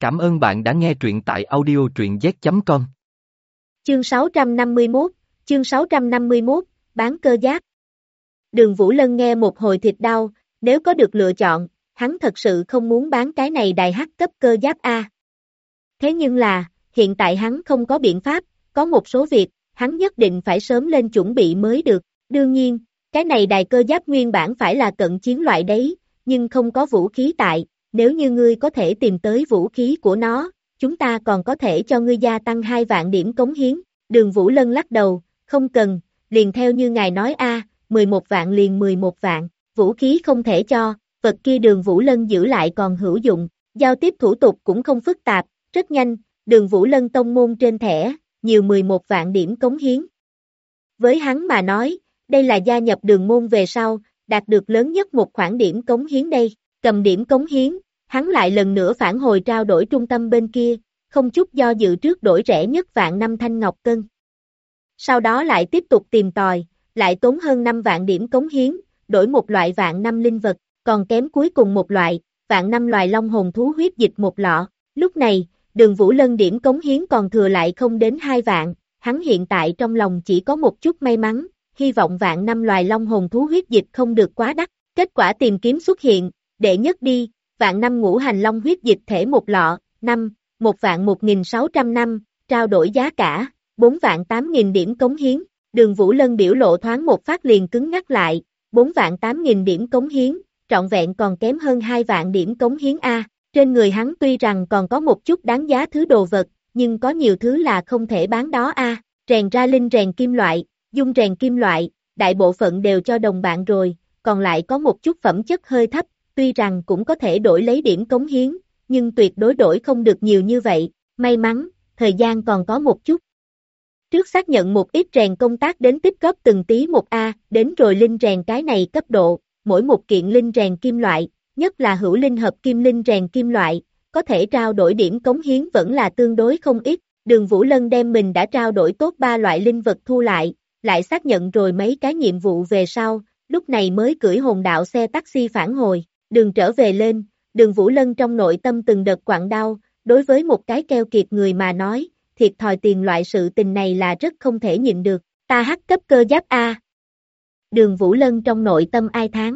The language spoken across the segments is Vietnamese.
Cảm ơn bạn đã nghe truyện tại audio truyện z.com. Chương 651, bán cơ giáp. Đường Vũ Lân nghe một hồi thịt đau, nếu có được lựa chọn, hắn thật sự không muốn bán cái này đài hắc cấp cơ giáp A. Thế nhưng là, hiện tại hắn không có biện pháp, có một số việc, hắn nhất định phải sớm lên chuẩn bị mới được. Đương nhiên, cái này đài cơ giáp nguyên bản phải là cận chiến loại đấy, nhưng không có vũ khí tại, nếu như ngươi có thể tìm tới vũ khí của nó, chúng ta còn có thể cho ngươi gia tăng 2 vạn điểm cống hiến. Đường Vũ Lân lắc đầu, không cần, liền theo như ngài nói a, 11 vạn liền 11 vạn, vũ khí không thể cho, vật kia Đường Vũ Lân giữ lại còn hữu dụng, giao tiếp thủ tục cũng không phức tạp, rất nhanh, Đường Vũ Lân tông môn trên thẻ, nhiều 11 vạn điểm cống hiến. Với hắn mà nói, đây là gia nhập đường môn về sau, đạt được lớn nhất một khoản điểm cống hiến đây, cầm điểm cống hiến, hắn lại lần nữa phản hồi trao đổi trung tâm bên kia, không chút do dự trước đổi rẻ nhất vạn 5 thanh ngọc cân. Sau đó lại tiếp tục tìm tòi, lại tốn hơn 5 vạn điểm cống hiến, đổi một loại vạn 5 linh vật, còn kém cuối cùng một loại, vạn 5 loài long hồn thú huyết dịch một lọ. Lúc này, Đường Vũ Lân điểm cống hiến còn thừa lại không đến 2 vạn, hắn hiện tại trong lòng chỉ có một chút may mắn, hy vọng vạn 5 loài long hồn thú huyết dịch không được quá đắt. Kết quả tìm kiếm xuất hiện, đệ nhất đi, vạn 5 ngũ hành long huyết dịch thể một lọ, 1 vạn 1.600 năm, trao đổi giá cả, 4 vạn 8.000 điểm cống hiến. Đường Vũ Lân biểu lộ thoáng một phát liền cứng ngắc lại, 4 vạn 8.000 điểm cống hiến, trọn vẹn còn kém hơn 2 vạn điểm cống hiến A. Trên người hắn tuy rằng còn có một chút đáng giá thứ đồ vật, nhưng có nhiều thứ là không thể bán đó A. Rèn ra linh rèn kim loại, dung rèn kim loại, đại bộ phận đều cho đồng bạn rồi, còn lại có một chút phẩm chất hơi thấp, tuy rằng cũng có thể đổi lấy điểm cống hiến, nhưng tuyệt đối đổi không được nhiều như vậy, may mắn, thời gian còn có một chút. Trước xác nhận một ít rèn công tác đến tích góp từng tí một A, đến rồi linh rèn cái này cấp độ, mỗi một kiện linh rèn kim loại, nhất là hữu linh hợp kim linh rèn kim loại, có thể trao đổi điểm cống hiến vẫn là tương đối không ít. Đường Vũ Lân đem mình đã trao đổi tốt 3 loại linh vật thu lại xác nhận rồi mấy cái nhiệm vụ về sau, lúc này mới cưỡi hồn đạo xe taxi phản hồi, đường trở về lên, Đường Vũ Lân trong nội tâm từng đợt quặn đau, đối với một cái keo kiệt người mà nói, thiệt thòi tiền loại sự tình này là rất không thể nhịn được, ta hắc cấp cơ giáp A. Đường Vũ Lân trong nội tâm ai thán.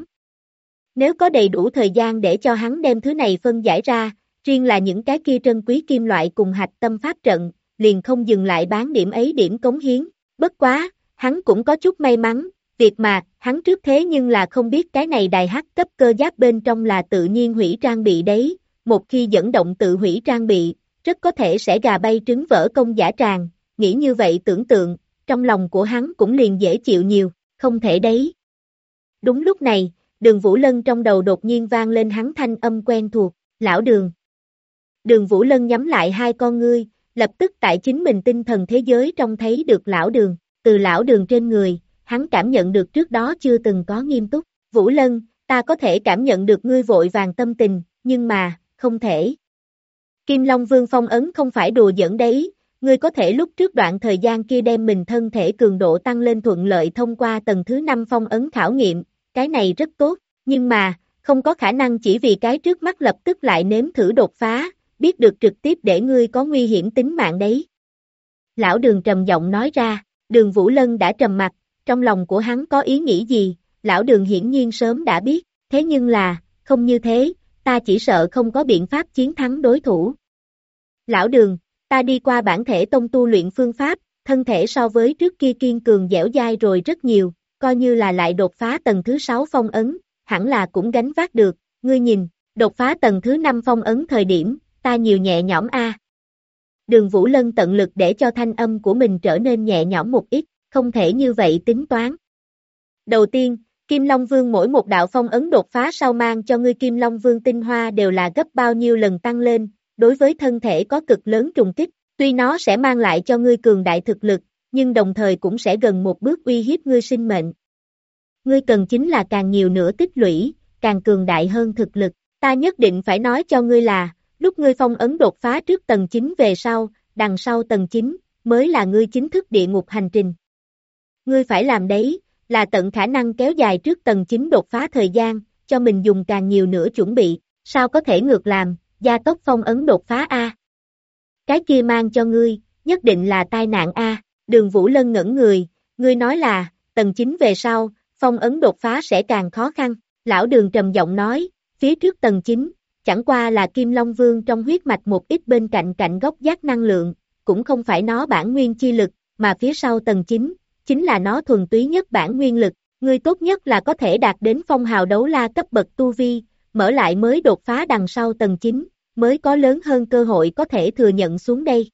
Nếu có đầy đủ thời gian để cho hắn đem thứ này phân giải ra, riêng là những cái kia trân quý kim loại cùng hạch tâm pháp trận, liền không dừng lại bán điểm ấy điểm cống hiến, bất quá, hắn cũng có chút may mắn, việc mà, hắn trước thế nhưng là không biết cái này đài hắc cấp cơ giáp bên trong là tự nhiên hủy trang bị đấy, một khi dẫn động tự hủy trang bị, rất có thể sẽ gà bay trứng vỡ công giả tràng, nghĩ như vậy tưởng tượng, trong lòng của hắn cũng liền dễ chịu nhiều, không thể đấy. Đúng lúc này, Đường Vũ Lân trong đầu đột nhiên vang lên hắn thanh âm quen thuộc, lão Đường. Đường Vũ Lân nhắm lại hai con ngươi, lập tức tại chính mình tinh thần thế giới trông thấy được lão Đường, từ lão Đường trên người, hắn cảm nhận được trước đó chưa từng có nghiêm túc, Vũ Lân, ta có thể cảm nhận được ngươi vội vàng tâm tình, nhưng mà, không thể. Kim Long Vương phong ấn không phải đùa giỡn đấy, ngươi có thể lúc trước đoạn thời gian kia đem mình thân thể cường độ tăng lên thuận lợi thông qua tầng thứ 5 phong ấn khảo nghiệm, cái này rất tốt, nhưng mà, không có khả năng chỉ vì cái trước mắt lập tức lại nếm thử đột phá, biết được trực tiếp để ngươi có nguy hiểm tính mạng đấy. Lão Đường trầm giọng nói ra, Đường Vũ Lân đã trầm mặt, trong lòng của hắn có ý nghĩ gì, lão Đường hiển nhiên sớm đã biết, thế nhưng là, không như thế, ta chỉ sợ không có biện pháp chiến thắng đối thủ. Lão Đường, ta đi qua bản thể tông tu luyện phương pháp, thân thể so với trước kia kiên cường dẻo dai rồi rất nhiều, coi như là lại đột phá tầng thứ 6 phong ấn, hẳn là cũng gánh vác được, ngươi nhìn, đột phá tầng thứ 5 phong ấn thời điểm, ta nhiều nhẹ nhõm a. Đường Vũ Lân tận lực để cho thanh âm của mình trở nên nhẹ nhõm một ít, không thể như vậy tính toán. Đầu tiên, Kim Long Vương mỗi một đạo phong ấn đột phá sau mang cho ngươi Kim Long Vương tinh hoa đều là gấp bao nhiêu lần tăng lên, đối với thân thể có cực lớn trùng kích, tuy nó sẽ mang lại cho ngươi cường đại thực lực, nhưng đồng thời cũng sẽ gần một bước uy hiếp ngươi sinh mệnh. Ngươi cần chính là càng nhiều nữa tích lũy, càng cường đại hơn thực lực, ta nhất định phải nói cho ngươi là, lúc ngươi phong ấn đột phá trước tầng 9 về sau, đằng sau tầng 9, mới là ngươi chính thức địa ngục hành trình. Ngươi phải làm đấy, là tận khả năng kéo dài trước tầng 9 đột phá thời gian, cho mình dùng càng nhiều nữa chuẩn bị, sao có thể ngược làm, Gia tốc phong ấn đột phá A. Cái kia mang cho ngươi, nhất định là tai nạn A. Đường Vũ Lân ngẩn người, ngươi nói là, tầng 9 về sau, phong ấn đột phá sẽ càng khó khăn. Lão Đường trầm giọng nói, phía trước tầng 9, chẳng qua là Kim Long Vương trong huyết mạch một ít bên cạnh gốc giác năng lượng, cũng không phải nó bản nguyên chi lực, mà phía sau tầng 9, chính là nó thuần túy nhất bản nguyên lực. Ngươi tốt nhất là có thể đạt đến phong hào đấu la cấp bậc tu vi, mở lại mới đột phá đằng sau tầng 9, mới có lớn hơn cơ hội có thể thừa nhận xuống đây.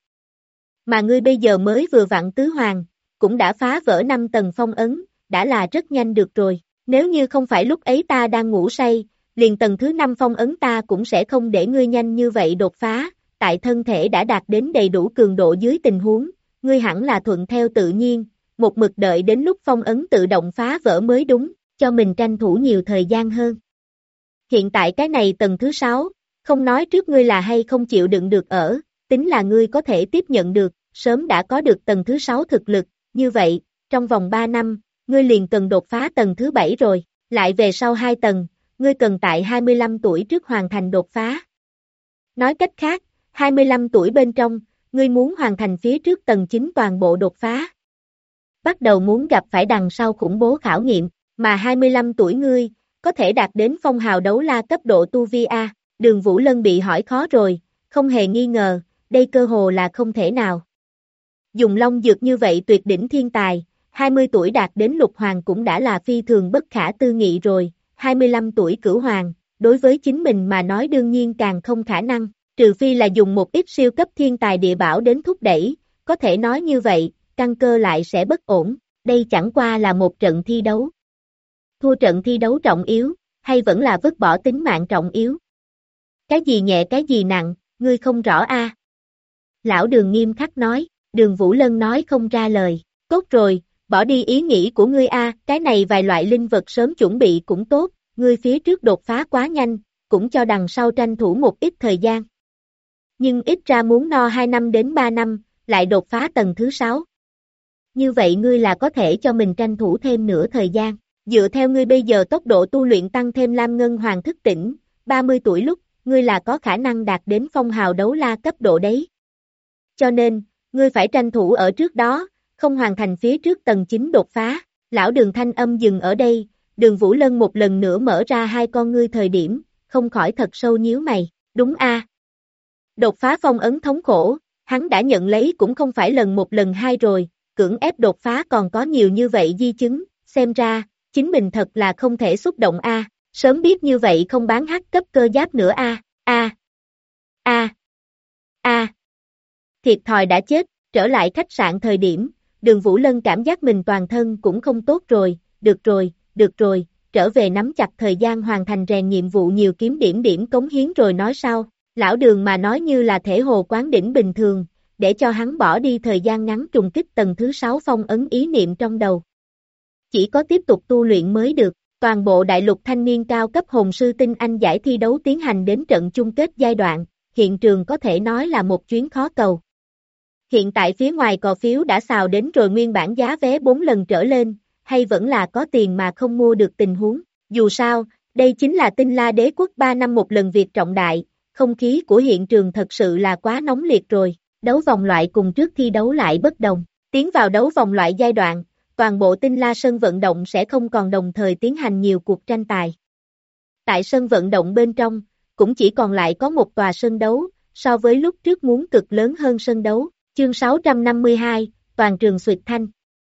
Mà ngươi bây giờ mới vừa vặn tứ hoàng, cũng đã phá vỡ 5 tầng phong ấn, đã là rất nhanh được rồi. Nếu như không phải lúc ấy ta đang ngủ say, liền tầng thứ 5 phong ấn ta cũng sẽ không để ngươi nhanh như vậy đột phá, tại thân thể đã đạt đến đầy đủ cường độ dưới tình huống, ngươi hẳn là thuận theo tự nhiên, một mực đợi đến lúc phong ấn tự động phá vỡ mới đúng, cho mình tranh thủ nhiều thời gian hơn. Hiện tại cái này tầng thứ 6, không nói trước ngươi là hay không chịu đựng được ở, tính là ngươi có thể tiếp nhận được, sớm đã có được tầng thứ 6 thực lực, như vậy, trong vòng 3 năm, ngươi liền cần đột phá tầng thứ 7 rồi, lại về sau 2 tầng, ngươi cần tại 25 tuổi trước hoàn thành đột phá. Nói cách khác, 25 tuổi bên trong, ngươi muốn hoàn thành phía trước tầng 9 toàn bộ đột phá. Bắt đầu muốn gặp phải đằng sau khủng bố khảo nghiệm, mà 25 tuổi ngươi, có thể đạt đến phong hào đấu la cấp độ tu vi A. Đường Vũ Lân bị hỏi khó rồi, không hề nghi ngờ, đây cơ hồ là không thể nào. Dùng long dược như vậy tuyệt đỉnh thiên tài, 20 tuổi đạt đến lục hoàng cũng đã là phi thường bất khả tư nghị rồi, 25 tuổi cửu hoàng, đối với chính mình mà nói đương nhiên càng không khả năng, trừ phi là dùng một ít siêu cấp thiên tài địa bảo đến thúc đẩy, có thể nói như vậy, căn cơ lại sẽ bất ổn, đây chẳng qua là một trận thi đấu. Thua trận thi đấu trọng yếu, hay vẫn là vứt bỏ tính mạng trọng yếu? Cái gì nhẹ cái gì nặng, ngươi không rõ a? Lão Đường nghiêm khắc nói, Đường Vũ Lân nói không ra lời, tốt rồi, bỏ đi ý nghĩ của ngươi a, cái này vài loại linh vật sớm chuẩn bị cũng tốt, ngươi phía trước đột phá quá nhanh, cũng cho đằng sau tranh thủ một ít thời gian. Nhưng ít ra muốn no 2 năm đến 3 năm, lại đột phá tầng thứ 6. Như vậy ngươi là có thể cho mình tranh thủ thêm nửa thời gian, dựa theo ngươi bây giờ tốc độ tu luyện tăng thêm Lam Ngân Hoàng thức tỉnh, 30 tuổi lúc, ngươi là có khả năng đạt đến phong hào đấu la cấp độ đấy. Cho nên, ngươi phải tranh thủ ở trước đó, không hoàn thành phía trước tầng 9 đột phá. Lão Đường thanh âm dừng ở đây, Đường Vũ Lân một lần nữa mở ra hai con ngươi thời điểm, không khỏi thật sâu nhíu mày, đúng a? Đột phá phong ấn thống khổ, hắn đã nhận lấy cũng không phải lần một lần hai rồi, cưỡng ép đột phá còn có nhiều như vậy di chứng, xem ra, chính mình thật là không thể xúc động a, sớm biết như vậy không bán hắc cấp cơ giáp nữa a. Thiệt thòi đã chết, trở lại khách sạn thời điểm, Đường Vũ Lân cảm giác mình toàn thân cũng không tốt rồi, được rồi, trở về nắm chặt thời gian hoàn thành rèn nhiệm vụ nhiều kiếm điểm cống hiến rồi nói sau. Lão Đường mà nói như là thể hồ quán đỉnh bình thường, để cho hắn bỏ đi thời gian ngắn trùng kích tầng thứ 6 phong ấn ý niệm trong đầu. Chỉ có tiếp tục tu luyện mới được, toàn bộ đại lục thanh niên cao cấp hồn sư tinh anh giải thi đấu tiến hành đến trận chung kết giai đoạn, hiện trường có thể nói là một chuyến khó cầu. Hiện tại phía ngoài cò phiếu đã xào đến rồi nguyên bản giá vé 4 lần trở lên, hay vẫn là có tiền mà không mua được tình huống. Dù sao, đây chính là Tinh La Đế quốc 3 năm một lần việc trọng đại, không khí của hiện trường thật sự là quá nóng liệt rồi. Đấu vòng loại cùng trước thi đấu lại bất đồng. Tiến vào đấu vòng loại giai đoạn, toàn bộ Tinh La sân vận động sẽ không còn đồng thời tiến hành nhiều cuộc tranh tài. Tại sân vận động bên trong, cũng chỉ còn lại có một tòa sân đấu, so với lúc trước muốn cực lớn hơn sân đấu. Chương 652, toàn trường xuỵt thanh.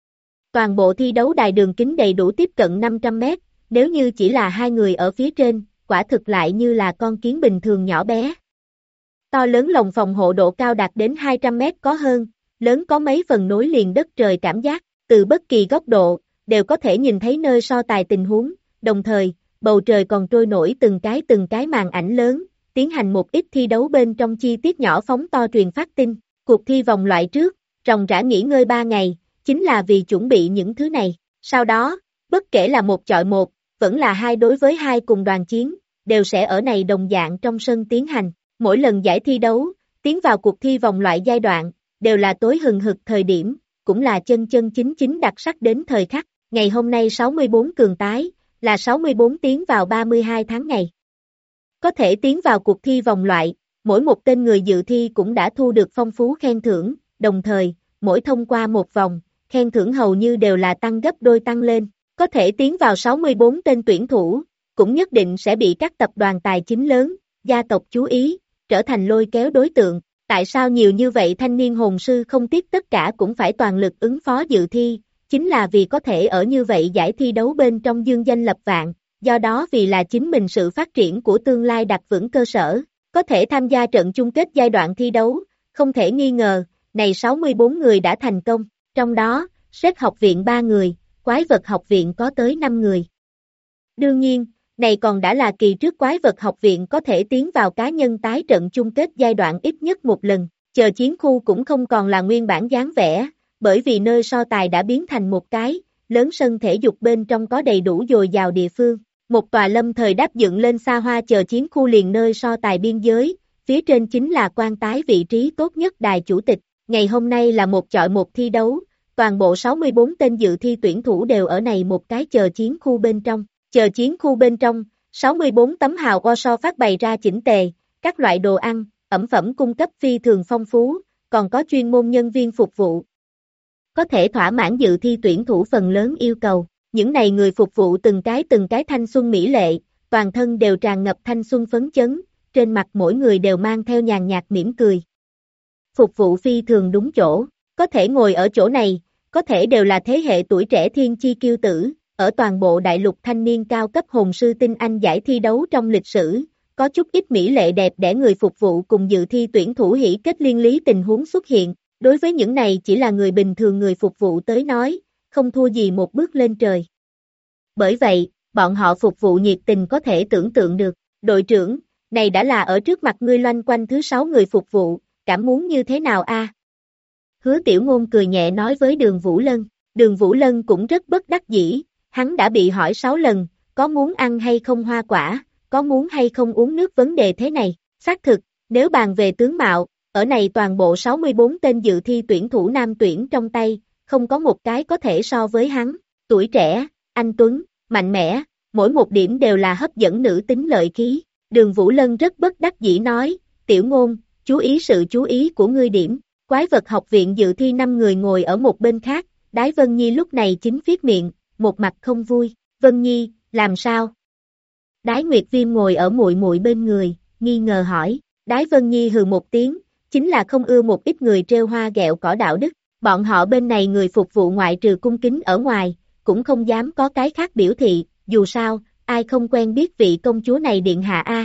Toàn bộ thi đấu đài đường kính đầy đủ tiếp cận 500 mét, nếu như chỉ là hai người ở phía trên, quả thực lại như là con kiến bình thường nhỏ bé. To lớn lồng phòng hộ độ cao đạt đến 200 mét có hơn, lớn có mấy phần nối liền đất trời cảm giác, từ bất kỳ góc độ, đều có thể nhìn thấy nơi so tài tình huống, đồng thời, bầu trời còn trôi nổi từng cái màn ảnh lớn, tiến hành một ít thi đấu bên trong chi tiết nhỏ phóng to truyền phát tin. Cuộc thi vòng loại trước, ròng rã nghỉ ngơi 3 ngày, chính là vì chuẩn bị những thứ này. Sau đó, bất kể là một chọi một, vẫn là 2 đối với 2 cùng đoàn chiến, đều sẽ ở này đồng dạng trong sân tiến hành. Mỗi lần giải thi đấu, tiến vào cuộc thi vòng loại giai đoạn, đều là tối hừng hực thời điểm, cũng là chân chính đặc sắc đến thời khắc. Ngày hôm nay 64 cường tái, là 64 tiến vào 32 tháng ngày. Có thể tiến vào cuộc thi vòng loại, mỗi một tên người dự thi cũng đã thu được phong phú khen thưởng, đồng thời, mỗi thông qua một vòng, khen thưởng hầu như đều là tăng gấp đôi tăng lên, có thể tiến vào 64 tên tuyển thủ, cũng nhất định sẽ bị các tập đoàn tài chính lớn, gia tộc chú ý, trở thành lôi kéo đối tượng. Tại sao nhiều như vậy thanh niên hồn sư không tiếc tất cả cũng phải toàn lực ứng phó dự thi, chính là vì có thể ở như vậy giải thi đấu bên trong dương danh lập vạn, do đó vì là chính mình sự phát triển của tương lai đặt vững cơ sở, có thể tham gia trận chung kết giai đoạn thi đấu, không thể nghi ngờ, này 64 người đã thành công, trong đó, Sét học viện 3 người, Quái vật học viện có tới 5 người. Đương nhiên, này còn đã là kỳ trước Quái vật học viện có thể tiến vào cá nhân tái trận chung kết giai đoạn ít nhất một lần, chờ chiến khu cũng không còn là nguyên bản dáng vẻ, bởi vì nơi so tài đã biến thành một cái, lớn sân thể dục bên trong có đầy đủ dồi dào địa phương, một tòa lâm thời đáp dựng lên xa hoa chờ chiến khu liền nơi so tài biên giới, phía trên chính là quan tái vị trí tốt nhất đài chủ tịch, ngày hôm nay là một chọi một thi đấu, toàn bộ 64 tên dự thi tuyển thủ đều ở này một cái chờ chiến khu bên trong. Chờ chiến khu bên trong, 64 tấm hào o so phát bày ra chỉnh tề, các loại đồ ăn, ẩm phẩm cung cấp phi thường phong phú, còn có chuyên môn nhân viên phục vụ. Có thể thỏa mãn dự thi tuyển thủ phần lớn yêu cầu, những này người phục vụ từng cái thanh xuân mỹ lệ, toàn thân đều tràn ngập thanh xuân phấn chấn, trên mặt mỗi người đều mang theo nhàn nhạt mỉm cười. Phục vụ phi thường đúng chỗ, có thể ngồi ở chỗ này, có thể đều là thế hệ tuổi trẻ thiên chi kiêu tử. Ở toàn bộ đại lục thanh niên cao cấp hồn sư tinh anh giải thi đấu trong lịch sử, có chút ít mỹ lệ đẹp để người phục vụ cùng dự thi tuyển thủ hỉ kết liên lý tình huống xuất hiện, đối với những này chỉ là người bình thường người phục vụ tới nói, không thua gì một bước lên trời. Bởi vậy, bọn họ phục vụ nhiệt tình có thể tưởng tượng được, đội trưởng, này đã là ở trước mặt ngươi loanh quanh thứ 6 người phục vụ, cảm muốn như thế nào a? Hứa Tiểu Ngôn cười nhẹ nói với Đường Vũ Lân cũng rất bất đắc dĩ. Hắn đã bị hỏi 6 lần, có muốn ăn hay không hoa quả, có muốn hay không uống nước vấn đề thế này, xác thực, nếu bàn về tướng mạo, ở này toàn bộ 64 tên dự thi tuyển thủ nam tuyển trong tay, không có một cái có thể so với hắn, tuổi trẻ, anh tuấn, mạnh mẽ, mỗi một điểm đều là hấp dẫn nữ tính lợi khí, Đường Vũ Lân rất bất đắc dĩ nói, Tiểu Ngôn, chú ý sự chú ý của ngươi điểm, Quái vật học viện dự thi 5 người ngồi ở một bên khác, Đái Vân Nhi lúc này chính viết miệng, một mặt không vui, Vân Nhi, làm sao? Đái Nguyệt Viêm ngồi ở muội muội bên người, nghi ngờ hỏi, Đái Vân Nhi hừ một tiếng, chính là không ưa một ít người trêu hoa ghẹo cỏ đạo đức, bọn họ bên này người phục vụ ngoại trừ cung kính ở ngoài, cũng không dám có cái khác biểu thị, dù sao, ai không quen biết vị công chúa này điện hạ a.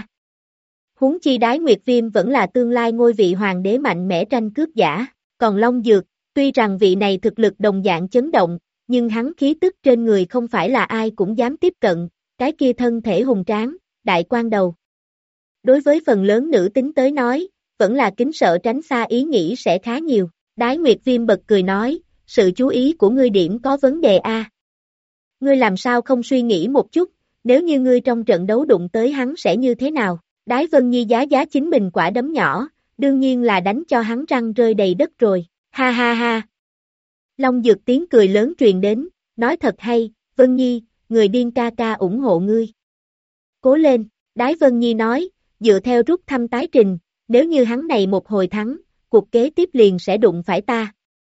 Huống chi Đái Nguyệt Viêm vẫn là tương lai ngôi vị hoàng đế mạnh mẽ tranh cướp giả, còn Long Dược, tuy rằng vị này thực lực đồng dạng chấn động, nhưng hắn khí tức trên người không phải là ai cũng dám tiếp cận, cái kia thân thể hùng tráng, đại quan đầu. Đối với phần lớn nữ tính tới nói, vẫn là kính sợ tránh xa ý nghĩ sẽ khá nhiều. Đái Nguyệt Viêm bật cười nói, sự chú ý của ngươi điểm có vấn đề a. Ngươi làm sao không suy nghĩ một chút, nếu như ngươi trong trận đấu đụng tới hắn sẽ như thế nào? Đái Vân Nhi giá chính mình quả đấm nhỏ, đương nhiên là đánh cho hắn răng rơi đầy đất rồi, ha ha ha. Long Dược tiếng cười lớn truyền đến, nói thật hay, Vân Nhi, người điên ca ca ủng hộ ngươi. Cố lên, Đái Vân Nhi nói, dựa theo rút thăm tái trình, nếu như hắn này một hồi thắng, cuộc kế tiếp liền sẽ đụng phải ta.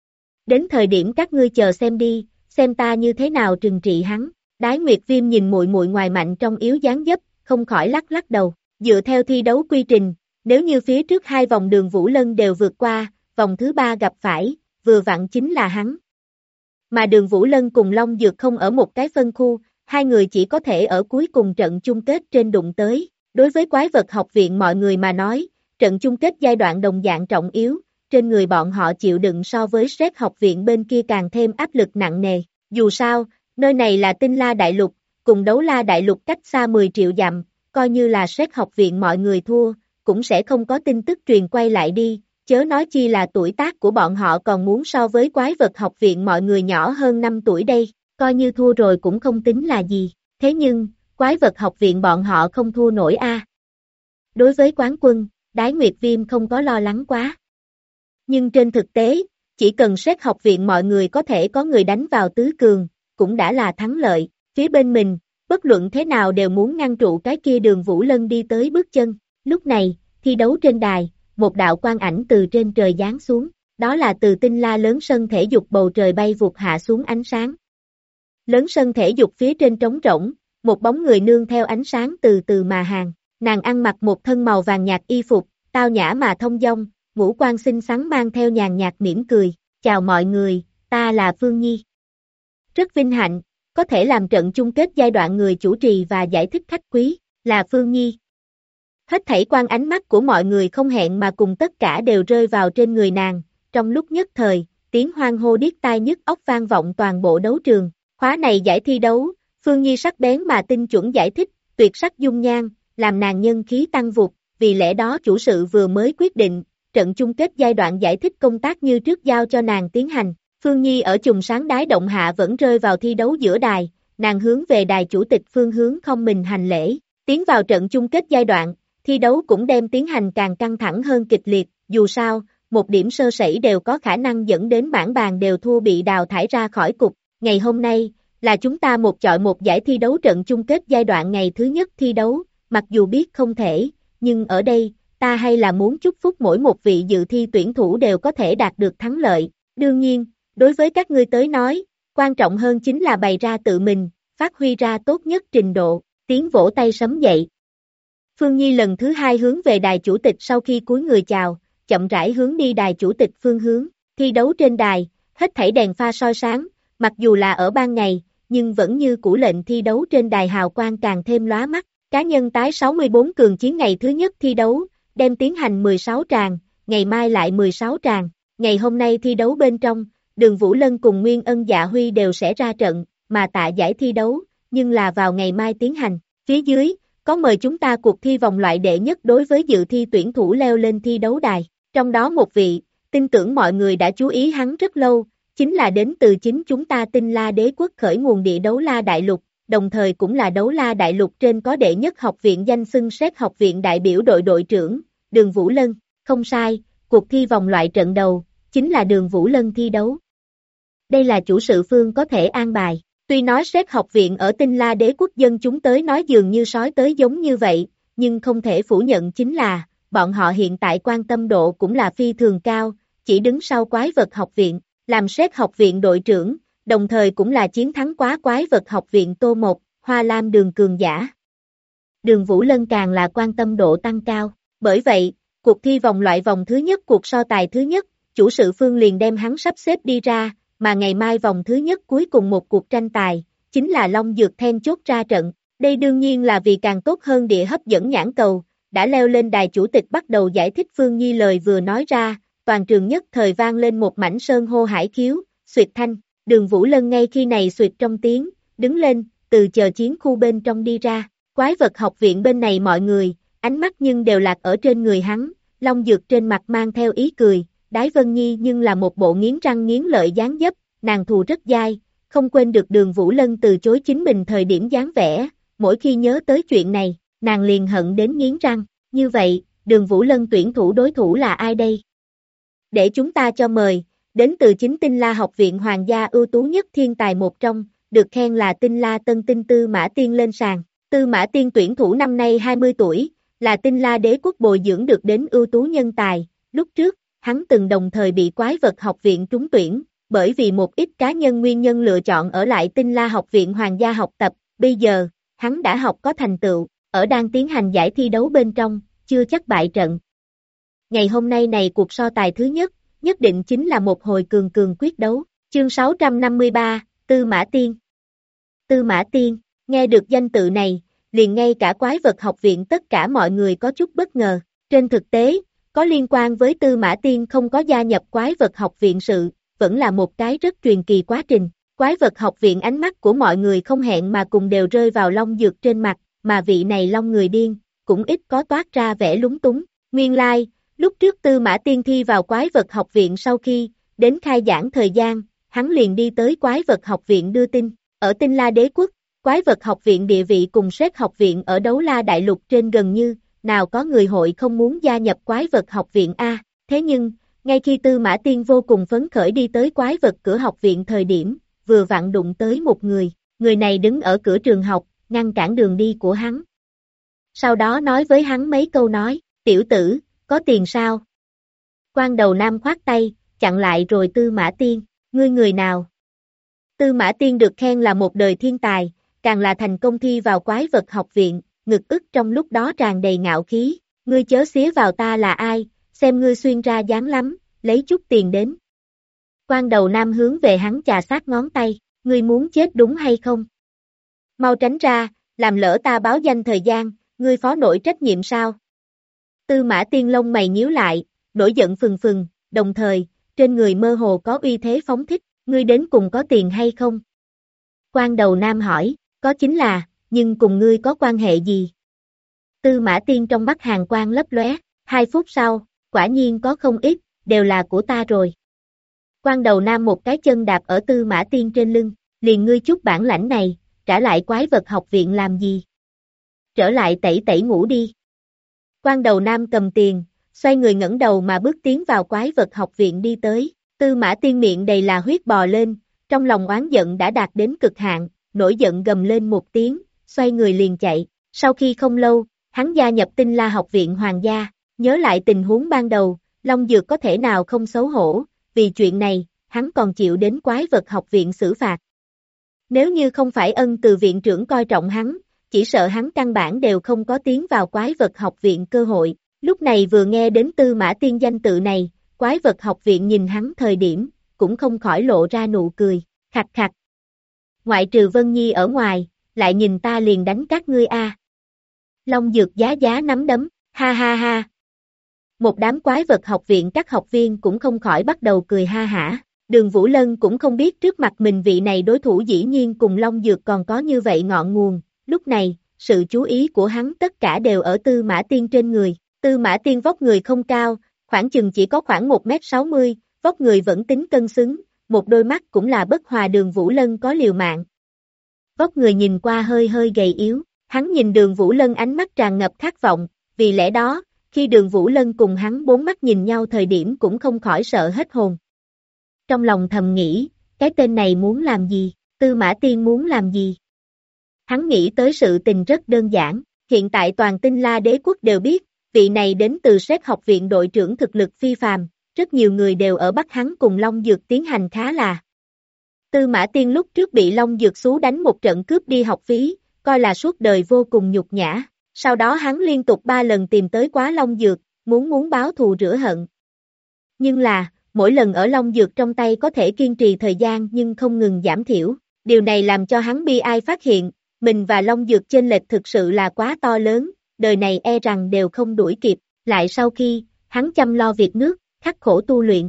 Đến thời điểm các ngươi chờ xem đi, xem ta như thế nào trừng trị hắn. Đái Nguyệt Viêm nhìn muội muội ngoài mạnh trong yếu dáng dấp, không khỏi lắc lắc đầu. Dựa theo thi đấu quy trình, nếu như phía trước 2 vòng Đường Vũ Lân đều vượt qua, vòng thứ 3 gặp phải, vừa vặn chính là hắn. Mà Đường Vũ Lân cùng Long Dược không ở một cái phân khu, hai người chỉ có thể ở cuối cùng trận chung kết trên đụng tới. Đối với Quái vật học viện mọi người mà nói, trận chung kết giai đoạn đồng dạng trọng yếu, trên người bọn họ chịu đựng so với Sét học viện bên kia càng thêm áp lực nặng nề. Dù sao, nơi này là Tinh La Đại Lục, cùng Đấu La Đại Lục cách xa 10 triệu dặm, coi như là Sét học viện mọi người thua, cũng sẽ không có tin tức truyền quay lại đi, chớ nói chi là tuổi tác của bọn họ còn muốn so với Quái vật học viện mọi người nhỏ hơn 5 tuổi đây, coi như thua rồi cũng không tính là gì, thế nhưng, Quái vật học viện bọn họ không thua nổi a. Đối với quán quân, Đái Nguyệt Viêm không có lo lắng quá. Nhưng trên thực tế, chỉ cần Sét học viện mọi người có thể có người đánh vào tứ cường, cũng đã là thắng lợi, phía bên mình, bất luận thế nào đều muốn ngăn trụ cái kia Đường Vũ Lân đi tới bước chân. Lúc này, thi đấu trên đài, một đạo quang ảnh từ trên trời giáng xuống, đó là từ tinh la lớn sân thể dục bầu trời bay vụt hạ xuống ánh sáng. Lớn sân thể dục phía trên trống rỗng, một bóng người nương theo ánh sáng từ từ mà hàng, nàng ăn mặc một thân màu vàng nhạt y phục, tao nhã mà thông dong, ngũ quan xinh xắn mang theo nhàn nhạt mỉm cười, chào mọi người, ta là Phương Nhi. Rất vinh hạnh, có thể làm trận chung kết giai đoạn người chủ trì và giải thích khách quý, là Phương Nhi. Hết thảy quan ánh mắt của mọi người không hẹn mà cùng tất cả đều rơi vào trên người nàng, trong lúc nhất thời, tiếng hoan hô điếc tai nhức óc vang vọng toàn bộ đấu trường, khóa này giải thi đấu, Phương Nhi sắc bén mà tinh chuẩn giải thích, tuyệt sắc dung nhan, làm nàng nhân khí tăng vụt, vì lẽ đó chủ sự vừa mới quyết định, trận chung kết giai đoạn giải thích công tác như trước giao cho nàng tiến hành. Phương Nhi ở chùm sáng đái động hạ vẫn rơi vào thi đấu giữa đài, nàng hướng về đài chủ tịch Phương hướng không mình hành lễ, tiến vào trận chung kết giai đoạn, thi đấu cũng đem tiến hành càng căng thẳng hơn kịch liệt, dù sao, một điểm sơ sẩy đều có khả năng dẫn đến bảng bàn đều thua bị đào thải ra khỏi cục. Ngày hôm nay, là chúng ta một chọi một giải thi đấu trận chung kết giai đoạn ngày thứ nhất thi đấu, mặc dù biết không thể, nhưng ở đây, ta hay là muốn chúc phúc mỗi một vị dự thi tuyển thủ đều có thể đạt được thắng lợi. Đương nhiên, đối với các ngươi tới nói, quan trọng hơn chính là bày ra tự mình, phát huy ra tốt nhất trình độ, tiếng vỗ tay sấm dậy. Phương Nhi lần thứ hai hướng về đài chủ tịch sau khi cúi người chào, chậm rãi hướng đi đài chủ tịch phương hướng, thi đấu trên đài, hết thảy đèn pha soi sáng, mặc dù là ở ban ngày, nhưng vẫn như cũ lệnh thi đấu trên đài hào quang càng thêm lóa mắt, cá nhân tái 64 cường chiến ngày thứ nhất thi đấu, đem tiến hành 16 tràng, ngày mai lại 16 tràng, ngày hôm nay thi đấu bên trong, Đường Vũ Lân cùng Nguyên Ân Dạ Huy đều sẽ ra trận, mà tạ giải thi đấu, nhưng là vào ngày mai tiến hành, phía dưới, có mời chúng ta cuộc thi vòng loại đệ nhất đối với dự thi tuyển thủ leo lên thi đấu đài, trong đó một vị, tin tưởng mọi người đã chú ý hắn rất lâu, chính là đến từ chính chúng ta Tinh La Đế quốc khởi nguồn địa đấu la đại lục, đồng thời cũng là đấu la đại lục trên có đệ nhất học viện danh xưng xét học viện đại biểu đội đội trưởng, Đường Vũ Lân, không sai, cuộc thi vòng loại trận đầu, chính là Đường Vũ Lân thi đấu. Đây là chủ sự Phương có thể an bài, tuy nói xét học viện ở Tinh La Đế quốc dân chúng tới nói dường như sói tới giống như vậy, nhưng không thể phủ nhận chính là, bọn họ hiện tại quan tâm độ cũng là phi thường cao, chỉ đứng sau quái vật học viện, làm xét học viện đội trưởng, đồng thời cũng là chiến thắng quá quái vật học viện Tô Một, Hoa Lam Đường cường giả. Đường Vũ Lân càng là quan tâm độ tăng cao, bởi vậy, cuộc thi vòng loại vòng thứ nhất cuộc so tài thứ nhất, chủ sự Phương liền đem hắn sắp xếp đi ra, mà ngày mai vòng thứ nhất cuối cùng một cuộc tranh tài, chính là Long Dược then chốt ra trận, đây đương nhiên là vì càng tốt hơn địa hấp dẫn nhãn cầu, đã leo lên đài chủ tịch bắt đầu giải thích Phương Nhi lời vừa nói ra, toàn trường nhất thời vang lên một mảnh sơn hô hải khiếu, xuyệt thanh, Đường Vũ Lân ngay khi này xuyệt trong tiếng, đứng lên, từ chờ chiến khu bên trong đi ra, quái vật học viện bên này mọi người, ánh mắt nhưng đều lạc ở trên người hắn, Long Dược trên mặt mang theo ý cười, Đái Vân Nhi nhưng là một bộ nghiến răng nghiến lợi dáng dấp, nàng thù rất dai, không quên được Đường Vũ Lân từ chối chính mình thời điểm dáng vẻ, mỗi khi nhớ tới chuyện này, nàng liền hận đến nghiến răng, như vậy, Đường Vũ Lân tuyển thủ đối thủ là ai đây? Để chúng ta cho mời, đến từ chính Tinh La học viện hoàng gia ưu tú nhất thiên tài một trong, được khen là Tinh La tân tinh Tư Mã Tiên lên sàn, Tư Mã Tiên tuyển thủ năm nay 20 tuổi, là Tinh La Đế quốc bồi dưỡng được đến ưu tú nhân tài, lúc trước, hắn từng đồng thời bị quái vật học viện trúng tuyển, bởi vì một ít cá nhân nguyên nhân lựa chọn ở lại Tinh La học viện hoàng gia học tập, bây giờ, hắn đã học có thành tựu, ở đang tiến hành giải thi đấu bên trong, chưa chắc bại trận. Ngày hôm nay này cuộc so tài thứ nhất, nhất định chính là một hồi cường cường quyết đấu, chương 653, Tư Mã Tiên. Tư Mã Tiên, nghe được danh tự này, liền ngay cả quái vật học viện tất cả mọi người có chút bất ngờ, trên thực tế, có liên quan với Tư Mã Tiên không có gia nhập quái vật học viện sự, vẫn là một cái rất truyền kỳ quá trình, quái vật học viện ánh mắt của mọi người không hẹn mà cùng đều rơi vào Long Dược trên mặt, mà vị này Long người điên, cũng ít có toát ra vẻ lúng túng, nguyên lai, lúc trước Tư Mã Tiên thi vào quái vật học viện sau khi, đến khai giảng thời gian, hắn liền đi tới quái vật học viện đưa tin, ở Tinh La Đế quốc, quái vật học viện địa vị cùng xét học viện ở đấu la đại lục trên gần như, nào có người hội không muốn gia nhập quái vật học viện A, thế nhưng, ngay khi Tư Mã Tiên vô cùng phấn khởi đi tới quái vật cửa học viện thời điểm, vừa vặn đụng tới một người này đứng ở cửa trường học, ngăn cản đường đi của hắn. Sau đó nói với hắn mấy câu nói, Tiểu tử, có tiền sao? Quan Đầu Nam khoát tay, chặn lại rồi Tư Mã Tiên, ngươi người nào? Tư Mã Tiên được khen là một đời thiên tài, càng là thành công thi vào quái vật học viện, ngực ức trong lúc đó tràn đầy ngạo khí, ngươi chớ xía vào ta là ai, xem ngươi xuyên ra dáng lắm, lấy chút tiền đến. Quan Đầu Nam hướng về hắn chà sát ngón tay, ngươi muốn chết đúng hay không? Mau tránh ra, làm lỡ ta báo danh thời gian, ngươi phó nổi trách nhiệm sao? Tư Mã Tiên lông mày nhíu lại, nổi giận phừng phừng, đồng thời, trên người mơ hồ có uy thế phóng thích, ngươi đến cùng có tiền hay không? Quan Đầu Nam hỏi, có chính là, nhưng cùng ngươi có quan hệ gì? Tư Mã Tiên trong mắt hàn quang lấp lóe, 2 phút sau, quả nhiên có không ít, đều là của ta rồi. Quan Đầu Nam một cái chân đạp ở Tư Mã Tiên trên lưng, liền ngươi chút bản lãnh này, trả lại quái vật học viện làm gì? Trở lại tẩy tẩy ngủ đi. Quan Đầu Nam cầm tiền, xoay người ngẩng đầu mà bước tiến vào quái vật học viện đi tới, Tư Mã Tiên miệng đầy là huyết bò lên, trong lòng oán giận đã đạt đến cực hạn, nổi giận gầm lên một tiếng, xoay người liền chạy, sau khi không lâu, hắn gia nhập Tinh La học viện hoàng gia, nhớ lại tình huống ban đầu, Long Dược có thể nào không xấu hổ, vì chuyện này, hắn còn chịu đến quái vật học viện xử phạt. Nếu như không phải Ân Từ viện trưởng coi trọng hắn, chỉ sợ hắn căn bản đều không có tiến vào quái vật học viện cơ hội. Lúc này vừa nghe đến Tư Mã Tiên danh tự này, quái vật học viện nhìn hắn thời điểm, cũng không khỏi lộ ra nụ cười, khặt khặt. Ngoại trừ Vân Nhi ở ngoài, lại nhìn ta liền đánh các ngươi a. Long Dược giá giá nắm đấm, ha ha ha. Một đám quái vật học viện các học viên cũng không khỏi bắt đầu cười ha hả. Đường Vũ Lân cũng không biết trước mặt mình vị này đối thủ dĩ nhiên cùng Long Dược còn có như vậy ngọn nguồn. Lúc này, sự chú ý của hắn tất cả đều ở Tư Mã Tiên trên người. Tư Mã Tiên vóc người không cao, khoảng chừng chỉ có khoảng 1m60, vóc người vẫn tính cân xứng, một đôi mắt cũng là bất hòa Đường Vũ Lân có liều mạng. Vóc người nhìn qua hơi hơi gầy yếu, hắn nhìn Đường Vũ Lân ánh mắt tràn ngập khát vọng, vì lẽ đó, khi Đường Vũ Lân cùng hắn bốn mắt nhìn nhau thời điểm cũng không khỏi sợ hết hồn. Trong lòng thầm nghĩ, cái tên này muốn làm gì, Tư Mã Tiên muốn làm gì? Hắn nghĩ tới sự tình rất đơn giản, hiện tại toàn Tinh La đế quốc đều biết, vị này đến từ Sét học viện đội trưởng thực lực phi phàm, rất nhiều người đều ở bắt hắn cùng Long Dược tiến hành khá là. Tư Mã Tiên lúc trước bị Long Dược xú đánh một trận cướp đi học phí, coi là suốt đời vô cùng nhục nhã, sau đó hắn liên tục 3 lần tìm tới quá Long Dược, muốn báo thù rửa hận. Nhưng là, mỗi lần ở Long Dược trong tay có thể kiên trì thời gian nhưng không ngừng giảm thiểu, điều này làm cho hắn bi ai phát hiện, mình và Long Dược chênh lệch thực sự là quá to lớn, đời này e rằng đều không đuổi kịp, lại sau khi, hắn chăm lo việc nước, khắc khổ tu luyện.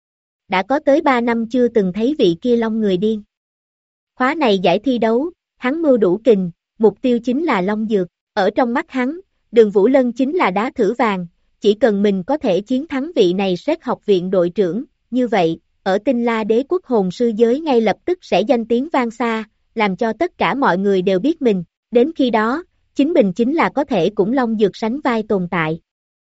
Đã có tới 3 năm chưa từng thấy vị kia Long người điên. Khóa này giải thi đấu, hắn mưu đủ kình, mục tiêu chính là Long Dược, ở trong mắt hắn, Đường Vũ Lân chính là đá thử vàng, chỉ cần mình có thể chiến thắng vị này Sét học viện đội trưởng, như vậy, ở Tinh La đế quốc hồn sư giới ngay lập tức sẽ danh tiếng vang xa, làm cho tất cả mọi người đều biết mình, đến khi đó, chính mình chính là có thể cùng Long Dược sánh vai tồn tại.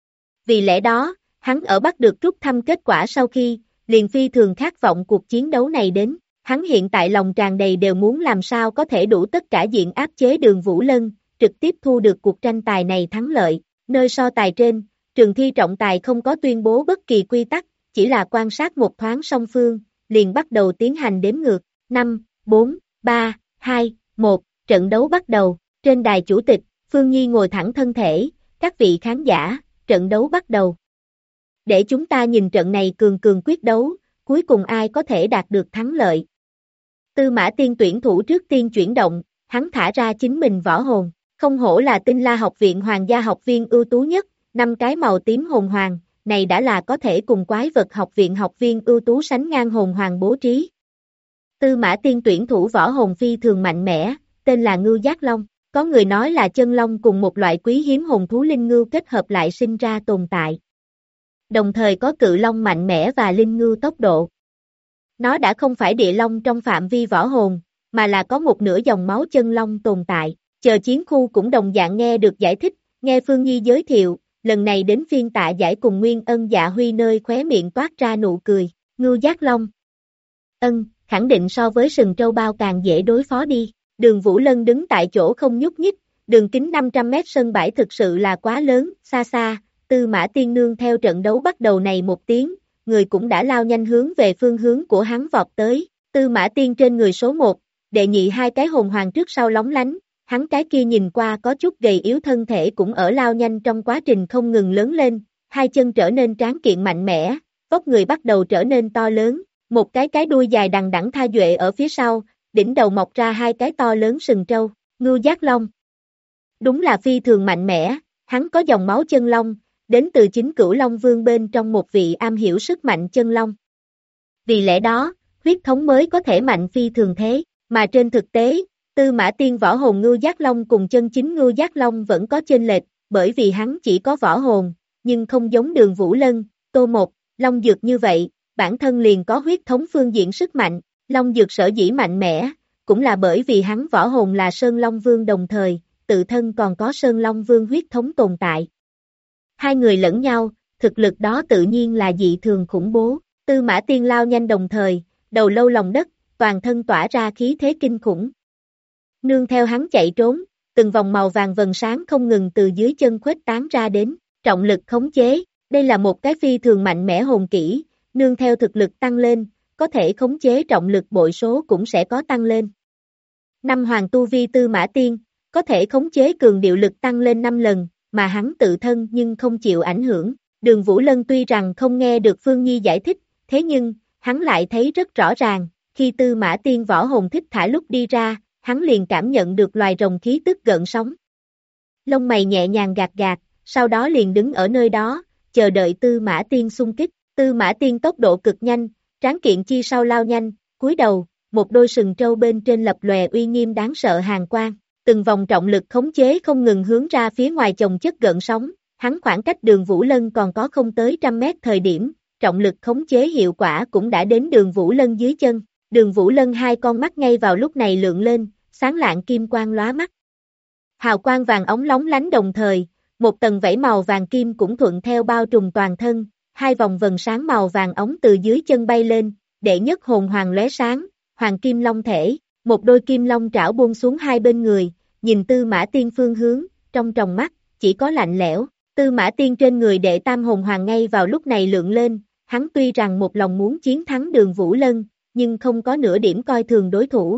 Vì lẽ đó, hắn ở bắt được rút thăm kết quả sau khi, liền phi thường khát vọng cuộc chiến đấu này đến, hắn hiện tại lòng tràn đầy đều muốn làm sao có thể đủ tất cả diện áp chế Đường Vũ Lân, trực tiếp thu được cuộc tranh tài này thắng lợi, nơi so tài trên, trường thi trọng tài không có tuyên bố bất kỳ quy tắc, chỉ là quan sát một thoáng song phương, liền bắt đầu tiến hành đếm ngược, 5, 4, 3, 2, 1, trận đấu bắt đầu, trên đài chủ tịch, Phương Nhi ngồi thẳng thân thể, các vị khán giả, trận đấu bắt đầu. Để chúng ta nhìn trận này cường cường quyết đấu, cuối cùng ai có thể đạt được thắng lợi. Tư Mã Tiên tuyển thủ trước tiên chuyển động, hắn thả ra chính mình võ hồn, không hổ là Tinh La học viện hoàng gia học viên ưu tú nhất, 5 cái màu tím hồn hoàng, này đã là có thể cùng quái vật học viện học viên ưu tú sánh ngang hồn hoàng bố trí. Tư Mã Tiên tuyển thủ võ hồn phi thường mạnh mẽ, tên là Ngưu Giác Long, có người nói là chân long cùng một loại quý hiếm hồn thú linh ngưu kết hợp lại sinh ra tồn tại. Đồng thời có cự long mạnh mẽ và linh ngưu tốc độ. Nó đã không phải địa long trong phạm vi võ hồn, mà là có một nửa dòng máu chân long tồn tại. Chờ chiến khu cũng đồng dạng nghe được giải thích, nghe Phương Nhi giới thiệu, lần này đến phiên Tạ Giải cùng Nguyên Ân Dạ Huy nơi khóe miệng toát ra nụ cười, Ngưu Giác Long. Khẳng định so với sừng trâu bao càng dễ đối phó đi. Đường Vũ Lân đứng tại chỗ không nhúc nhích, đường kính 500 mét sân bãi thực sự là quá lớn, xa xa, Tư Mã Tiên nương theo trận đấu bắt đầu này một tiếng, người cũng đã lao nhanh hướng về phương hướng của hắn vọt tới. Tư Mã Tiên trên người số 1, đệ nhị hai cái hồn hoàng trước sau lóng lánh, hắn cái kia nhìn qua có chút gầy yếu thân thể cũng ở lao nhanh trong quá trình không ngừng lớn lên, hai chân trở nên tráng kiện mạnh mẽ, vóc người bắt đầu trở nên to lớn, một cái đuôi dài đằng đẵng tha duệ ở phía sau, đỉnh đầu mọc ra hai cái to lớn sừng trâu, Ngưu Giác Long. Đúng là phi thường mạnh mẽ, hắn có dòng máu chân long, đến từ chính Cửu Long Vương bên trong một vị am hiểu sức mạnh chân long. Vì lẽ đó, huyết thống mới có thể mạnh phi thường thế, mà trên thực tế, Tư Mã Tiên võ hồn Ngưu Giác Long cùng chân chính Ngưu Giác Long vẫn có chênh lệch, bởi vì hắn chỉ có võ hồn, nhưng không giống Đường Vũ Lân, Tô Một, Long Dược như vậy, bản thân liền có huyết thống phương diện sức mạnh, Long Dược sở dĩ mạnh mẽ, cũng là bởi vì hắn võ hồn là Sơn Long Vương đồng thời, tự thân còn có Sơn Long Vương huyết thống tồn tại. Hai người lẫn nhau, thực lực đó tự nhiên là dị thường khủng bố, Tư Mã Tiên lao nhanh đồng thời, đầu lâu lòng đất, toàn thân tỏa ra khí thế kinh khủng. Nương theo hắn chạy trốn, từng vòng màu vàng vần sáng không ngừng từ dưới chân khuếch tán ra đến, trọng lực khống chế, đây là một cái phi thường mạnh mẽ hồn kỹ, nương theo thực lực tăng lên, có thể khống chế trọng lực bội số cũng sẽ có tăng lên. Năm hoàng tu vi Tư Mã Tiên, có thể khống chế cường điệu lực tăng lên 5 lần, mà hắn tự thân nhưng không chịu ảnh hưởng. Đường Vũ Lân tuy rằng không nghe được Phương Nhi giải thích, thế nhưng, hắn lại thấy rất rõ ràng, khi Tư Mã Tiên võ hồn thích thả lúc đi ra, hắn liền cảm nhận được loài rồng khí tức gợn sóng. Lông mày nhẹ nhàng gạt gạt, sau đó liền đứng ở nơi đó, chờ đợi Tư Mã Tiên xung kích. Tư Mã Tiên tốc độ cực nhanh, tráng kiện chi sau lao nhanh, cúi đầu, một đôi sừng trâu bên trên lập lòe uy nghiêm đáng sợ hàn quang, từng vòng trọng lực khống chế không ngừng hướng ra phía ngoài chồng chất gợn sóng, hắn khoảng cách Đường Vũ Lân còn có không tới 100 mét thời điểm, trọng lực khống chế hiệu quả cũng đã đến Đường Vũ Lân dưới chân. Đường Vũ Lân hai con mắt ngay vào lúc này lượng lên, sáng lạng kim quang lóa mắt. Hào quang vàng óng lóng lánh đồng thời, một tầng vảy màu vàng kim cũng thuận theo bao trùm toàn thân, hai vòng vần sáng màu vàng óng từ dưới chân bay lên, đệ nhất hồn hoàng lóe sáng, hoàng kim long thể, một đôi kim long trảo buông xuống hai bên người, nhìn Tư Mã Tiên phương hướng, trong tròng mắt, chỉ có lạnh lẽo. Tư Mã Tiên trên người đệ tam hồn hoàng ngay vào lúc này lượng lên, hắn tuy rằng một lòng muốn chiến thắng Đường Vũ Lân, nhưng không có nửa điểm coi thường đối thủ.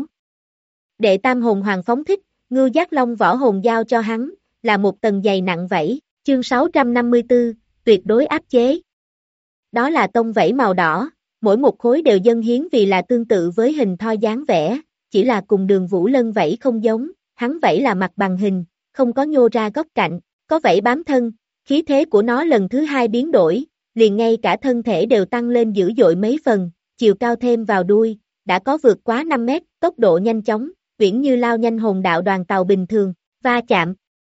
Đệ tam hồn hoàng phóng thích, Ngưu Giác Long võ hồn giao cho hắn, là một tầng dày nặng vảy, chương 654, tuyệt đối áp chế. Đó là tông vảy màu đỏ, mỗi một khối đều dâng hiến vì là tương tự với hình thoi dáng vẽ, chỉ là cùng Đường Vũ Lân vảy không giống, hắn vảy là mặt bằng hình, không có nhô ra góc cạnh, có vảy bám thân, khí thế của nó lần thứ hai biến đổi, liền ngay cả thân thể đều tăng lên dữ dội mấy phần, chiều cao thêm vào đuôi, đã có vượt quá 5 mét, tốc độ nhanh chóng, uyển như lao nhanh hồn đạo đoàn tàu bình thường, va chạm.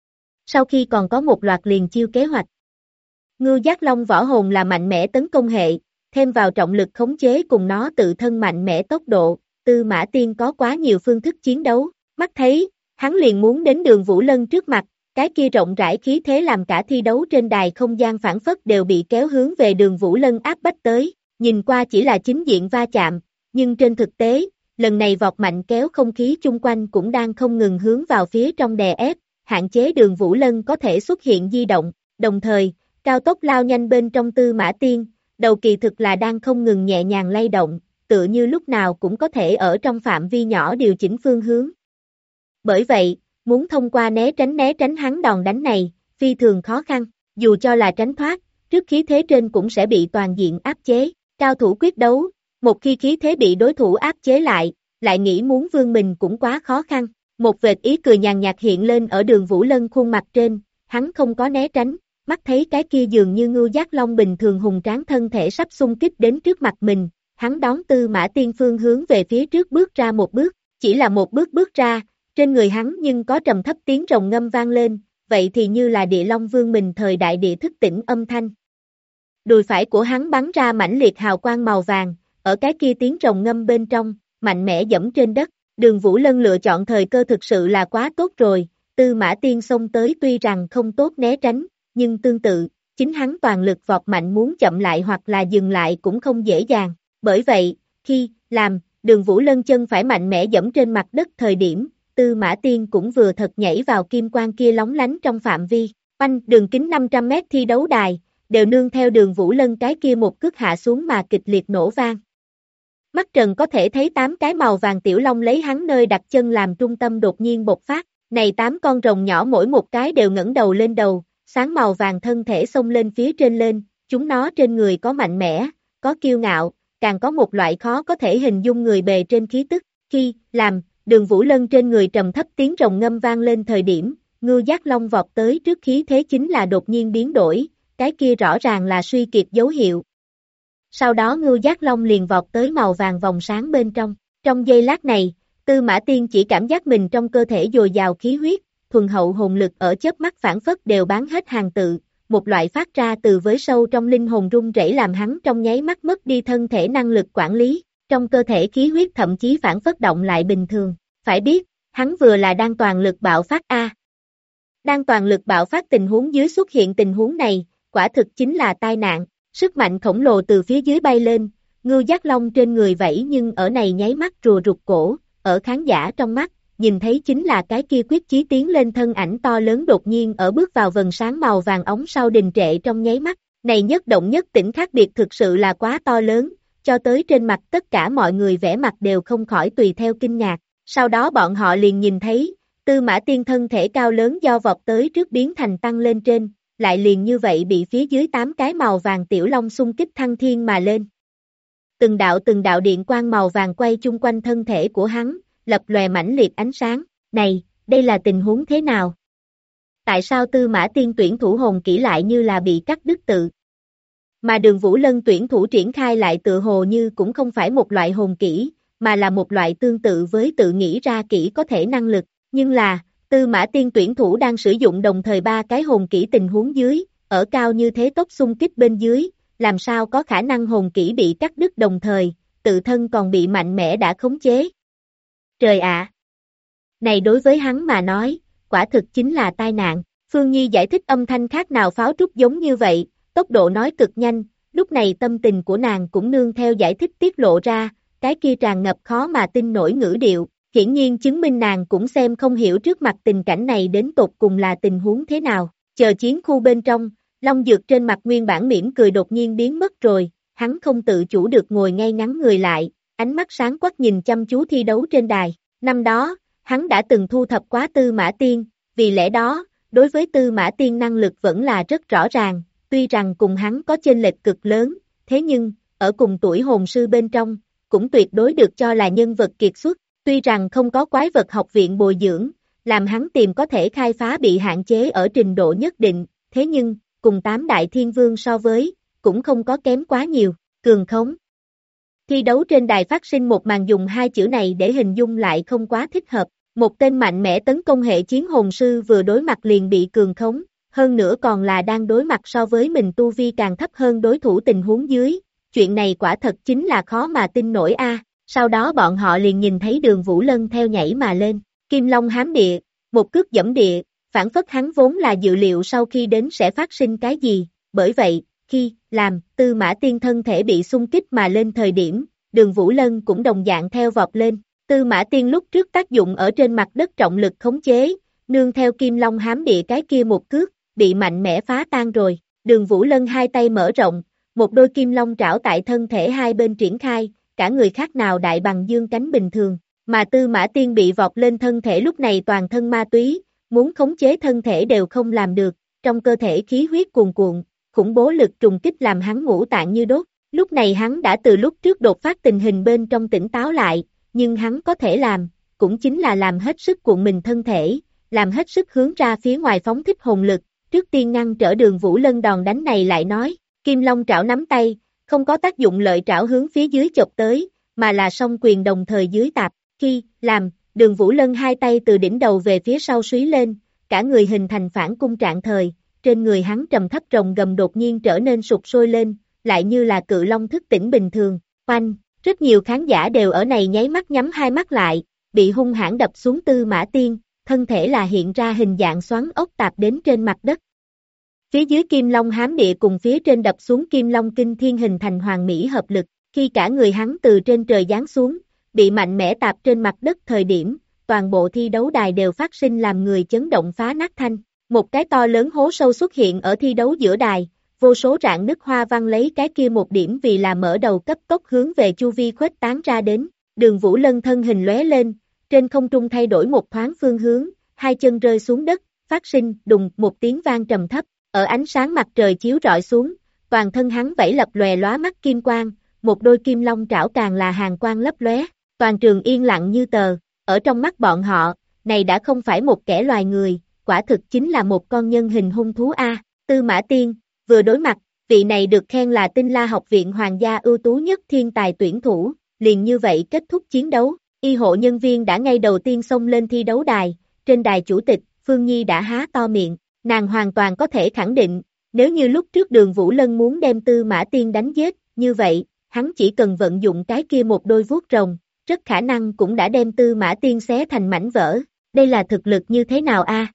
Sau khi còn có một loạt liền chiêu kế hoạch. Ngưu Giác Long võ hồn là mạnh mẽ tấn công hệ, thêm vào trọng lực khống chế cùng nó tự thân mạnh mẽ tốc độ, Tư Mã Tiên có quá nhiều phương thức chiến đấu, mắt thấy, hắn liền muốn đến Đường Vũ Lân trước mặt, cái kia rộng rãi khí thế làm cả thi đấu trên đài không gian phản phất đều bị kéo hướng về Đường Vũ Lân áp bách tới, nhìn qua chỉ là chính diện va chạm, nhưng trên thực tế, lần này vọt mạnh kéo không khí chung quanh cũng đang không ngừng hướng vào phía trong đè ép, hạn chế Đường Vũ Lân có thể xuất hiện di động, đồng thời, cao tốc lao nhanh bên trong Tư Mã Tiên, đầu kỳ thực là đang không ngừng nhẹ nhàng lay động, tựa như lúc nào cũng có thể ở trong phạm vi nhỏ điều chỉnh phương hướng. Bởi vậy, muốn thông qua né tránh hắn đòn đánh này, phi thường khó khăn, dù cho là tránh thoát, trước khí thế trên cũng sẽ bị toàn diện áp chế, cao thủ quyết đấu, một khi khí thế bị đối thủ áp chế lại nghĩ muốn vươn mình cũng quá khó khăn, một vệt ý cười nhàn nhạt hiện lên ở Đường Vũ Lân khuôn mặt trên, hắn không có né tránh, mắt thấy cái kia dường như Ngưu Giác Long bình thường hùng tráng thân thể sắp xung kích đến trước mặt mình, hắn đón Tư Mã Tiên phương hướng về phía trước bước ra một bước, chỉ là một bước ra, trên người hắn nhưng có trầm thấp tiếng rồng ngâm vang lên, vậy thì như là địa long vương mình thời đại địa thức tỉnh âm thanh. Đùi phải của hắn bắn ra mãnh liệt hào quang màu vàng, ở cái kia tiếng rồng ngâm bên trong, mạnh mẽ dẫm trên đất, Đường Vũ Lân lựa chọn thời cơ thực sự là quá tốt rồi, Tư Mã Tiên xông tới tuy rằng không tốt né tránh, nhưng tương tự, chính hắn toàn lực vọt mạnh muốn chậm lại hoặc là dừng lại cũng không dễ dàng, bởi vậy, khi làm Đường Vũ Lân chân phải mạnh mẽ dẫm trên mặt đất thời điểm, Tư Mã Tiên cũng vừa thật nhảy vào kim quang kia lóng lánh trong phạm vi, Oanh, đường kính 500 mét thi đấu đài, đều nương theo Đường Vũ Lân cái kia một cước hạ xuống mà kịch liệt nổ vang. Mắt trần có thể thấy 8 cái màu vàng tiểu long lấy hắn nơi đặt chân làm trung tâm đột nhiên bộc phát, này 8 con rồng nhỏ mỗi một cái đều ngẩng đầu lên đầu, sáng màu vàng thân thể xông lên phía trên lên, chúng nó trên người có mạnh mẽ, có kiêu ngạo, càng có một loại khó có thể hình dung người bề trên khí tức, khi, làm, Đường Vũ Lân trên người trầm thấp tiếng rồng ngâm vang lên thời điểm, Ngưu Giác Long vọt tới trước khí thế chính là đột nhiên biến đổi, cái kia rõ ràng là suy kiệt dấu hiệu. Sau đó Ngưu Giác Long liền vọt tới màu vàng vòng sáng bên trong giây lát này, Tư Mã Tiên chỉ cảm giác mình trong cơ thể dồi dào khí huyết, thuần hậu hồn lực ở chớp mắt phản phất đều bán hết hàng tự, một loại phát ra từ với sâu trong linh hồn rung rẩy làm hắn trong nháy mắt mất đi thân thể năng lực quản lý, trong cơ thể khí huyết thậm chí phản phất động lại bình thường, phải biết, hắn vừa là đang toàn lực bạo phát A. Đang toàn lực bạo phát tình huống dưới xuất hiện tình huống này, quả thực chính là tai nạn, sức mạnh khổng lồ từ phía dưới bay lên, Ngưu Giác Long trên người vẫy nhưng ở này nháy mắt rùa rụt cổ, ở khán giả trong mắt, nhìn thấy chính là cái kia quyết chí tiến lên thân ảnh to lớn đột nhiên ở bước vào vầng sáng màu vàng ống sau đình trệ trong nháy mắt, này nhất động nhất tĩnh khác biệt thực sự là quá to lớn, cho tới trên mặt tất cả mọi người vẻ mặt đều không khỏi tùy theo kinh ngạc, sau đó bọn họ liền nhìn thấy, Tư Mã Tiên thân thể cao lớn do vọt tới trước biến thành tăng lên trên, lại liền như vậy bị phía dưới 8 cái màu vàng tiểu long xung kích thăng thiên mà lên. Từng đạo điện quang màu vàng quay chung quanh thân thể của hắn, lập lòe mãnh liệt ánh sáng, này, đây là tình huống thế nào? Tại sao Tư Mã Tiên tuyển thủ hồn kỹ lại như là bị cắt đứt tự? Mà Đường Vũ Lân tuyển thủ triển khai lại tự hồ như cũng không phải một loại hồn kỹ, mà là một loại tương tự với tự nghĩ ra kỹ có thể năng lực, nhưng là, Tư Mã Tiên tuyển thủ đang sử dụng đồng thời 3 cái hồn kỹ tình huống dưới, ở cao như thế tốc xung kích bên dưới, làm sao có khả năng hồn kỹ bị cắt đứt đồng thời, tự thân còn bị mạnh mẽ đã khống chế. Trời ạ! Này đối với hắn mà nói, quả thực chính là tai nạn. Phương Nhi giải thích âm thanh khác nào pháo trúc giống như vậy, tốc độ nói cực nhanh, lúc này tâm tình của nàng cũng nương theo giải thích tiết lộ ra, cái kia tràn ngập khó mà tin nổi ngữ điệu, hiển nhiên chứng minh nàng cũng xem không hiểu trước mặt tình cảnh này đến tột cùng là tình huống thế nào. Chờ chiến khu bên trong, Long Dược trên mặt nguyên bản mỉm cười đột nhiên biến mất rồi, hắn không tự chủ được ngồi ngay ngắn người lại, ánh mắt sáng quắc nhìn chăm chú thi đấu trên đài. Năm đó, hắn đã từng thu thập quá Tư Mã Tiên, vì lẽ đó, đối với Tư Mã Tiên năng lực vẫn là rất rõ ràng, tuy rằng cùng hắn có chênh lệch cực lớn, thế nhưng, ở cùng tuổi hồn sư bên trong, cũng tuyệt đối được cho là nhân vật kiệt xuất, tuy rằng không có quái vật học viện bồi dưỡng, làm hắn tìm có thể khai phá bị hạn chế ở trình độ nhất định, thế nhưng, cùng 8 đại thiên vương so với, cũng không có kém quá nhiều, cường khống. Thi đấu trên đài phát sinh một màn dùng 2 chữ này để hình dung lại không quá thích hợp, một tên mạnh mẽ tấn công hệ chiến hồn sư vừa đối mặt liền bị cường khống, hơn nữa còn là đang đối mặt so với mình tu vi càng thấp hơn đối thủ tình huống dưới, chuyện này quả thật chính là khó mà tin nổi a. Sau đó bọn họ liền nhìn thấy Đường Vũ Lân theo nhảy mà lên, Kim Long hám địa, một cước dẫm địa, phản phất hắn vốn là dự liệu sau khi đến sẽ phát sinh cái gì, bởi vậy, khi, làm, Tư Mã Tiên thân thể bị xung kích mà lên thời điểm, Đường Vũ Lân cũng đồng dạng theo vọt lên, Tư Mã Tiên lúc trước tác dụng ở trên mặt đất trọng lực khống chế, nương theo Kim Long hám địa cái kia một cước, bị mạnh mẽ phá tan rồi, Đường Vũ Lân hai tay mở rộng, một đôi kim long trảo tại thân thể hai bên triển khai, cả người khác nào đại bằng dương cánh bình thường, mà Tư Mã Tiên bị vọt lên thân thể lúc này toàn thân ma túy, muốn khống chế thân thể đều không làm được, trong cơ thể khí huyết cuồn cuộn, khủng bố lực trùng kích làm hắn ngũ tạng như đốt, lúc này hắn đã từ lúc trước đột phát tình hình bên trong tỉnh táo lại, nhưng hắn có thể làm, cũng chính là làm hết sức cuộn mình thân thể, làm hết sức hướng ra phía ngoài phóng thích hồn lực, trước tiên ngăn trở Đường Vũ Lân đòn đánh này lại nói, Kim Long trảo nắm tay, không có tác dụng lợi trảo hướng phía dưới chộp tới, mà là song quyền đồng thời dưới tạp, khi, làm, Đường Vũ Lân hai tay từ đỉnh đầu về phía sau súy lên, cả người hình thành phản cung trạng thời, trên người hắn trầm thấp rồng gầm đột nhiên trở nên sụp sôi lên, lại như là cự long thức tỉnh bình thường, oanh, rất nhiều khán giả đều ở này nháy mắt nhắm hai mắt lại, bị hung hãn đập xuống Tư Mã Tiên, thân thể là hiện ra hình dạng xoắn ốc tạp đến trên mặt đất. Phía dưới Kim Long hám địa cùng phía trên đập xuống Kim Long kinh thiên hình thành hoàn mỹ hợp lực, khi cả người hắn từ trên trời giáng xuống, bị mạnh mẽ tạp trên mặt đất thời điểm, toàn bộ thi đấu đài đều phát sinh làm người chấn động phá nát thanh, Một cái to lớn hố sâu xuất hiện ở thi đấu giữa đài, vô số rạn nứt hoa văn lấy cái kia một điểm vì là mở đầu cấp tốc hướng về chu vi khuếch tán ra đến. Đường Vũ Lân thân hình lóe lên, trên không trung thay đổi một thoáng phương hướng, hai chân rơi xuống đất, phát sinh đùng một tiếng vang trầm thấp, ở ánh sáng mặt trời chiếu rọi xuống, toàn thân hắn vẫy lập lòe lóa mắt kim quang, một đôi kim long trảo càng là hàn quang lấp lóe, toàn trường yên lặng như tờ, ở trong mắt bọn họ, này đã không phải một kẻ loài người, quả thực chính là một con nhân hình hung thú a. Tư Mã Tiên, vừa đối mặt, vị này được khen là Tinh La học viện hoàng gia ưu tú nhất thiên tài tuyển thủ, liền như vậy kết thúc chiến đấu, y hộ nhân viên đã ngay đầu tiên xông lên thi đấu đài, trên đài chủ tịch, Phương Nhi đã há to miệng, nàng hoàn toàn có thể khẳng định, nếu như lúc trước Đường Vũ Lân muốn đem Tư Mã Tiên đánh giết, như vậy, hắn chỉ cần vận dụng cái kia một đôi vuốt rồng, rất khả năng cũng đã đem Tư Mã Tiên xé thành mảnh vỡ, đây là thực lực như thế nào a?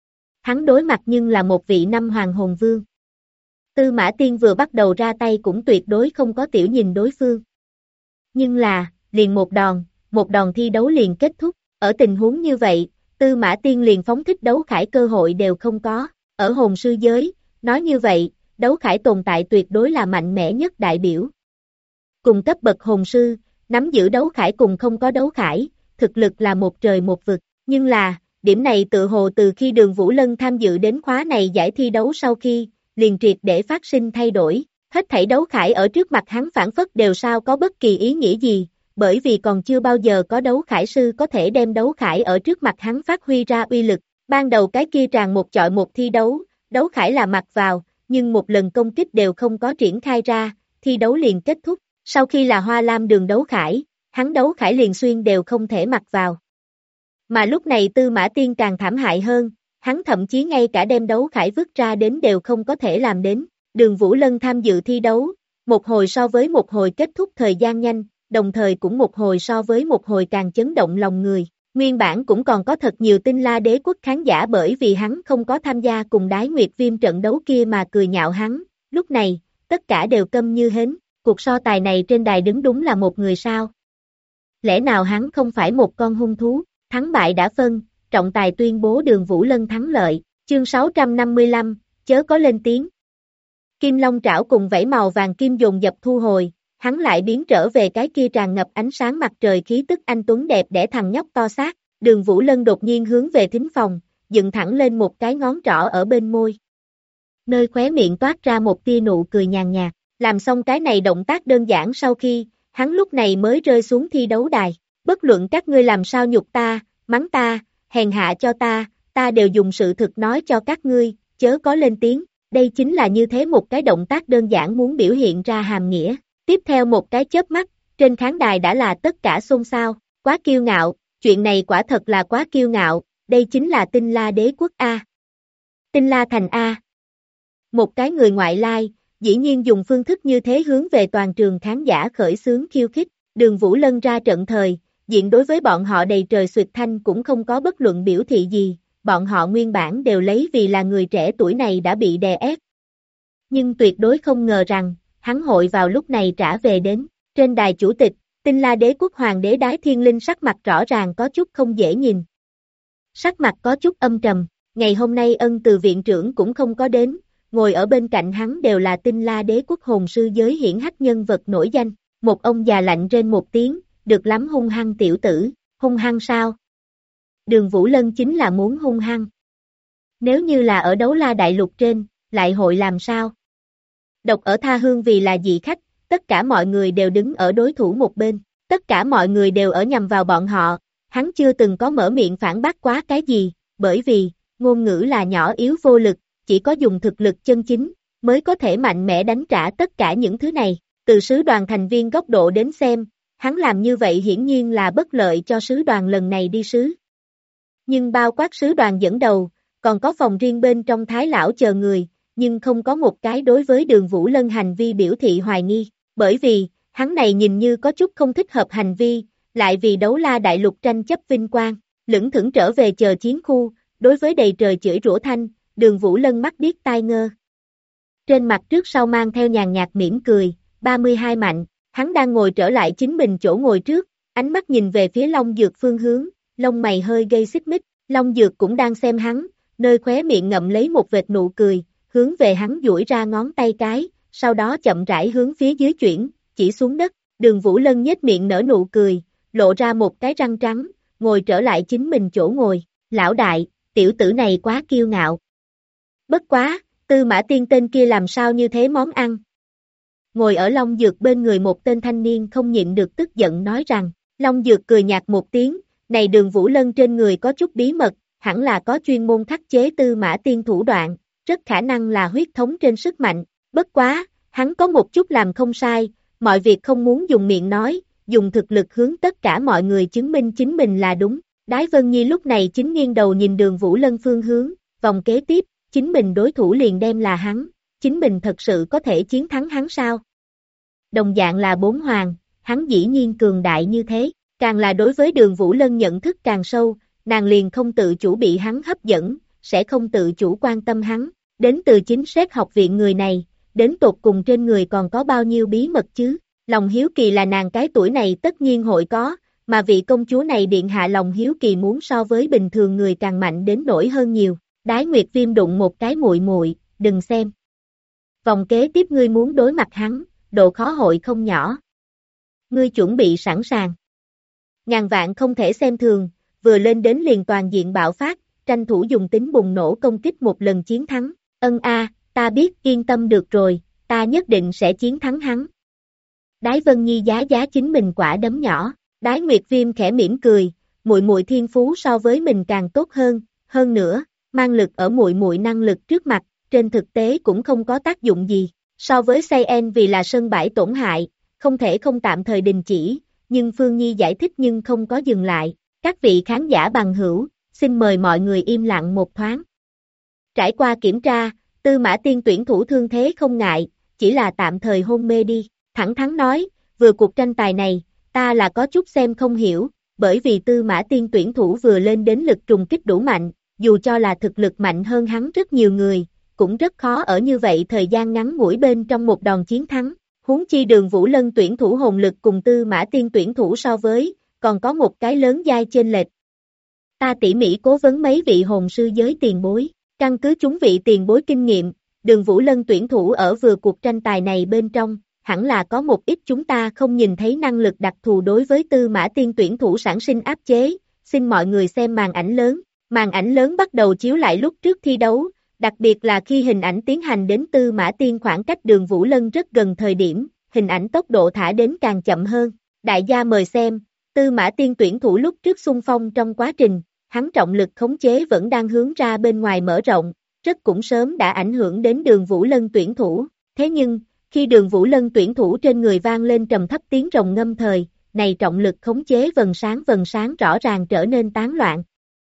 Hắn đối mặt nhưng là một vị năm hoàng hồn vương. Tư Mã Tiên vừa bắt đầu ra tay cũng tuyệt đối không có tiểu nhìn đối phương. Nhưng là, liền một đòn thi đấu liền kết thúc, ở tình huống như vậy, Tư Mã Tiên liền phóng thích đấu khải cơ hội đều không có, ở hồn sư giới, nói như vậy, đấu khải tồn tại tuyệt đối là mạnh mẽ nhất đại biểu. Cùng cấp bậc hồn sư, nắm giữ đấu khải cùng không có đấu khải, thực lực là một trời một vực, nhưng là, điểm này tự hồ từ khi Đường Vũ Lân tham dự đến khóa này giải thi đấu sau khi, liền triệt để phát sinh thay đổi, hết thảy đấu khải ở trước mặt hắn phản phất đều sao có bất kỳ ý nghĩa gì, bởi vì còn chưa bao giờ có đấu khải sư có thể đem đấu khải ở trước mặt hắn phát huy ra uy lực, ban đầu cái kia tràn một chọi một thi đấu, đấu khải là mặc vào, nhưng một lần công kích đều không có triển khai ra, thi đấu liền kết thúc, sau khi là Hoa Lam đường đấu khải, hắn đấu khải liền xuyên đều không thể mặc vào. Mà lúc này Tư Mã Tiên càng thảm hại hơn, hắn thậm chí ngay cả đem đấu khải vứt ra đến đều không có thể làm đến. Đường Vũ Lân tham dự thi đấu, một hồi so với một hồi kết thúc thời gian nhanh, đồng thời cũng một hồi so với một hồi càng chấn động lòng người. Nguyên bản cũng còn có thật nhiều Tinh La đế quốc khán giả bởi vì hắn không có tham gia cùng Đái Nguyệt Viêm trận đấu kia mà cười nhạo hắn, lúc này, tất cả đều câm như hến, cuộc so tài này trên đài đứng đúng là một người sao? Lẽ nào hắn không phải một con hung thú, thắng bại đã phân, trọng tài tuyên bố Đường Vũ Lân thắng lợi, chương 655, chớ có lên tiếng. Kim Long trảo cùng vảy màu vàng kim dồn dập thu hồi, hắn lại biến trở về cái kia tràn ngập ánh sáng mặt trời khí tức anh tuấn đẹp đẽ thằng nhóc to xác. Đường Vũ Lân đột nhiên hướng về thính phòng, dựng thẳng lên một cái ngón trỏ ở bên môi. Nơi khóe miệng toát ra một tia nụ cười nhàn nhạt, làm xong cái này động tác đơn giản sau khi, hắn lúc này mới rơi xuống thi đấu đài. Bất luận các ngươi làm sao nhục ta, mắng ta, hèn hạ cho ta đều dùng sự thực nói cho các ngươi, chớ có lên tiếng. Đây chính là như thế một cái động tác đơn giản muốn biểu hiện ra hàm nghĩa. Tiếp theo một cái chớp mắt, trên khán đài đã là tất cả xôn xao, quá kiêu ngạo, chuyện này quả thật là quá kiêu ngạo, đây chính là Tinh La đế quốc A. Tinh La thành A. Một cái người ngoại lai, dĩ nhiên dùng phương thức như thế hướng về toàn trường khán giả khởi xướng khiêu khích, Đường Vũ Lân ra trận thời, diện đối với bọn họ đầy trời xuyệt thanh cũng không có bất luận biểu thị gì, bọn họ nguyên bản đều lấy vì là người trẻ tuổi này đã bị đè ép. Nhưng tuyệt đối không ngờ rằng, hắn hội vào lúc này trả về đến, trên đài chủ tịch, Tinh La đế quốc hoàng đế Đái Thiên Linh sắc mặt rõ ràng có chút không dễ nhìn. Sắc mặt có chút âm trầm, ngày hôm nay Ân Từ viện trưởng cũng không có đến, ngồi ở bên cạnh hắn đều là Tinh La đế quốc hồn sư giới hiển hách nhân vật nổi danh, một ông già lạnh rên một tiếng, được lắm hung hăng tiểu tử, hung hăng sao? Đường Vũ Lân chính là muốn hung hăng. Nếu như là ở Đấu La đại lục trên, lại hội làm sao? Độc ở tha hương vì là dị khách, tất cả mọi người đều đứng ở đối thủ một bên, tất cả mọi người đều ở nhằm vào bọn họ, hắn chưa từng có mở miệng phản bác quá cái gì, bởi vì, ngôn ngữ là nhỏ yếu vô lực, chỉ có dùng thực lực chân chính, mới có thể mạnh mẽ đánh trả tất cả những thứ này, từ sứ đoàn thành viên góc độ đến xem, hắn làm như vậy hiển nhiên là bất lợi cho sứ đoàn lần này đi sứ. Nhưng bao quát sứ đoàn dẫn đầu, còn có phòng riêng bên trong Thái lão chờ người, nhưng không có một cái đối với Đường Vũ Lân hành vi biểu thị hoài nghi, bởi vì, hắn này nhìn như có chút không thích hợp hành vi, lại vì Đấu La đại lục tranh chấp vinh quang, lững thững trở về chờ chiến khu, đối với đầy trời chửi rủa thanh, Đường Vũ Lân mắt điếc tai ngơ. Trên mặt trước sau mang theo nhàn nhạt mỉm cười, 32 mạnh, hắn đang ngồi trở lại chính mình chỗ ngồi trước, ánh mắt nhìn về phía Long Dược phương hướng, lông mày hơi gây xích mích, Long Dược cũng đang xem hắn, nơi khóe miệng ngậm lấy một vệt nụ cười, hướng về hắn duỗi ra ngón tay cái, sau đó chậm rãi hướng phía dưới chuyển, chỉ xuống đất. Đường Vũ Lân nhếch miệng nở nụ cười, lộ ra một cái răng trắng, ngồi trở lại chính mình chỗ ngồi. Lão đại, tiểu tử này quá kiêu ngạo. Bất quá, Tư Mã Tiên tên kia làm sao như thế món ăn? Ngồi ở Long Dược bên người một tên thanh niên không nhịn được tức giận nói rằng, Long Dược cười nhạt một tiếng, này Đường Vũ Lân trên người có chút bí mật, hẳn là có chuyên môn khắc chế Tư Mã Tiên thủ đoạn, rất khả năng là huyết thống trên sức mạnh, bất quá, hắn có một chút làm không sai, mọi việc không muốn dùng miệng nói, dùng thực lực hướng tất cả mọi người chứng minh chính mình là đúng. Đái Vân Nhi lúc này chính nghiêng đầu nhìn Đường Vũ Lân phương hướng, vòng kế tiếp, chính mình đối thủ liền đem là hắn, chính mình thật sự có thể chiến thắng hắn sao? Đồng dạng là 4 hoàng, hắn dĩ nhiên cường đại như thế, càng là đối với Đường Vũ Lân nhận thức càng sâu, nàng liền không tự chủ bị hắn hấp dẫn, sẽ không tự chủ quan tâm hắn, đến từ chính xét học viện người này, đến tột cùng trên người còn có bao nhiêu bí mật chứ, lòng hiếu kỳ là nàng cái tuổi này tất nhiên hội có, mà vị công chúa này điện hạ lòng hiếu kỳ muốn so với bình thường người càng mạnh đến nỗi hơn nhiều. Đái Nguyệt Viêm đụng một cái muội muội, đừng xem. Vòng kế tiếp ngươi muốn đối mặt hắn, độ khó hội không nhỏ. Ngươi chuẩn bị sẵn sàng. Ngàn vạn không thể xem thường, vừa lên đến liền toàn diện bạo phát, tranh thủ dùng tính bùng nổ công kích một lần chiến thắng. Ta biết, yên tâm được rồi, ta nhất định sẽ chiến thắng hắn. Đái Vân Nhi giá chính mình quả đấm nhỏ. Đái Nguyệt Viêm khẽ mỉm cười, muội muội thiên phú so với mình càng tốt hơn nữa, mang lực ở muội muội năng lực trước mặt, trên thực tế cũng không có tác dụng gì. So với Saiyan vì là sân bãi tổn hại, không thể không tạm thời đình chỉ, nhưng Phương Nhi giải thích nhưng không có dừng lại. Các vị khán giả bằng hữu, xin mời mọi người im lặng một thoáng. Trải qua kiểm tra, Tư Mã Tiên tuyển thủ thương thế không ngại, chỉ là tạm thời hôn mê đi. Thẳng thắn nói, vừa cuộc tranh tài này, ta là có chút xem không hiểu, bởi vì Tư Mã Tiên tuyển thủ vừa lên đến lực trùng kích đủ mạnh, dù cho là thực lực mạnh hơn hắn rất nhiều người, cũng rất khó ở như vậy thời gian ngắn ngủi bên trong một đòn chiến thắng. Huống chi Đường Vũ Lân tuyển thủ hồn lực cùng Tư Mã Tiên tuyển thủ so với, còn có một cái lớn giai chênh lệch. Ta tỉ mỉ cố vấn mấy vị hồn sư giới tiền bối, căn cứ chúng vị tiền bối kinh nghiệm, Đường Vũ Lân tuyển thủ ở vừa cuộc tranh tài này bên trong, hẳn là có một ít chúng ta không nhìn thấy năng lực đặc thù đối với Tư Mã Tiên tuyển thủ sản sinh áp chế, xin mọi người xem màn ảnh lớn bắt đầu chiếu lại lúc trước thi đấu, đặc biệt là khi hình ảnh tiến hành đến Tư Mã Tiên khoảng cách Đường Vũ Lân rất gần thời điểm, hình ảnh tốc độ thả đến càng chậm hơn. Đại gia mời xem, Tư Mã Tiên tuyển thủ lúc trước xung phong trong quá trình, hắn trọng lực khống chế vẫn đang hướng ra bên ngoài mở rộng, rất cũng sớm đã ảnh hưởng đến Đường Vũ Lân tuyển thủ. Thế nhưng, khi Đường Vũ Lân tuyển thủ trên người vang lên trầm thấp tiếng rồng ngâm thời, này trọng lực khống chế vần sáng rõ ràng trở nên tán loạn.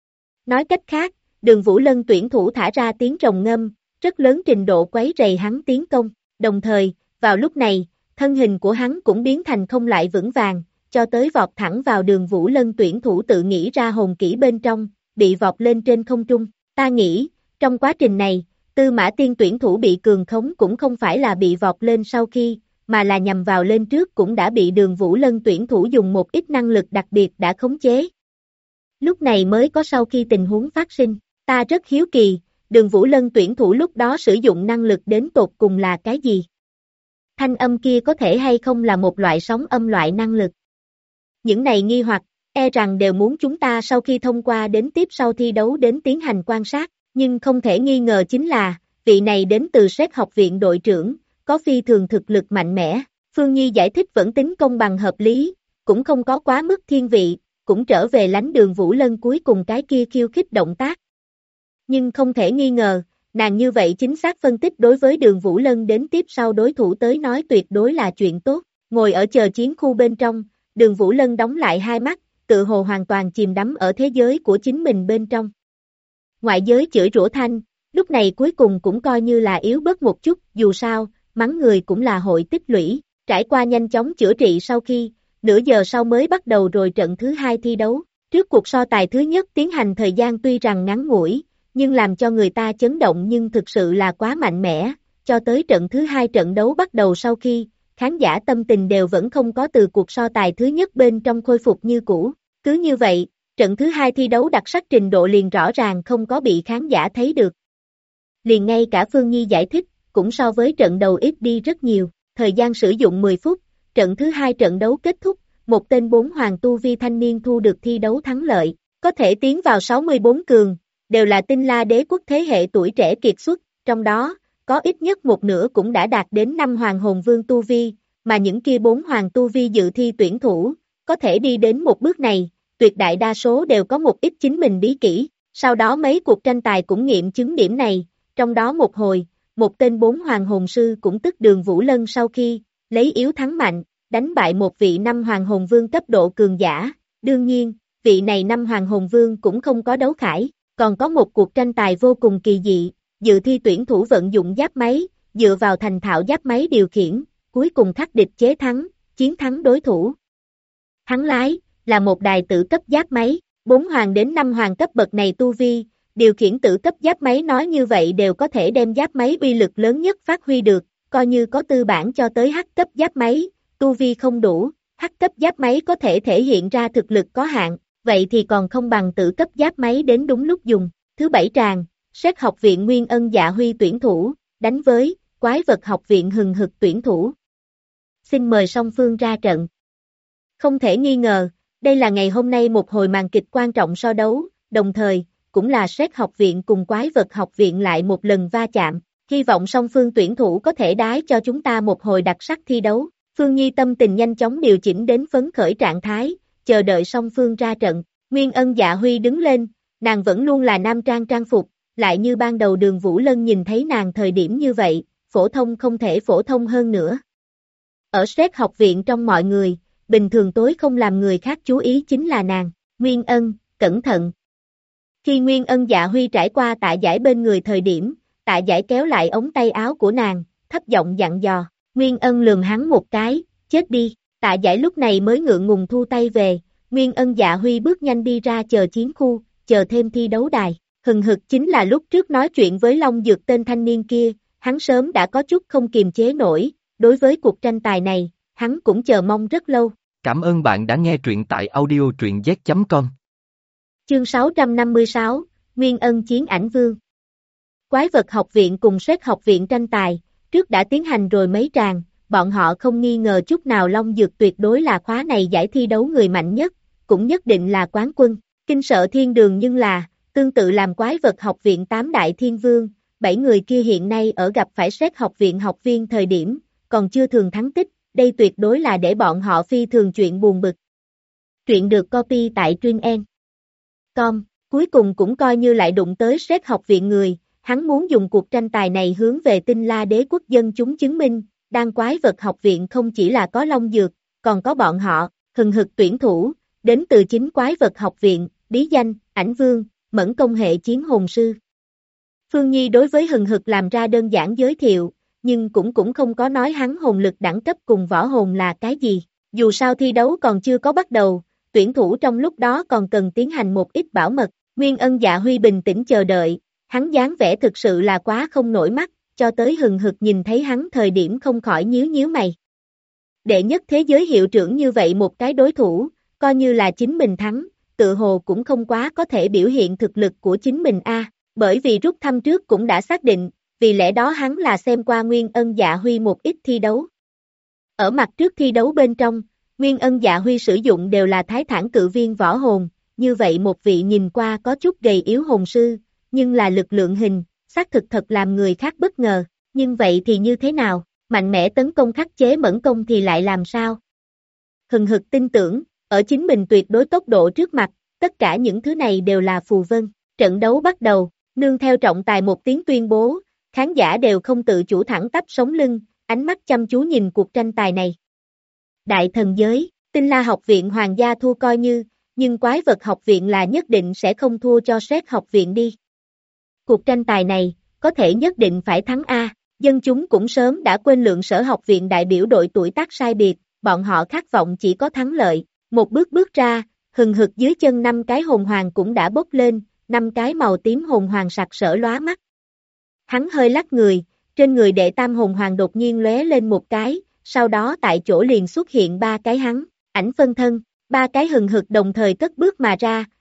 Nói cách khác, Đường Vũ Lân tuyển thủ thả ra tiếng rồng ngâm, rất lớn trình độ quấy rầy hắn tiến công, đồng thời, vào lúc này, thân hình của hắn cũng biến thành không lại vững vàng, cho tới vọt thẳng vào Đường Vũ Lân tuyển thủ tự nghĩ ra hồn kỹ bên trong, bị vọt lên trên không trung. Ta nghĩ, trong quá trình này, Tư Mã Tiên tuyển thủ bị cường khống cũng không phải là bị vọt lên sau khi, mà là nhằm vào lên trước cũng đã bị Đường Vũ Lân tuyển thủ dùng một ít năng lực đặc biệt đã khống chế. Lúc này mới có sau khi tình huống phát sinh, ta rất hiếu kỳ, Đường Vũ Lân tuyển thủ lúc đó sử dụng năng lực đến tột cùng là cái gì? Thanh âm kia có thể hay không là một loại sóng âm loại năng lực? Những này nghi hoặc, e rằng đều muốn chúng ta sau khi thông qua đến tiếp sau thi đấu đến tiến hành quan sát, nhưng không thể nghi ngờ chính là, vị này đến từ Sét học viện đội trưởng, có phi thường thực lực mạnh mẽ. Phương Nhi giải thích vẫn tính công bằng hợp lý, cũng không có quá mức thiên vị, cũng trở về lánh Đường Vũ Lân cuối cùng cái kia khiêu khích động tác. Nhưng không thể nghi ngờ, nàng như vậy chính xác phân tích đối với Đường Vũ Lân đến tiếp sau đối thủ tới nói tuyệt đối là chuyện tốt. Ngồi ở chờ chiến khu bên trong, Đường Vũ Lân đóng lại hai mắt, tự hồ hoàn toàn chìm đắm ở thế giới của chính mình bên trong. Ngoại giới chửi rủa thanh, lúc này cuối cùng cũng coi như là yếu bớt một chút, dù sao, mắng người cũng là hội tích lũy, trải qua nhanh chóng chữa trị sau khi, nửa giờ sau mới bắt đầu rồi trận thứ hai thi đấu. Trước cuộc so tài thứ nhất tiến hành thời gian tuy rằng ngắn ngủi, nhưng làm cho người ta chấn động nhưng thực sự là quá mạnh mẽ, cho tới trận thứ hai trận đấu bắt đầu sau khi, khán giả tâm tình đều vẫn không có từ cuộc so tài thứ nhất bên trong khôi phục như cũ. Cứ như vậy, Trận thứ hai thi đấu đặc sắc trình độ liền rõ ràng không có bị khán giả thấy được. Liền ngay cả Phương Nhi giải thích, cũng so với trận đầu ít đi rất nhiều, thời gian sử dụng 10 phút, trận thứ hai trận đấu kết thúc, một tên 4 hoàng tu vi thanh niên thu được thi đấu thắng lợi, có thể tiến vào 64 cường, đều là Tinh La Đế quốc thế hệ tuổi trẻ kiệt xuất, trong đó, có ít nhất một nửa cũng đã đạt đến 5 hoàng hồn vương tu vi, mà những kia 4 hoàng tu vi dự thi tuyển thủ, có thể đi đến một bước này, tuyệt đại đa số đều có một ít chính mình bí kỹ, sau đó mấy cuộc tranh tài cũng nghiệm chứng điểm này, trong đó một hồi, một tên 4 hoàng hồn sư cũng tức Đường Vũ Lân sau khi lấy yếu thắng mạnh, đánh bại một vị 5 hoàng hồn vương cấp độ cường giả, đương nhiên, vị này 5 hoàng hồn vương cũng không có đấu khải, còn có một cuộc tranh tài vô cùng kỳ dị, dự thi tuyển thủ vận dụng giáp máy, dựa vào thành thạo giáp máy điều khiển, cuối cùng khắc địch chế thắng, chiến thắng đối thủ. Hắn lái, là một đài tử cấp giáp máy, 4 hoàng đến 5 hoàng cấp bậc này tu vi, điều khiển tử cấp giáp máy nói như vậy đều có thể đem giáp máy uy lực lớn nhất phát huy được, coi như có tư bản cho tới H cấp giáp máy, tu vi không đủ, H cấp giáp máy có thể thể hiện ra thực lực có hạn, vậy thì còn không bằng tử cấp giáp máy đến đúng lúc dùng. Thứ bảy tràng, Sét học viện Nguyên Ân Dạ Huy tuyển thủ, đánh với Quái vật học viện Hừng Hực tuyển thủ. Xin mời song phương ra trận. Không thể nghi ngờ, đây là ngày hôm nay một hồi màn kịch quan trọng so đấu, đồng thời, cũng là Sét học viện cùng Quái vật học viện lại một lần va chạm, hy vọng song phương tuyển thủ có thể đái cho chúng ta một hồi đặc sắc thi đấu. Phương Nhi tâm tình nhanh chóng điều chỉnh đến phấn khởi trạng thái, chờ đợi song phương ra trận. Nguyên Ân Dạ Huy đứng lên, nàng vẫn luôn là nam trang trang phục, lại như ban đầu Đường Vũ Lân nhìn thấy nàng thời điểm như vậy, phổ thông không thể phổ thông hơn nữa. Ở Sét học viện trong mọi người, bình thường tối không làm người khác chú ý chính là nàng. Nguyên Ân, cẩn thận. Khi Nguyên Ân Dạ Huy trải qua Tạ Giải bên người thời điểm, Tạ Giải kéo lại ống tay áo của nàng, thấp giọng dặn dò. Nguyên Ân lườm hắn một cái, chết đi. Tạ Giải lúc này mới ngượng ngùng thu tay về. Nguyên Ân Dạ Huy bước nhanh đi ra chờ chiến khu, chờ thêm thi đấu đài. Hừng hực chính là lúc trước nói chuyện với Long Dược tên thanh niên kia, hắn sớm đã có chút không kiềm chế nổi, đối với cuộc tranh tài này, hắn cũng chờ mong rất lâu. Cảm ơn bạn đã nghe truyện tại audio truyện z.com. Chương 656, Nguyên Ân Chiến Ảnh Vương. Quái vật học viện cùng Sét học viện tranh tài, trước đã tiến hành rồi mấy tràng, bọn họ không nghi ngờ chút nào Long Dược tuyệt đối là khóa này giải thi đấu người mạnh nhất, cũng nhất định là quán quân, kinh sợ thiên đường nhưng là, tương tự làm Quái vật học viện 8 đại thiên vương, 7 người kia hiện nay ở gặp phải Sét học viện học viên thời điểm, còn chưa thường thắng tích, đây tuyệt đối là để bọn họ phi thường chuyện buồn bực. Truyện được copy tại truyện.com, cuối cùng cũng coi như lại đụng tới Sét học viện người, hắn muốn dùng cuộc tranh tài này hướng về Tinh La Đế quốc dân chúng chứng minh, đang Quái vật học viện không chỉ là có Long Dược, còn có bọn họ, hừng hực tuyển thủ, đến từ chính Quái vật học viện, bí danh, Ảnh Vương, Mẫn công hệ chiến hồn sư. Phương Nhi đối với hừng hực làm ra đơn giản giới thiệu, nhưng cũng không có nói hắn hồn lực đẳng cấp cùng võ hồn là cái gì, dù sao thi đấu còn chưa có bắt đầu, tuyển thủ trong lúc đó còn cần tiến hành một ít bảo mật. Nguyên Ân Dạ Huy bình tĩnh chờ đợi, hắn dáng vẻ thực sự là quá không nổi mắt, cho tới hừng hực nhìn thấy hắn thời điểm không khỏi nhíu nhíu mày. Đệ nhất thế giới hiệu trưởng như vậy một cái đối thủ, coi như là chính mình thắng, tự hồ cũng không quá có thể biểu hiện thực lực của chính mình bởi vì rút thăm trước cũng đã xác định, vì lẽ đó hắn là xem qua Nguyên Ân Dạ Huy một ít thi đấu. Ở mặt trước thi đấu bên trong, Nguyên Ân Dạ Huy sử dụng đều là Thái Thản cự viên võ hồn, như vậy một vị nhìn qua có chút gầy yếu hồn sư, nhưng là lực lượng hình, xác thực thật làm người khác bất ngờ, nhưng vậy thì như thế nào, mạnh mẽ tấn công khắc chế mẫn công thì lại làm sao? Hừng hực tin tưởng, ở chính mình tuyệt đối tốc độ trước mặt, tất cả những thứ này đều là phù vân. Trận đấu bắt đầu, nương theo trọng tài một tiếng tuyên bố, khán giả đều không tự chủ thẳng tắp sống lưng, ánh mắt chăm chú nhìn cuộc tranh tài này. Đại thần giới, Tinh La học viện hoàng gia thua coi như, nhưng Quái vật học viện là nhất định sẽ không thua cho Sét học viện đi. Cuộc tranh tài này, có thể nhất định phải thắng dân chúng cũng sớm đã quên lượng Sở học viện đại biểu đội tuổi tác sai biệt, bọn họ khát vọng chỉ có thắng lợi. Một bước bước ra, hừng hực dưới chân 5 cái hồn hoàng cũng đã bốc lên, 5 cái màu tím hồn hoàng sặc sỡ lóa mắt. Hắn hơi lắc người, trên người đệ tam hồn hoàng đột nhiên lóe lên một cái, sau đó tại chỗ liền xuất hiện 3 cái hắn, ảnh phân thân, 3 cái hừng hực đồng thời cất bước mà ra,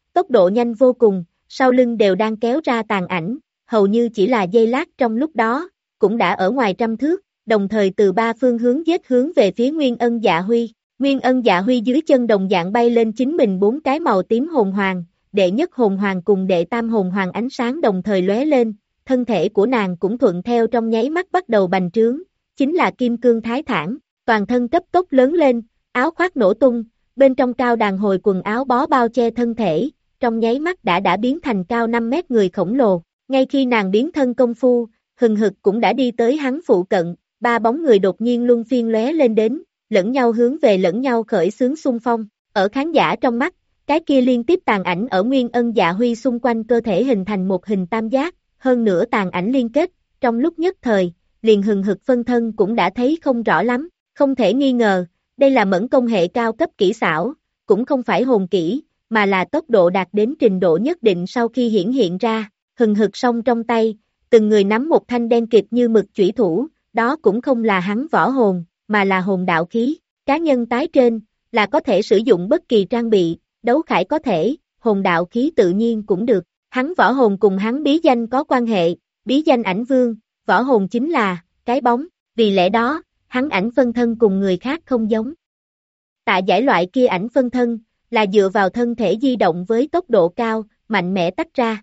tốc độ nhanh vô cùng, sau lưng đều đang kéo ra tàn ảnh, hầu như chỉ là giây lát trong lúc đó, cũng đã ở ngoài trăm thước, đồng thời từ ba phương hướng giết hướng về phía Nguyên Ân Dạ Huy. Nguyên Ân Dạ Huy dưới chân đồng dạng bay lên chính mình 4 cái màu tím hồn hoàng, đệ nhất hồn hoàng cùng đệ tam hồn hoàng ánh sáng đồng thời lóe lên, thân thể của nàng cũng thuận theo trong nháy mắt bắt đầu bành trướng, chính là kim cương thái thản, toàn thân cấp tốc lớn lên, áo khoác nổ tung, bên trong cao đàn hồi quần áo bó bao che thân thể, trong nháy mắt đã biến thành cao 5 mét người khổng lồ, ngay khi nàng biến thân công phu, hừng hực cũng đã đi tới hắn phụ cận, ba bóng người đột nhiên luân phiên lóe lên đến, lẫn nhau hướng về lẫn nhau khởi xướng xung phong, ở khán giả trong mắt, cái kia liên tiếp tàn ảnh ở Nguyên Ân Dạ Huy xung quanh cơ thể hình thành một hình tam giác, hơn nữa tàn ảnh liên kết, trong lúc nhất thời, liền hừng hực phân thân cũng đã thấy không rõ lắm, không thể nghi ngờ, đây là mẫn công hệ cao cấp kỹ xảo, cũng không phải hồn kỹ, mà là tốc độ đạt đến trình độ nhất định sau khi hiển hiện ra, hừng hực song trong tay, từng người nắm một thanh đen kịt như mực chủy thủ, đó cũng không là hắn võ hồn, mà là hồn đạo khí, cá nhân tái trên, là có thể sử dụng bất kỳ trang bị, đấu khải có thể, hồn đạo khí tự nhiên cũng được, hắn võ hồn cùng hắn bí danh có quan hệ, bí danh ảnh vương, võ hồn chính là, cái bóng, vì lẽ đó, hắn ảnh phân thân cùng người khác không giống. Tạ Giải loại kia ảnh phân thân, là dựa vào thân thể di động với tốc độ cao, mạnh mẽ tách ra.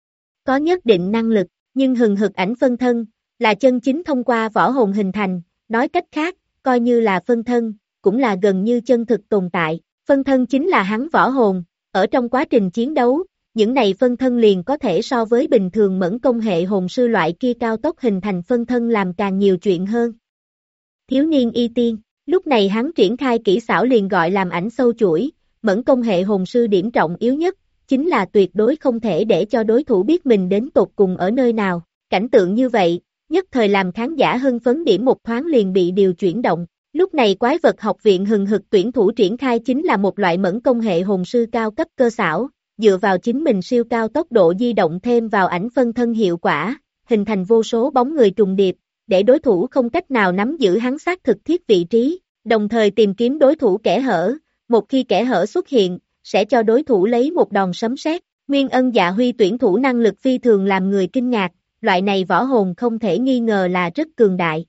Có nhất định năng lực, nhưng hừng hực ảnh phân thân, là chân chính thông qua võ hồn hình thành, nói cách khác, coi như là phân thân, cũng là gần như chân thực tồn tại. Phân thân chính là hắn võ hồn, ở trong quá trình chiến đấu, những này phân thân liền có thể so với bình thường mẫn công hệ hồn sư loại kia cao tốc hình thành phân thân làm càng nhiều chuyện hơn. Thiếu niên y tiên, lúc này hắn triển khai kỹ xảo liền gọi làm ảnh sâu chuỗi, mẫn công hệ hồn sư điểm trọng yếu nhất, chính là tuyệt đối không thể để cho đối thủ biết mình đến tột cùng ở nơi nào. Cảnh tượng như vậy, nhất thời làm khán giả hưng phấn điểm một thoáng liền bị điều chuyển động. Lúc này quái vật học viện hừng hực tuyển thủ triển khai chính là một loại mẫn công hệ hồn sư cao cấp cơ xảo, dựa vào chính mình siêu cao tốc độ di động thêm vào ảnh phân thân hiệu quả, hình thành vô số bóng người trùng điệp, để đối thủ không cách nào nắm giữ hắn xác thực thiết vị trí, đồng thời tìm kiếm đối thủ kẽ hở, một khi kẽ hở xuất hiện, sẽ cho đối thủ lấy một đòn sấm sét. Nguyên Ân Dạ Huy tuyển thủ năng lực phi thường làm người kinh ngạc, loại này võ hồn không thể nghi ngờ là rất cường đại.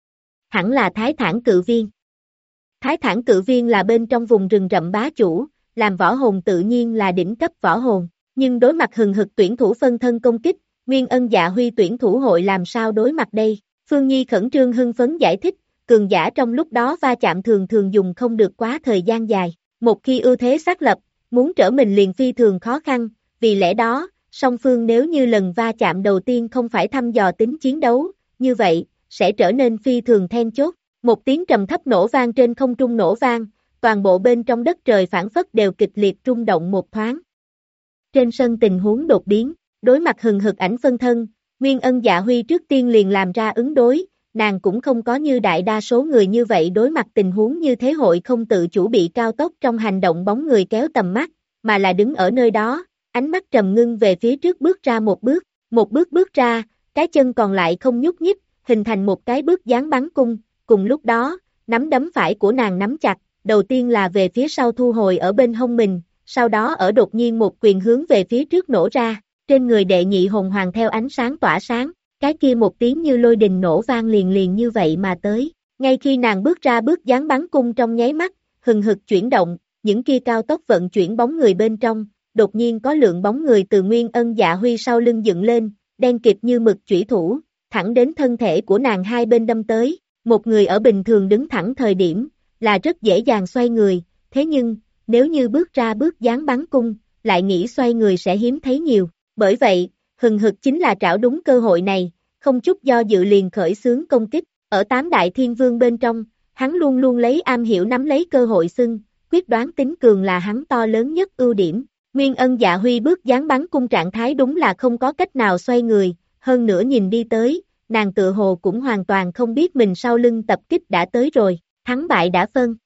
Hẳn là Thái Thản Cự Viên. Thái Thản Cự Viên là bên trong vùng rừng rậm bá chủ, làm võ hồn tự nhiên là đỉnh cấp võ hồn, nhưng đối mặt hừng hực tuyển thủ phân thân công kích, Nguyên Ân Dạ Huy tuyển thủ hội làm sao đối mặt đây? Phương Nhi khẩn trương hưng phấn giải thích, cường giả trong lúc đó va chạm thường thường dùng không được quá thời gian dài, một khi ưu thế xác lập, muốn trở mình liền phi thường khó khăn, vì lẽ đó, song phương nếu như lần va chạm đầu tiên không phải thăm dò tính chiến đấu, như vậy, sẽ trở nên phi thường then chốt. Một tiếng trầm thấp nổ vang trên không trung nổ vang, toàn bộ bên trong đất trời phản phất đều kịch liệt rung động một thoáng. Trên sân tình huống đột biến, đối mặt hừng hực ảnh phân thân, Nguyên Ân Dạ Huy trước tiên liền làm ra ứng đối, nàng cũng không có như đại đa số người như vậy đối mặt tình huống như thế hội không tự chủ bị cao tốc trong hành động bóng người kéo tầm mắt, mà là đứng ở nơi đó, ánh mắt trầm ngưng về phía trước bước ra một bước bước ra, cái chân còn lại không nhúc nhích, hình thành một cái bước dáng bắn cung, cùng lúc đó, nắm đấm phải của nàng nắm chặt, đầu tiên là về phía sau thu hồi ở bên hông mình, sau đó ở đột nhiên một quyền hướng về phía trước nổ ra, trên người đệ nhị hồn hoàng theo ánh sáng tỏa sáng, cái kia một tiếng như lôi đình nổ vang liền như vậy mà tới, ngay khi nàng bước ra bước dáng bắn cung trong nháy mắt, hừng hực chuyển động, những kia cao tốc vận chuyển bóng người bên trong, đột nhiên có lượng bóng người từ Nguyên Ân Dạ Huy sau lưng dựng lên, đen kịt như mực chủy thủ, thẳng đến thân thể của nàng hai bên đâm tới, một người ở bình thường đứng thẳng thời điểm, là rất dễ dàng xoay người, thế nhưng, nếu như bước ra bước dáng bắn cung, lại nghĩ xoay người sẽ hiếm thấy nhiều, bởi vậy, hừng hực chính là trảo đúng cơ hội này, không chút do dự liền khởi xướng công kích, ở tám đại thiên vương bên trong, hắn luôn luôn lấy am hiểu nắm lấy cơ hội xưng, quyết đoán tính cường là hắn to lớn nhất ưu điểm. Nguyên Ân Dạ Huy bước dáng bắn cung trạng thái đúng là không có cách nào xoay người, hơn nữa nhìn đi tới, nàng tựa hồ cũng hoàn toàn không biết mình sau lưng tập kích đã tới rồi, thắng bại đã phân.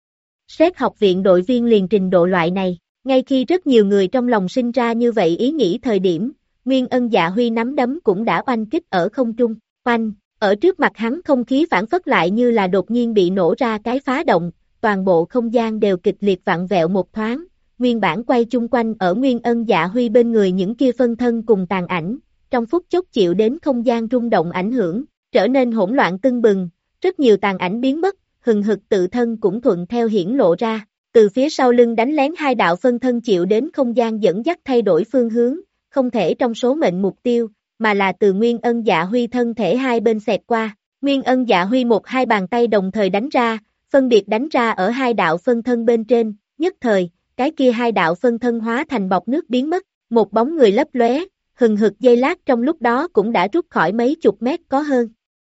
Xét học viện đội viên liền trình độ loại này, ngay khi rất nhiều người trong lòng sinh ra như vậy ý nghĩ thời điểm, Nguyên Ân Dạ Huy nắm đấm cũng đã oanh kích ở không trung, oanh, ở trước mặt hắn không khí phản phất lại như là đột nhiên bị nổ ra cái phá động, toàn bộ không gian đều kịch liệt vặn vẹo một thoáng. nguyên bản quay chung quanh ở Nguyên Ân Dạ Huy bên người những kia phân thân cùng tàn ảnh, trong phút chốc chịu đến không gian rung động ảnh hưởng, trở nên hỗn loạn tưng bừng, rất nhiều tàn ảnh biến mất, hừng hực tự thân cũng thuận theo hiển lộ ra, từ phía sau lưng đánh lén hai đạo phân thân chịu đến không gian dẫn dắt thay đổi phương hướng, không thể trong số mệnh mục tiêu, mà là từ Nguyên Ân Dạ Huy thân thể hai bên xẹt qua, Nguyên Ân Dạ Huy một hai bàn tay đồng thời đánh ra, phân biệt đánh ra ở hai đạo phân thân bên trên, nhất thời, cái kia hai đạo phân thân hóa thành bọt nước biến mất, một bóng người lấp lóe, hừng hực giây lát trong lúc đó cũng đã rút khỏi mấy chục mét có hơn.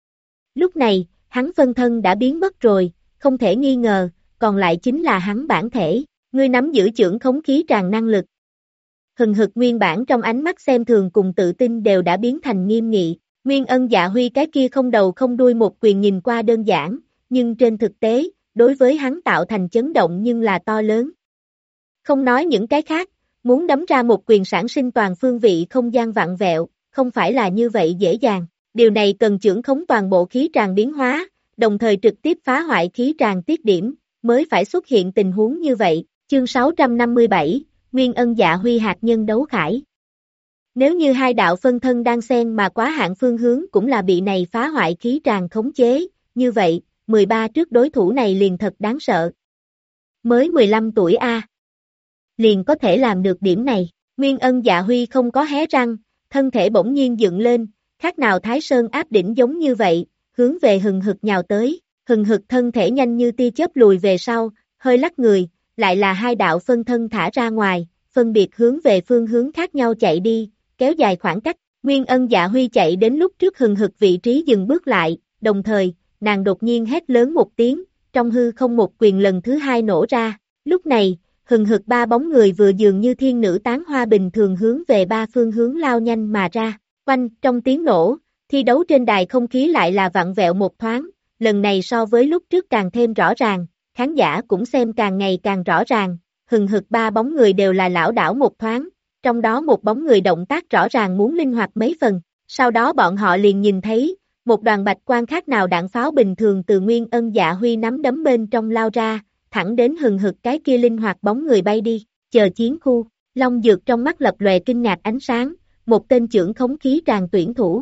Lúc này, hắn phân thân đã biến mất rồi, không thể nghi ngờ, còn lại chính là hắn bản thể, ngươi nắm giữ chưởng khống khí tràn năng lực. Hừng hực nguyên bản trong ánh mắt xem thường cùng tự tin đều đã biến thành nghiêm nghị, Nguyên Ân Dạ Huy cái kia không đầu không đuôi một quyền nhìn qua đơn giản, nhưng trên thực tế, đối với hắn tạo thành chấn động nhưng là to lớn. Không nói những cái khác, muốn đấm ra một quyền sản sinh toàn phương vị không gian vặn vẹo, không phải là như vậy dễ dàng. Điều này cần chưởng khống toàn bộ khí tràn biến hóa, đồng thời trực tiếp phá hoại khí tràn tiết điểm, mới phải xuất hiện tình huống như vậy. Chương 657, Nguyên Ân Dạ Huy hạt nhân đấu khải. Nếu như hai đạo phân thân đang xen mà quá hạn phương hướng cũng là bị này phá hoại khí tràn khống chế, như vậy, 13 trước đối thủ này liền thật đáng sợ. Mới 15 tuổi A. Liền có thể làm được điểm này, Nguyên Ân Dạ Huy không có hé răng, thân thể bỗng nhiên dựng lên, khác nào Thái Sơn áp đỉnh giống như vậy, hướng về hừng hực nhào tới, hừng hực thân thể nhanh như tia chớp lùi về sau, hơi lắc người, lại là hai đạo phân thân thả ra ngoài, phân biệt hướng về phương hướng khác nhau chạy đi, kéo dài khoảng cách, Nguyên Ân Dạ Huy chạy đến lúc trước hừng hực vị trí dừng bước lại, đồng thời, nàng đột nhiên hét lớn một tiếng, trong hư không một quyền lần thứ hai nổ ra, lúc này, hừng hực ba bóng người vừa dường như thiên nữ tán hoa bình thường hướng về ba phương hướng lao nhanh mà ra, quanh, trong tiếng nổ, thi đấu trên đài không khí lại là vặn vẹo một thoáng, lần này so với lúc trước càng thêm rõ ràng, khán giả cũng xem càng ngày càng rõ ràng, hừng hực ba bóng người đều là lảo đảo một thoáng, trong đó một bóng người động tác rõ ràng muốn linh hoạt mấy phần, sau đó bọn họ liền nhìn thấy, một đoàn bạch quang khác nào đạn pháo bình thường từ Nguyên Ân Dạ Huy nắm đấm bên trong lao ra, thẳng đến hừng hực cái kia linh hoạt bóng người bay đi, chờ chiến khu, Long Dược trong mắt lập lòe kinh ngạc ánh sáng, một tên chưởng khống khí tràn tuyển thủ.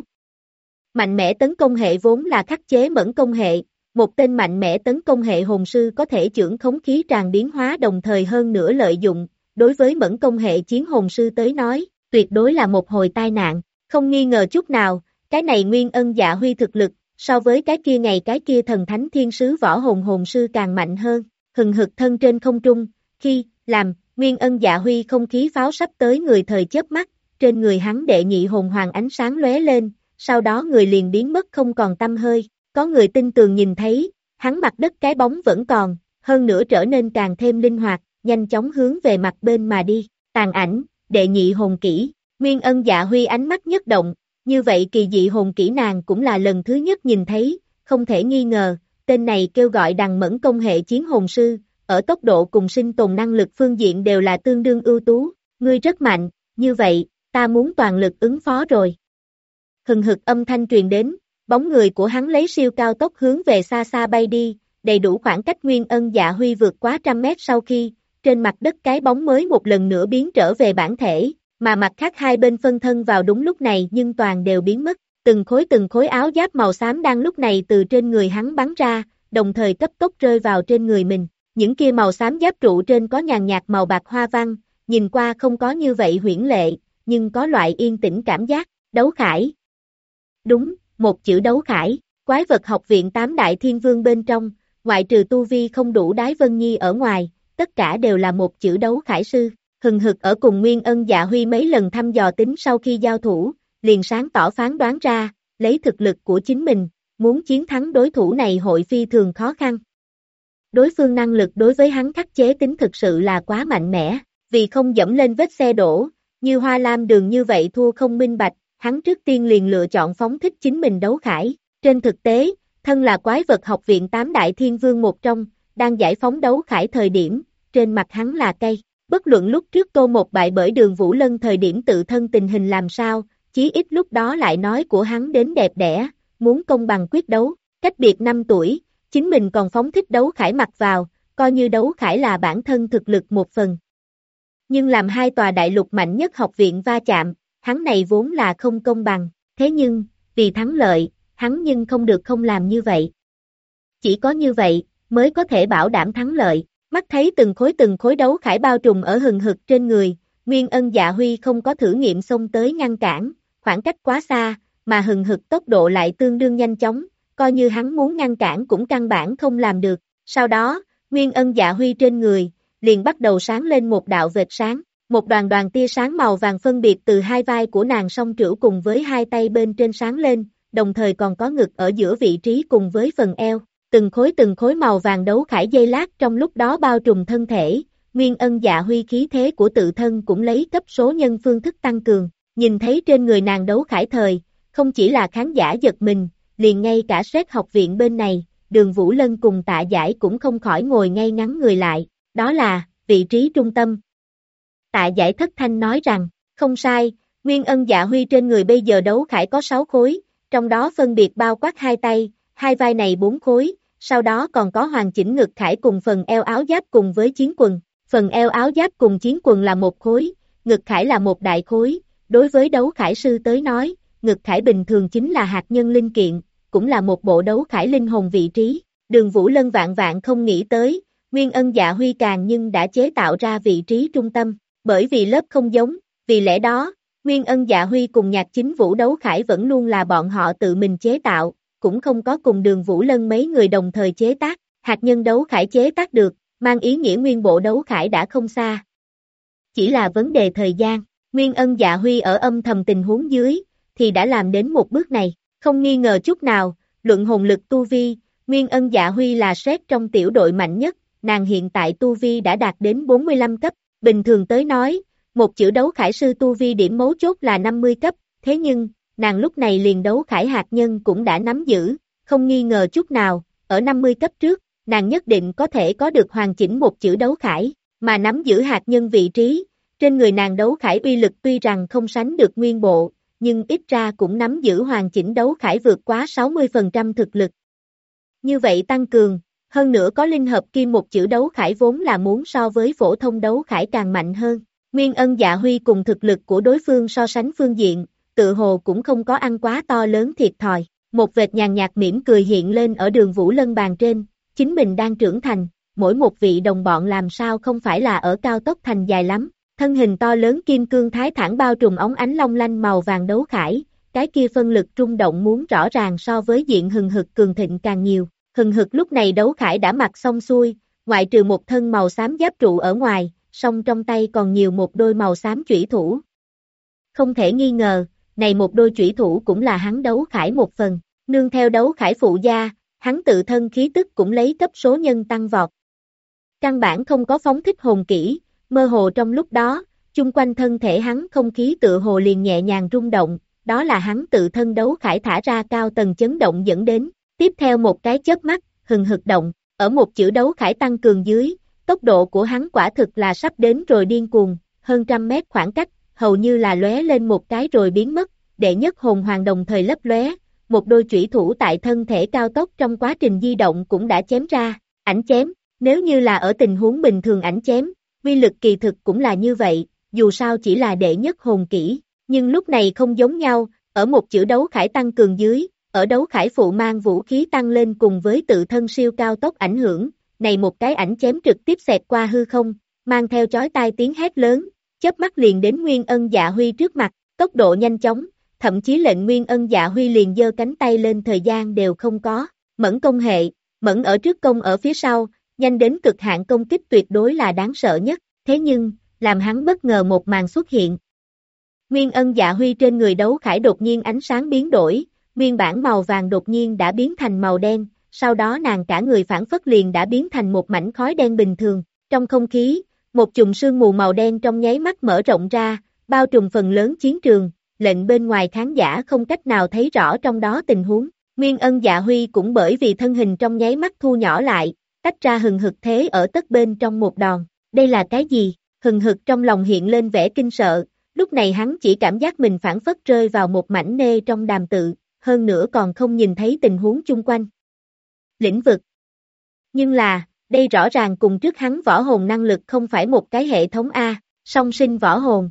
Mạnh mẽ tấn công hệ vốn là khắc chế mẫn công hệ, một tên mạnh mẽ tấn công hệ hồn sư có thể chưởng khống khí tràn biến hóa đồng thời hơn nữa lợi dụng, đối với mẫn công hệ chiến hồn sư tới nói, tuyệt đối là một hồi tai nạn, không nghi ngờ chút nào, cái này Nguyên Ân Dạ Huy thực lực, so với cái kia ngày cái kia thần thánh thiên sứ võ hồn hồn sư càng mạnh hơn, hừng hực thân trên không trung, khi, làm, Nguyên Ân Dạ Huy không khí pháo sắp tới người thời chớp mắt, trên người hắn đệ nhị hồn hoàng ánh sáng lóe lên, sau đó người liền biến mất không còn tăm hơi, có người tin tường nhìn thấy, hắn mặt đất cái bóng vẫn còn, hơn nữa trở nên càng thêm linh hoạt, nhanh chóng hướng về mặt bên mà đi, tàn ảnh, đệ nhị hồn kỹ, Nguyên Ân Dạ Huy ánh mắt nhất động, như vậy kỳ dị hồn kỹ nàng cũng là lần thứ nhất nhìn thấy, không thể nghi ngờ, tên này kêu gọi đằng mẫn công hệ chiến hồn sư, ở tốc độ cùng sinh tồn năng lực phương diện đều là tương đương ưu tú, ngươi rất mạnh, như vậy, ta muốn toàn lực ứng phó rồi. Hừng hực âm thanh truyền đến, bóng người của hắn lấy siêu cao tốc hướng về xa xa bay đi, đầy đủ khoảng cách Nguyên Ân Dạ Huy vượt quá trăm mét sau khi, trên mặt đất cái bóng mới một lần nữa biến trở về bản thể, mà mặt khác hai bên phân thân vào đúng lúc này nhưng toàn đều biến mất, từng khối áo giáp màu xám đang lúc này từ trên người hắn bắn ra, đồng thời cấp tốc rơi vào trên người mình, những kia màu xám giáp trụ trên có nhàn nhạt màu bạc hoa văn, nhìn qua không có như vậy huyễn lệ, nhưng có loại yên tĩnh cảm giác, đấu khải. Đúng, một chữ đấu khải, quái vật học viện 8 đại thiên vương bên trong, ngoại trừ tu vi không đủ Đái Vân Nhi ở ngoài, tất cả đều là một chữ đấu khải sư, hừng hực ở cùng Nguyên Ân Dạ Huy mấy lần thăm dò tính sau khi giao thủ, liền sáng tỏ phán đoán ra, lấy thực lực của chính mình, muốn chiến thắng đối thủ này hội phi thường khó khăn. Đối phương năng lực đối với hắn khắc chế tính thực sự là quá mạnh mẽ, vì không dẫm lên vết xe đổ, như Hoa Lam Đường như vậy thua không minh bạch, hắn trước tiên liền lựa chọn phóng thích chính mình đấu khải. Trên thực tế, thân là quái vật học viện 8 đại thiên vương một trong, đang giải phóng đấu khải thời điểm, trên mặt hắn là cây. Bất luận lúc trước Tô một bại bởi Đường Vũ Lân thời điểm tự thân tình hình làm sao, chí ít lúc đó lại nói của hắn đến đẹp đẽ, muốn công bằng quyết đấu, cách biệt 5 tuổi, chính mình còn phóng thích đấu khải mặc vào, coi như đấu khải là bản thân thực lực một phần. Nhưng làm hai tòa đại lục mạnh nhất học viện va chạm, hắn này vốn là không công bằng, thế nhưng, vì thắng lợi, hắn nhưng không được không làm như vậy. Chỉ có như vậy, mới có thể bảo đảm thắng lợi. Mắt thấy từng khối đấu khải bao trùm ở hừng hực trên người, Nguyên Ân Dạ Huy không có thử nghiệm xông tới ngăn cản, khoảng cách quá xa, mà hừng hực tốc độ lại tương đương nhanh chóng, coi như hắn muốn ngăn cản cũng căn bản không làm được. Sau đó, Nguyên Ân Dạ Huy trên người, liền bắt đầu sáng lên một đạo vệt sáng, một đoàn đoàn tia sáng màu vàng phân biệt từ hai vai của nàng song trĩu cùng với hai tay bên trên sáng lên, đồng thời còn có ngực ở giữa vị trí cùng với phần eo. Từng khối màu vàng đấu khải dây lát trong lúc đó bao trùm thân thể, Nguyên Ân Dạ Huy khí thế của tự thân cũng lấy cấp số nhân phương thức tăng cường, nhìn thấy trên người nàng đấu khải thời, không chỉ là khán giả giật mình, liền ngay cả Sét học viện bên này, Đường Vũ Lân cùng Tạ Giải cũng không khỏi ngồi ngay ngắn người lại, đó là, vị trí trung tâm. Tạ Giải thất thanh nói rằng, không sai, Nguyên Ân Dạ Huy trên người bây giờ đấu khải có 6 khối, trong đó phân biệt bao quát hai tay, hai vai này 4 khối, sau đó còn có hoàn chỉnh ngực khải cùng phần eo áo giáp cùng với chiến quần, phần eo áo giáp cùng chiến quần là một khối, ngực khải là một đại khối, đối với đấu khải sư tới nói, ngực khải bình thường chính là hạt nhân linh kiện, cũng là một bộ đấu khải linh hồn vị trí, Đường Vũ Lân vạn vạn không nghĩ tới, Nguyên Ân Dạ Huy càng nhưng đã chế tạo ra vị trí trung tâm, bởi vì lớp không giống, vì lẽ đó, Nguyên Ân Dạ Huy cùng Nhạc Chính Vũ đấu khải vẫn luôn là bọn họ tự mình chế tạo, cũng không có cùng Đường Vũ Lân mấy người đồng thời chế tác, hạt nhân đấu khải chế tác được, mang ý nghĩa nguyên bộ đấu khải đã không xa. Chỉ là vấn đề thời gian, Nguyên Ân Dạ Huy ở âm thầm tình huống dưới, thì đã làm đến một bước này, không nghi ngờ chút nào, luận hồn lực tu vi, Nguyên Ân Dạ Huy là Sét trong tiểu đội mạnh nhất, nàng hiện tại tu vi đã đạt đến 45 cấp, bình thường tới nói, một chữ đấu khải sư tu vi điểm mấu chốt là 50 cấp, thế nhưng, nàng lúc này liền đấu khải hạt nhân cũng đã nắm giữ, không nghi ngờ chút nào, ở 50 cấp trước, nàng nhất định có thể có được hoàn chỉnh một chữ đấu khải, mà nắm giữ hạt nhân vị trí, trên người nàng đấu khải uy lực tuy rằng không sánh được nguyên bộ, nhưng ít ra cũng nắm giữ hoàn chỉnh đấu khải vượt quá 60% thực lực. Như vậy tăng cường, hơn nữa có linh hợp kim một chữ đấu khải vốn là muốn so với phổ thông đấu khải càng mạnh hơn. Nguyên Ân Dạ Huy cùng thực lực của đối phương so sánh phương diện, tự hồ cũng không có ăn quá to lớn thiệt thòi. Một vệt nhàn nhạt mỉm cười hiện lên ở Đường Vũ Lân bàn trên, chính mình đang trưởng thành, mỗi một vị đồng bọn làm sao không phải là ở cao tốc thành dài lắm. Thân hình to lớn kim cương thái thẳng bao trùm óng ánh long lanh màu vàng đấu khải, cái kia phân lực rung động muốn rõ ràng so với diện hừng hực cường thịnh càng nhiều. Hừng hực lúc này đấu khải đã mặc xong xuôi, ngoại trừ một thân màu xám giáp trụ ở ngoài, song trong tay còn nhiều một đôi màu xám chủy thủ. Không thể nghi ngờ, này một đôi chủy thủ cũng là hắn đấu khải một phần, nương theo đấu khải phụ gia, hắn tự thân khí tức cũng lấy cấp số nhân tăng vọt. Căn bản không có phóng thích hồn kỹ, mơ hồ trong lúc đó, chung quanh thân thể hắn không khí tự hồ liền nhẹ nhàng rung động, đó là hắn tự thân đấu khải thả ra cao tầng chấn động dẫn đến. Tiếp theo một cái chớp mắt, hừng hực động, ở một chữ đấu khải tăng cường dưới, tốc độ của hắn quả thực là sắp đến rồi điên cuồng, hơn trăm mét khoảng cách, hầu như là lóe lên một cái rồi biến mất, đệ nhất hồn hoàng đồng thời lấp lóe, một đôi chủy thủ tại thân thể cao tốc trong quá trình di động cũng đã chém ra, ảnh chém, nếu như là ở tình huống bình thường ảnh chém, uy lực kỳ thực cũng là như vậy, dù sao chỉ là đệ nhất hồn kỹ, nhưng lúc này không giống nhau, ở một chữ đấu khải tăng cường dưới, ở đấu khải phụ mang vũ khí tăng lên cùng với tự thân siêu cao tốc ảnh hưởng, này một cái ảnh chém trực tiếp xẹt qua hư không, mang theo chói tai tiếng hét lớn, chớp mắt liền đến Nguyên Ân Dạ Huy trước mặt, tốc độ nhanh chóng, thậm chí lệnh Nguyên Ân Dạ Huy liền giơ cánh tay lên thời gian đều không có, mẫn công hệ, mẫn ở trước công ở phía sau, nhanh đến cực hạn công kích tuyệt đối là đáng sợ nhất, thế nhưng, làm hắn bất ngờ một màn xuất hiện. Nguyên Ân Dạ Huy trên người đấu khải đột nhiên ánh sáng biến đổi, nguyên bản màu vàng đột nhiên đã biến thành màu đen, sau đó nàng cả người phản phất liền đã biến thành một mảnh khói đen bình thường, trong không khí, một chùm sương mù màu đen trong nháy mắt mở rộng ra, bao trùm phần lớn chiến trường, lệnh bên ngoài khán giả không cách nào thấy rõ trong đó tình huống. Nguyên Ân Dạ Huy cũng bởi vì thân hình trong nháy mắt thu nhỏ lại, tách ra hừng hực thế ở tất bên trong một đòn. Đây là cái gì? Hừng hực trong lòng hiện lên vẻ kinh sợ, lúc này hắn chỉ cảm giác mình phản phất rơi vào một mảnh nê trong đàm tự, hơn nữa còn không nhìn thấy tình huống chung quanh. Lĩnh vực. Nhưng là, đây rõ ràng cùng trước hắn võ hồn năng lực không phải một cái hệ thống A, Song sinh võ hồn.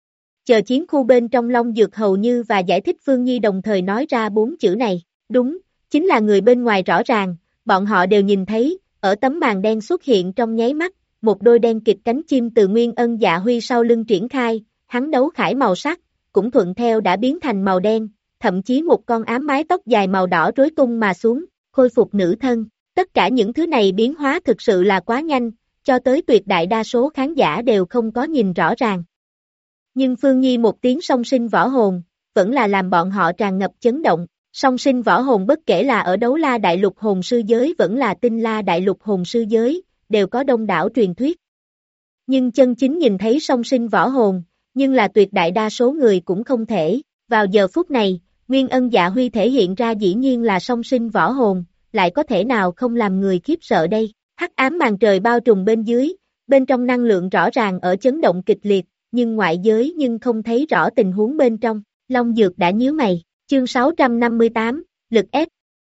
Chờ chiến khu bên trong Long Dược hầu như và giải thích Phương Nhi đồng thời nói ra 4 chữ này. Đúng, chính là người bên ngoài rõ ràng, bọn họ đều nhìn thấy, ở tấm màn đen xuất hiện trong nháy mắt, một đôi đen kịt cánh chim từ Nguyên Ân Dạ Huy sau lưng triển khai, hắn đấu khải màu sắc, cũng thuận theo đã biến thành màu đen, thậm chí một con ám mái tóc dài màu đỏ rối tung mà xuống, khôi phục nữ thân. Tất cả những thứ này biến hóa thực sự là quá nhanh, cho tới tuyệt đại đa số khán giả đều không có nhìn rõ ràng. Nhưng Phương Nhi một tiếng song sinh võ hồn, vẫn là làm bọn họ tràn ngập chấn động. Song sinh võ hồn bất kể là ở đấu la đại lục hồn sư giới vẫn là tinh la đại lục hồn sư giới, đều có đông đảo truyền thuyết. Nhưng chân chính nhìn thấy song sinh võ hồn, nhưng là tuyệt đại đa số người cũng không thể. Vào giờ phút này, Nguyên Ân Dạ Huy thể hiện ra dĩ nhiên là song sinh võ hồn, lại có thể nào không làm người khiếp sợ đây. Hắc ám màn trời bao trùm bên dưới, bên trong năng lượng rõ ràng ở chấn động kịch liệt, nhưng ngoại giới nhưng không thấy rõ tình huống bên trong. Long Dược đã nhíu mày. Chương 658, lực ép.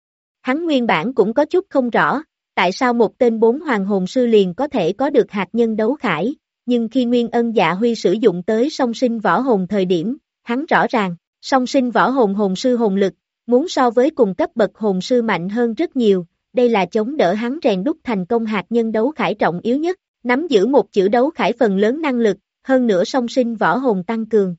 Hắn nguyên bản cũng có chút không rõ, tại sao một tên 4 hoàng hồn sư liền có thể có được hạt nhân đấu khải, nhưng khi Nguyên Ân Dạ Huy sử dụng tới song sinh võ hồn thời điểm, hắn rõ ràng, song sinh võ hồn hồn sư hồn lực, muốn so với cùng cấp bậc hồn sư mạnh hơn rất nhiều, đây là chống đỡ hắn rèn đúc thành công hạt nhân đấu khải trọng yếu nhất, nắm giữ một chữ đấu khải phần lớn năng lực, hơn nữa song sinh võ hồn tăng cường.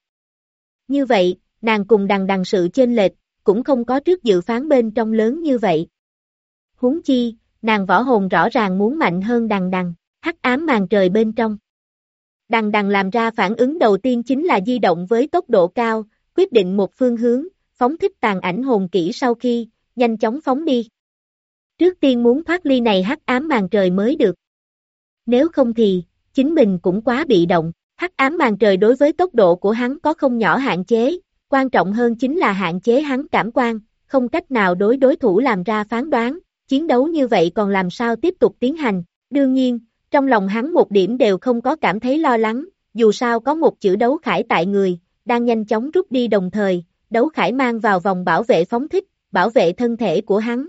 Như vậy, nàng cùng đằng đằng sự chênh lệch, cũng không có trước dự phán bên trong lớn như vậy. Huống chi, nàng võ hồn rõ ràng muốn mạnh hơn đằng đằng, hắc ám màn trời bên trong. Đằng đằng làm ra phản ứng đầu tiên chính là di động với tốc độ cao, quyết định một phương hướng, phóng thích tàn ảnh hồn kỹ sau khi, nhanh chóng phóng đi. Trước tiên muốn thoát ly này hắc ám màn trời mới được. Nếu không thì, chính mình cũng quá bị động, hắc ám màn trời đối với tốc độ của hắn có không nhỏ hạn chế. Quan trọng hơn chính là hạn chế hắn cảm quan, không cách nào đối thủ làm ra phán đoán, chiến đấu như vậy còn làm sao tiếp tục tiến hành. Đương nhiên, trong lòng hắn một điểm đều không có cảm thấy lo lắng, dù sao có một chữ đấu khải tại người, đang nhanh chóng rút đi đồng thời, đấu khải mang vào vòng bảo vệ phóng thích, bảo vệ thân thể của hắn,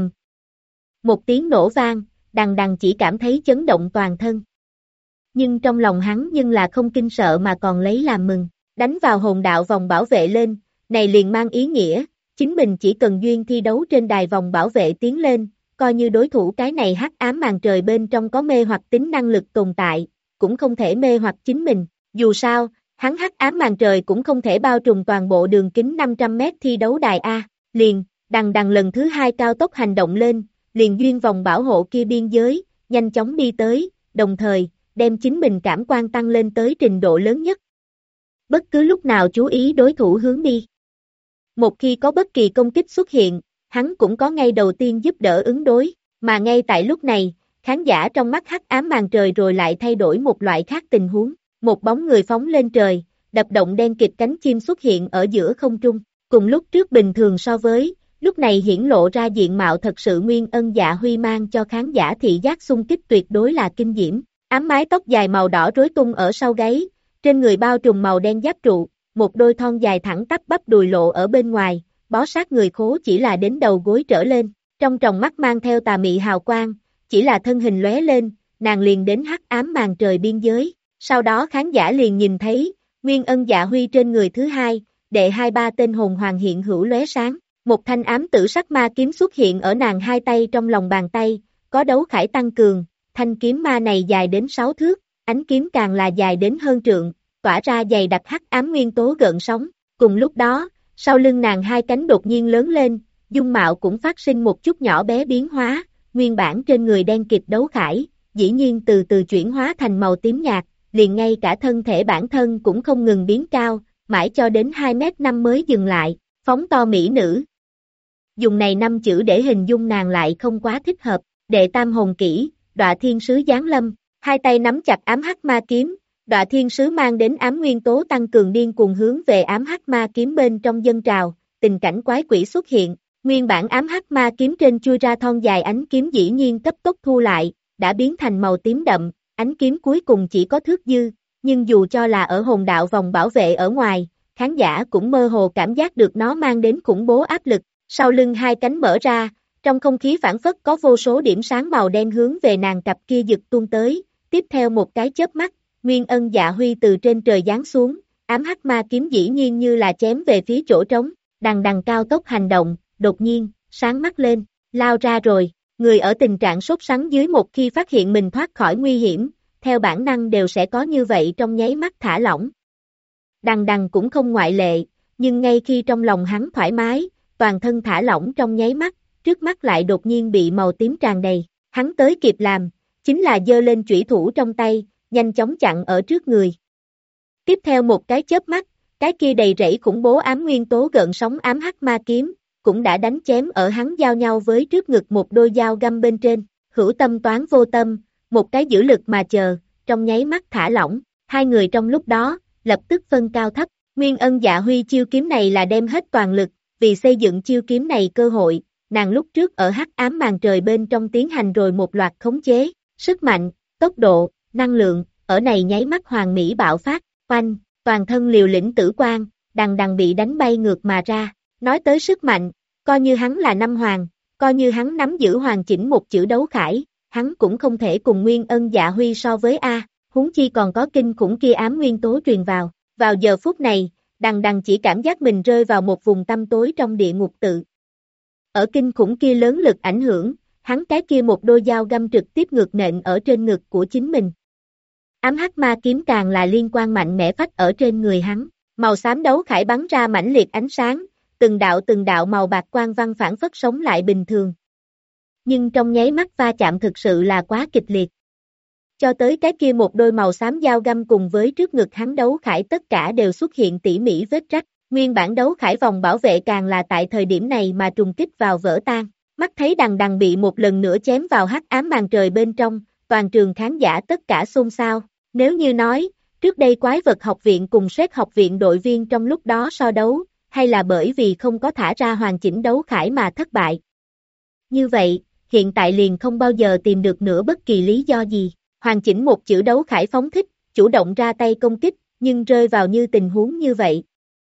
một tiếng nổ vang, đằng đằng chỉ cảm thấy chấn động toàn thân. Nhưng trong lòng hắn nhưng là không kinh sợ mà còn lấy làm mừng. Đánh vào hồn đạo vòng bảo vệ lên, này liền mang ý nghĩa, chính mình chỉ cần duyên thi đấu trên đài vòng bảo vệ tiến lên, coi như đối thủ cái này hắc ám màn trời bên trong có mê hoặc tính năng lực tồn tại, cũng không thể mê hoặc chính mình, dù sao, hắn hắc ám màn trời cũng không thể bao trùm toàn bộ đường kính 500 mét thi đấu đài A, liền, đằng đằng lần thứ 2 cao tốc hành động lên, liền duyên vòng bảo hộ kia biên giới, nhanh chóng đi tới, đồng thời, đem chính mình cảm quan tăng lên tới trình độ lớn nhất. Bất cứ lúc nào chú ý đối thủ hướng đi. Một khi có bất kỳ công kích xuất hiện, hắn cũng có ngay đầu tiên giúp đỡ ứng đối, mà ngay tại lúc này, khán giả trong mắt hắc ám màn trời rồi lại thay đổi một loại khác tình huống, một bóng người phóng lên trời, đập động đen kịt cánh chim xuất hiện ở giữa không trung, cùng lúc trước bình thường so với, lúc này hiển lộ ra diện mạo thật sự Nguyên Ân Dạ Huy mang cho khán giả thị giác xung kích tuyệt đối là kinh diễm, ám mái tóc dài màu đỏ rối tung ở sau gáy, trên người bao trùm màu đen giáp trụ, một đôi thon dài thẳng tắp bắp đùi lộ ở bên ngoài, bó sát người khố chỉ là đến đầu gối trở lên, trong tròng mắt mang theo tà mị hào quang, chỉ là thân hình lóe lên, nàng liền đến hắc ám màn trời biên giới, sau đó khán giả liền nhìn thấy, Nguyên Ân Dạ Huy trên người thứ hai, đệ 2-3 tên hồn hoàng hiện hữu lóe sáng, một thanh ám tử sắc ma kiếm xuất hiện ở nàng hai tay trong lòng bàn tay, có đấu khải tăng cường, thanh kiếm ma này dài đến 6 thước, ánh kiếm càng là dài đến hơn trượng, tỏa ra dày đặc hắc ám nguyên tố gợn sóng, cùng lúc đó, sau lưng nàng hai cánh đột nhiên lớn lên, dung mạo cũng phát sinh một chút nhỏ bé biến hóa, nguyên bản trên người đen kịt đấu khải, dĩ nhiên từ từ chuyển hóa thành màu tím nhạt, liền ngay cả thân thể bản thân cũng không ngừng biến cao, mãi cho đến 2m5 mới dừng lại, phóng to mỹ nữ. Dùng này 5 chữ để hình dung nàng lại không quá thích hợp, đệ tam hồn kỹ, Đọa Thiên Sứ giáng lâm, hai tay nắm chặt ám hắc ma kiếm, Đọa Thiên Sứ mang đến ám nguyên tố tăng cường điên cuồng hướng về ám hắc ma kiếm bên trong dân trào, tình cảnh quái quỷ xuất hiện, nguyên bản ám hắc ma kiếm trên chui ra thon dài ánh kiếm dĩ nhiên cấp tốc thu lại, đã biến thành màu tím đậm, ánh kiếm cuối cùng chỉ có thước dư, nhưng dù cho là ở hồn đạo vòng bảo vệ ở ngoài, khán giả cũng mơ hồ cảm giác được nó mang đến khủng bố áp lực, sau lưng hai cánh mở ra, trong không khí phảng phất có vô số điểm sáng màu đen hướng về nàng cặp kia giật tuôn tới, tiếp theo một cái chớp mắt, Nguyên Ân Dạ Huy từ trên trời giáng xuống, ám hắc ma kiếm dĩ nhiên như là chém về phía chỗ trống, đằng đằng cao tốc hành động, đột nhiên, sáng mắt lên, lao ra rồi, người ở tình trạng sốt sắng dưới một khi phát hiện mình thoát khỏi nguy hiểm, theo bản năng đều sẽ có như vậy trong nháy mắt thả lỏng. Đằng đằng cũng không ngoại lệ, nhưng ngay khi trong lòng hắn thoải mái, toàn thân thả lỏng trong nháy mắt, trước mắt lại đột nhiên bị màu tím tràn đầy, hắn tới kịp làm, chính là giơ lên chủy thủ trong tay, nhanh chóng chặn ở trước người. Tiếp theo một cái chớp mắt, cái kia đầy rẫy khủng bố ám nguyên tố gợn sóng ám hắc ma kiếm, cũng đã đánh chém ở hắn giao nhau với trước ngực một đôi dao găm bên trên, hữu tâm toán vô tâm, một cái giữ lực mà chờ, trong nháy mắt thả lỏng, hai người trong lúc đó, lập tức phân cao thấp, Nguyên Ân Dạ Huy chiêu kiếm này là đem hết toàn lực, vì xây dựng chiêu kiếm này cơ hội, nàng lúc trước ở hắc ám màn trời bên trong tiến hành rồi một loạt khống chế, sức mạnh, tốc độ, năng lượng, ở này nháy mắt hoàn mỹ bạo phát, oanh, toàn thân liều lĩnh tử quang, đằng đằng bị đánh bay ngược mà ra, nói tới sức mạnh, coi như hắn là năm hoàng, coi như hắn nắm giữ hoàn chỉnh một chữ đấu khải, hắn cũng không thể cùng Nguyên Ân Dạ Huy so với A, huống chi còn có kinh khủng kia ám nguyên tố truyền vào giờ phút này, đằng đằng chỉ cảm giác mình rơi vào một vùng tăm tối trong địa ngục tự. Ở kinh khủng kia lớn lực ảnh hưởng, hắn cái kia một đôi dao găm trực tiếp ngược nện ở trên ngực của chính mình. Ám hắc ma kiếm càng là liên quan mạnh mẽ phách ở trên người hắn, màu xám đấu khải bắn ra mãnh liệt ánh sáng, từng đạo màu bạc quang văn phản phất sống lại bình thường. Nhưng trong nháy mắt va chạm thực sự là quá kịch liệt. Cho tới cái kia một đôi màu xám dao găm cùng với trước ngực hắn đấu khải tất cả đều xuất hiện tỉ mỉ vết rách, nguyên bản đấu khải vòng bảo vệ càng là tại thời điểm này mà trùng kích vào vỡ tan, mắt thấy đằng đằng bị một lần nữa chém vào hắc ám màn trời bên trong, toàn trường khán giả tất cả xôn xao, nếu như nói, trước đây quái vật học viện cùng Sét học viện đội viên trong lúc đó so đấu, hay là bởi vì không có thả ra hoàn chỉnh đấu khải mà thất bại. Như vậy, hiện tại liền không bao giờ tìm được nữa bất kỳ lý do gì. Hoàn chỉnh một chữ đấu khải phóng thích, chủ động ra tay công kích, nhưng rơi vào như tình huống như vậy.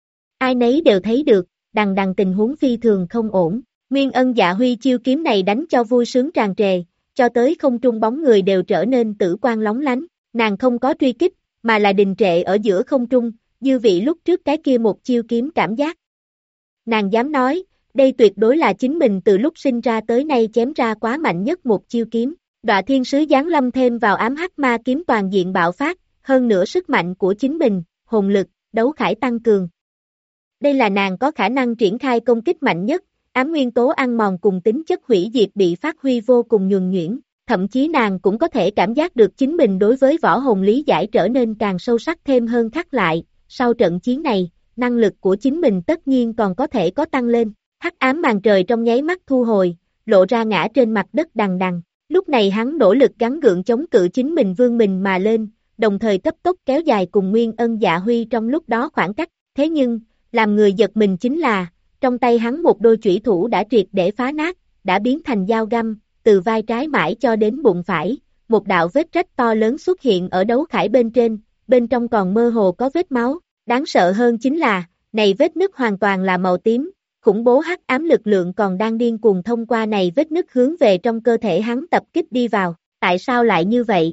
Ai nấy đều thấy được, đằng đằng tình huống phi thường không ổn. Nguyên Ân Dạ Huy chiêu kiếm này đánh cho vui sướng tràn trề, cho tới không trung bóng người đều trở nên tử quang lóng lánh. Nàng không có truy kích, mà là đình trệ ở giữa không trung, dư vị lúc trước cái kia một chiêu kiếm cảm giác. Nàng dám nói, đây tuyệt đối là chính mình từ lúc sinh ra tới nay chém ra quá mạnh nhất một chiêu kiếm. Đọa thiên sứ giáng lâm thêm vào ám hắc ma kiếm toàn diện bạo phát, hơn nữa sức mạnh của chính mình, hồn lực, đấu khải tăng cường. Đây là nàng có khả năng triển khai công kích mạnh nhất, ám nguyên tố ăn mòn cùng tính chất hủy diệt bị phát huy vô cùng nhuần nhuyễn, thậm chí nàng cũng có thể cảm giác được chính mình đối với võ hồn lý giải trở nên càng sâu sắc thêm hơn khắc lại, sau trận chiến này, năng lực của chính mình tất nhiên còn có thể có tăng lên, hắc ám màn trời trong nháy mắt thu hồi, lộ ra ngã trên mặt đất đằng đằng. Lúc này hắn nỗ lực gắng gượng chống cự chính mình vươn mình mà lên, đồng thời cấp tốc kéo dài cùng Nguyên Ân Dạ Huy trong lúc đó khoảng cách, thế nhưng, làm người giật mình chính là, trong tay hắn một đôi chủy thủ đã triệt để phá nát, đã biến thành dao găm, từ vai trái mãi cho đến bụng phải, một đạo vết rách to lớn xuất hiện ở đấu khải bên trên, bên trong còn mơ hồ có vết máu, đáng sợ hơn chính là, này vết nứt hoàn toàn là màu tím. Khủng bố hắc ám lực lượng còn đang điên cuồng thông qua này vết nứt hướng về trong cơ thể hắn tập kích đi vào, tại sao lại như vậy?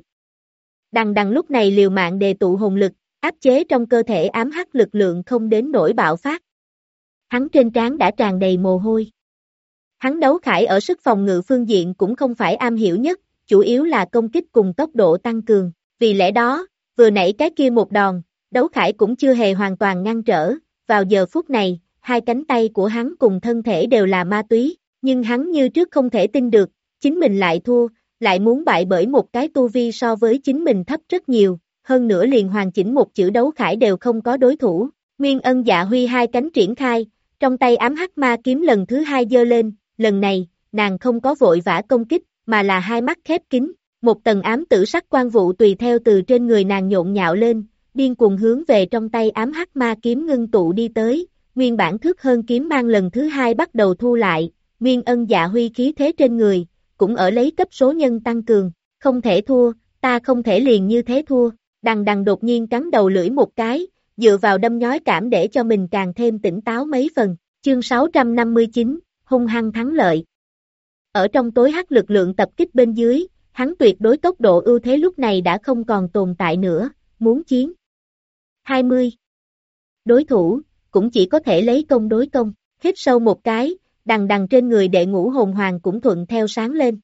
Đằng đằng lúc này liều mạng đề tụ hồn lực, áp chế trong cơ thể ám hắc lực lượng không đến nỗi bạo phát. Hắn trên trán đã tràn đầy mồ hôi. Hắn đấu khải ở sức phòng ngự phương diện cũng không phải am hiểu nhất, chủ yếu là công kích cùng tốc độ tăng cường, vì lẽ đó, vừa nãy cái kia một đòn, đấu khải cũng chưa hề hoàn toàn ngăn trở, vào giờ phút này, hai cánh tay của hắn cùng thân thể đều là ma túy, nhưng hắn như trước không thể tin được, chính mình lại thua, lại muốn bại bởi một cái tu vi so với chính mình thấp rất nhiều, hơn nữa liền hoàn chỉnh một chữ đấu khải đều không có đối thủ. Nguyên Ân Dạ Huy hai cánh triển khai, trong tay ám hắc ma kiếm lần thứ hai giơ lên, lần này, nàng không có vội vã công kích, mà là hai mắt khép kín, một tầng ám tử sắc quang vụ tùy theo từ trên người nàng nhộn nhạo lên, điên cuồng hướng về trong tay ám hắc ma kiếm ngưng tụ đi tới. Nguyên bản thước hơn kiếm mang lần thứ hai bắt đầu thu lại, Nguyên Ân Dạ Huy khí thế trên người, cũng ở lấy cấp số nhân tăng cường, không thể thua, ta không thể liền như thế thua, đằng đằng đột nhiên cắn đầu lưỡi một cái, dựa vào đâm nhói cảm để cho mình càng thêm tỉnh táo mấy phần, chương 659, hung hăng thắng lợi. Ở trong tối hắc lực lượng tập kích bên dưới, hắn tuyệt đối tốc độ ưu thế lúc này đã không còn tồn tại nữa, muốn chiến. 20. Đối thủ, cũng chỉ có thể lấy công đối công, hít sâu một cái, đằng đằng trên người đệ ngũ hồn hoàng cũng thuận theo sáng lên.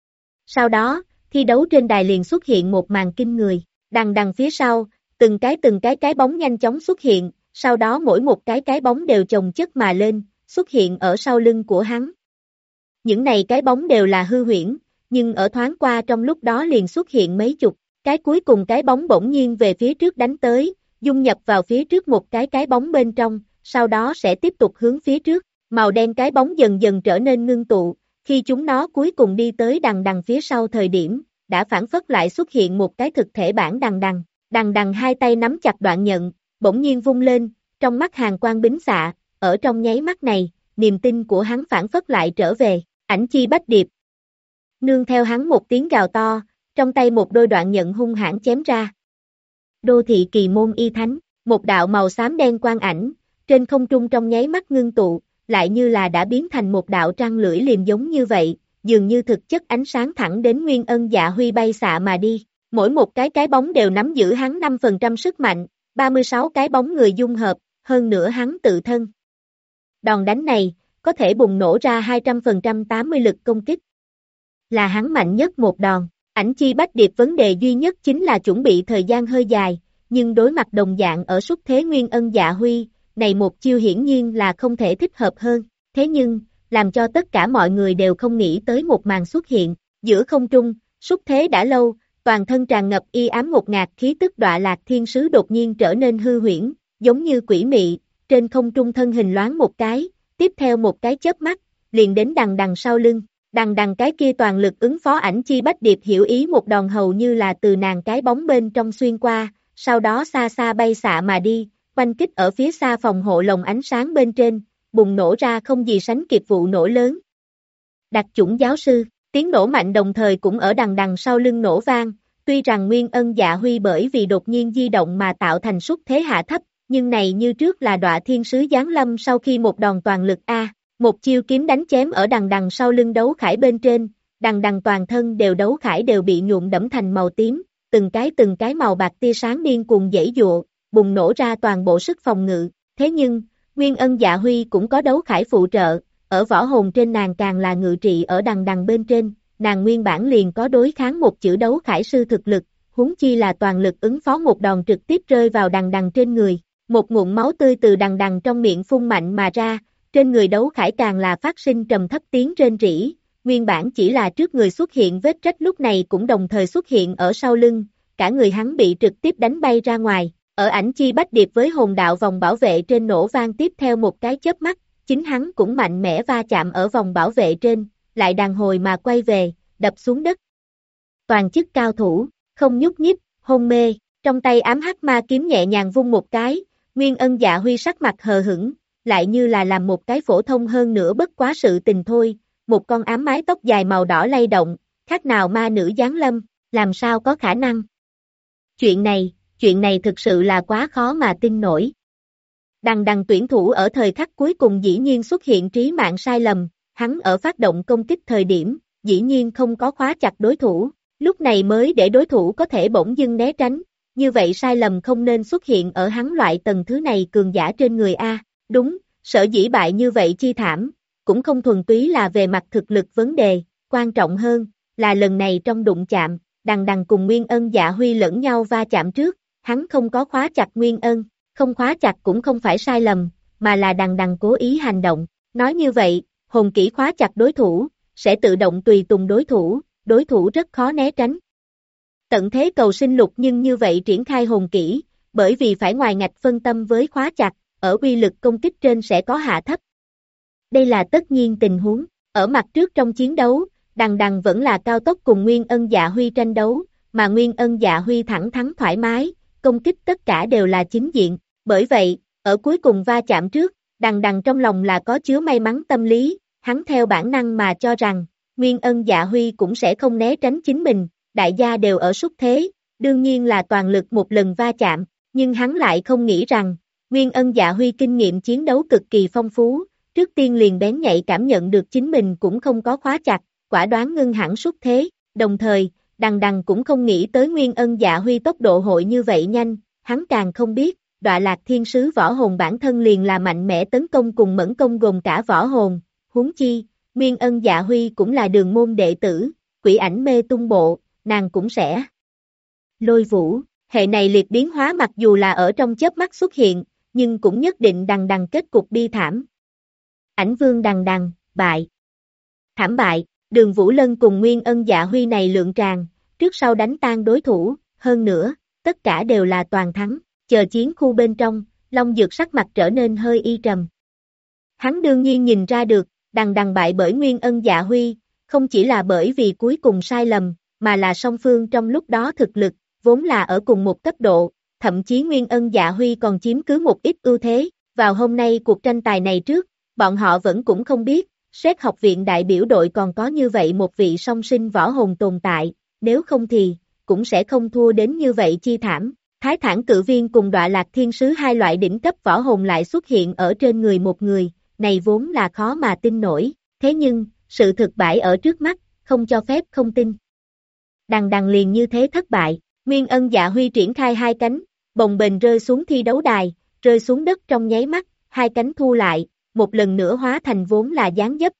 Sau đó, thi đấu trên đài liền xuất hiện một màn kinh người, đằng đằng phía sau, từng cái bóng nhanh chóng xuất hiện, sau đó mỗi một cái bóng đều chồng chất mà lên, xuất hiện ở sau lưng của hắn. Những này cái bóng đều là hư huyễn, nhưng ở thoáng qua trong lúc đó liền xuất hiện mấy chục, cái cuối cùng cái bóng bỗng nhiên về phía trước đánh tới, dung nhập vào phía trước một cái bóng bên trong, sau đó sẽ tiếp tục hướng phía trước, màu đen cái bóng dần dần trở nên ngưng tụ, khi chúng nó cuối cùng đi tới đằng đằng phía sau thời điểm, đã phản phất lại xuất hiện một cái thực thể bản đằng đằng hai tay nắm chặt đoạn nhận, bỗng nhiên vung lên, trong mắt hàn quang bính xạ, ở trong nháy mắt này, niềm tin của hắn phản phất lại trở về, ảnh chi bách điệp. Nương theo hắn một tiếng gào to, trong tay một đôi đoạn nhận hung hãn chém ra. Đô thị kỳ môn y thánh, một đạo màu xám đen quang ảnh, trên không trung trong nháy mắt ngưng tụ, lại như là đã biến thành một đạo trăng lưỡi liềm giống như vậy, dường như thực chất ánh sáng thẳng đến Nguyên Ân Dạ Huy bay xạ mà đi. Mỗi một cái bóng đều nắm giữ hắn 5% sức mạnh, 36 cái bóng người dung hợp, hơn nữa hắn tự thân. Đòn đánh này, có thể bùng nổ ra 200% 80 lực công kích. Là hắn mạnh nhất một đòn, ảnh chi bách điệp vấn đề duy nhất chính là chuẩn bị thời gian hơi dài, nhưng đối mặt đồng dạng ở xuất thế Nguyên Ân Dạ Huy, này một chiêu hiển nhiên là không thể thích hợp hơn, thế nhưng, làm cho tất cả mọi người đều không nghĩ tới một màn xuất hiện, giữa không trung, xuất thế đã lâu, toàn thân tràn ngập y ám ngột ngạt khí tức Đọa Lạc Thiên Sứ đột nhiên trở nên hư huyễn, giống như quỷ mị, trên không trung thân hình loáng một cái, tiếp theo một cái chớp mắt, liền đến đằng đằng sau lưng, đằng đằng cái kia toàn lực ứng phó ảnh chi bách điệp hiểu ý một đòn hầu như là từ nàng cái bóng bên trong xuyên qua, sau đó xa xa bay xạ mà đi, quanh kích ở phía xa phòng hộ lồng ánh sáng bên trên, bùng nổ ra không gì sánh kịp vụ nổ lớn. Đặc chủng giáo sư, tiếng nổ mạnh đồng thời cũng ở đằng đằng sau lưng nổ vang, tuy rằng Nguyên Ân Dạ Huy bởi vì đột nhiên di động mà tạo thành xuất thế hạ thấp, nhưng này như trước là Đọa Thiên Sứ giáng lâm sau khi một đòn toàn lực một chiêu kiếm đánh chém ở đằng đằng sau lưng đấu khải bên trên, đằng đằng toàn thân đấu khải đều bị nhuộm đẫm thành màu tím, từng cái màu bạc tia sáng điên cuồng giãy giụa, bùng nổ ra toàn bộ sức phòng ngự, thế nhưng, Nguyên Ân Dạ Huy cũng có đấu khải phụ trợ, ở võ hồn trên nàng càng là ngự trị ở đằng đằng bên trên, nàng nguyên bản liền có đối kháng một chữ đấu khải sư thực lực, huống chi là toàn lực ứng phó một đòn trực tiếp rơi vào đằng đằng trên người, một ngụm máu tươi từ đằng đằng trong miệng phun mạnh mà ra, trên người đấu khải càng là phát sinh trầm thấp tiếng rên rỉ, nguyên bản chỉ là trước người xuất hiện vết rách lúc này cũng đồng thời xuất hiện ở sau lưng, cả người hắn bị trực tiếp đánh bay ra ngoài, ở ảnh chi bách điệp với hồn đạo vòng bảo vệ trên nổ vang tiếp theo một cái chớp mắt, chính hắn cũng mạnh mẽ va chạm ở vòng bảo vệ trên, lại đàn hồi mà quay về, đập xuống đất. Toàn chức cao thủ, không nhúc nhích, hôn mê, trong tay ám hắc ma kiếm nhẹ nhàng vung một cái, Nguyên Ân Dạ Huy sắc mặt hờ hững, lại như là làm một cái phổ thông hơn nữa bất quá sự tình thôi, một con ám mái tóc dài màu đỏ lay động, khác nào ma nữ giáng lâm, làm sao có khả năng. Chuyện này thực sự là quá khó mà tin nổi. Đằng đằng tuyển thủ ở thời khắc cuối cùng dĩ nhiên xuất hiện trí mạng sai lầm, hắn ở phát động công kích thời điểm, dĩ nhiên không có khóa chặt đối thủ, lúc này mới để đối thủ có thể bỗng dưng né tránh, như vậy sai lầm không nên xuất hiện ở hắn loại tầng thứ này cường giả trên người A, đúng, sở dĩ bại như vậy chi thảm, cũng không thuần túy là về mặt thực lực vấn đề, quan trọng hơn, là lần này trong đụng chạm, đằng đằng cùng Nguyên Ân Dạ Huy lẫn nhau va chạm trước, hắn không có khóa chặt Nguyên Ân, không khóa chặt cũng không phải sai lầm, mà là đằng đằng cố ý hành động, nói như vậy, hồn kỹ khóa chặt đối thủ, sẽ tự động tùy tùng đối thủ rất khó né tránh. Tận thế cầu sinh lục nhưng như vậy triển khai hồn kỹ, bởi vì phải ngoài ngạch phân tâm với khóa chặt, ở uy lực công kích trên sẽ có hạ thấp. Đây là tất nhiên tình huống, ở mặt trước trong chiến đấu, đằng đằng vẫn là cao tốc cùng Nguyên Ân Dạ Huy tranh đấu, mà Nguyên Ân Dạ Huy thẳng thắn thoải mái, công kích tất cả đều là chính diện, bởi vậy, ở cuối cùng va chạm trước, đằng đằng trong lòng là có chứa may mắn tâm lý, hắn theo bản năng mà cho rằng, Nguyên Ân Dạ Huy cũng sẽ không né tránh chính mình, đại gia đều ở xuất thế, đương nhiên là toàn lực một lần va chạm, nhưng hắn lại không nghĩ rằng, Nguyên Ân Dạ Huy kinh nghiệm chiến đấu cực kỳ phong phú, trước tiên liền bén nhạy cảm nhận được chính mình cũng không có khóa chặt, quả đoán ngưng hẳn xuất thế, đồng thời, Đằng đằng cũng không nghĩ tới Nguyên Ân Dạ Huy tốc độ hội như vậy nhanh, hắn càng không biết, Đọa Lạc Thiên Sứ võ hồn bản thân liền là mạnh mẽ tấn công cùng mẫn công gồm cả võ hồn, huống chi, Nguyên Ân Dạ Huy cũng là đường môn đệ tử, quỷ ảnh mê tung bộ, nàng cũng sẽ. Lôi vũ, hệ này liệt biến hóa mặc dù là ở trong chớp mắt xuất hiện, nhưng cũng nhất định đằng đằng kết cục bi thảm. Ảnh vương đằng đằng, bại. Thảm bại, Đường Vũ Lân cùng Nguyên Ân Dạ Huy này lượng tràn, trước sau đánh tan đối thủ, hơn nữa, tất cả đều là toàn thắng, chờ chiến khu bên trong, Long Dược sắc mặt trở nên hơi y trầm. Hắn đương nhiên nhìn ra được, đằng đằng bại bởi Nguyên Ân Dạ Huy, không chỉ là bởi vì cuối cùng sai lầm, mà là song phương trong lúc đó thực lực, vốn là ở cùng một cấp độ, thậm chí Nguyên Ân Dạ Huy còn chiếm cứ một ít ưu thế, vào hôm nay cuộc tranh tài này trước, bọn họ vẫn cũng không biết, Sét học viện đại biểu đội còn có như vậy một vị song sinh võ hồn tồn tại, nếu không thì, cũng sẽ không thua đến như vậy chi thảm. Thái Thản Cự Viên cùng Đọa Lạc Thiên Sứ hai loại đỉnh cấp võ hồn lại xuất hiện ở trên người một người, này vốn là khó mà tin nổi, thế nhưng, sự thực bãi ở trước mắt, không cho phép không tin. Đằng đằng liền như thế thất bại, Nguyên Ân Dạ Huy triển khai hai cánh, bồng bềnh rơi xuống thi đấu đài, rơi xuống đất trong nháy mắt, hai cánh thu lại, một lần nữa hóa thành vốn là dáng dấp.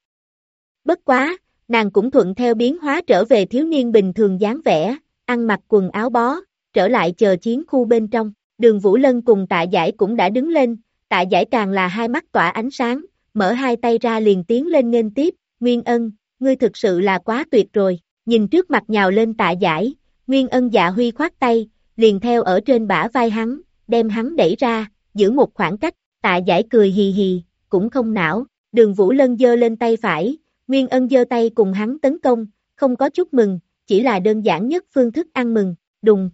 Bất quá, nàng cũng thuận theo biến hóa trở về thiếu niên bình thường dáng vẻ, ăn mặc quần áo bó, trở lại chờ chiến khu bên trong, Đường Vũ Lân cùng Tạ Giải cũng đã đứng lên, Tạ Giải càng là hai mắt tỏa ánh sáng, mở hai tay ra liền tiến lên nghênh tiếp, Nguyên Ân, ngươi thực sự là quá tuyệt rồi, nhìn trước mặt nhào lên Tạ Giải, Nguyên Ân Dạ Huy khoát tay, liền theo ở trên bả vai hắn, đem hắn đẩy ra, giữ một khoảng cách, Tạ Giải cười hì hì, cũng không não, Đường Vũ Lân giơ lên tay phải, Nguyên Ân giơ tay cùng hắn tấn công, không có chúc mừng, chỉ là đơn giản nhất phương thức ăn mừng, đùng.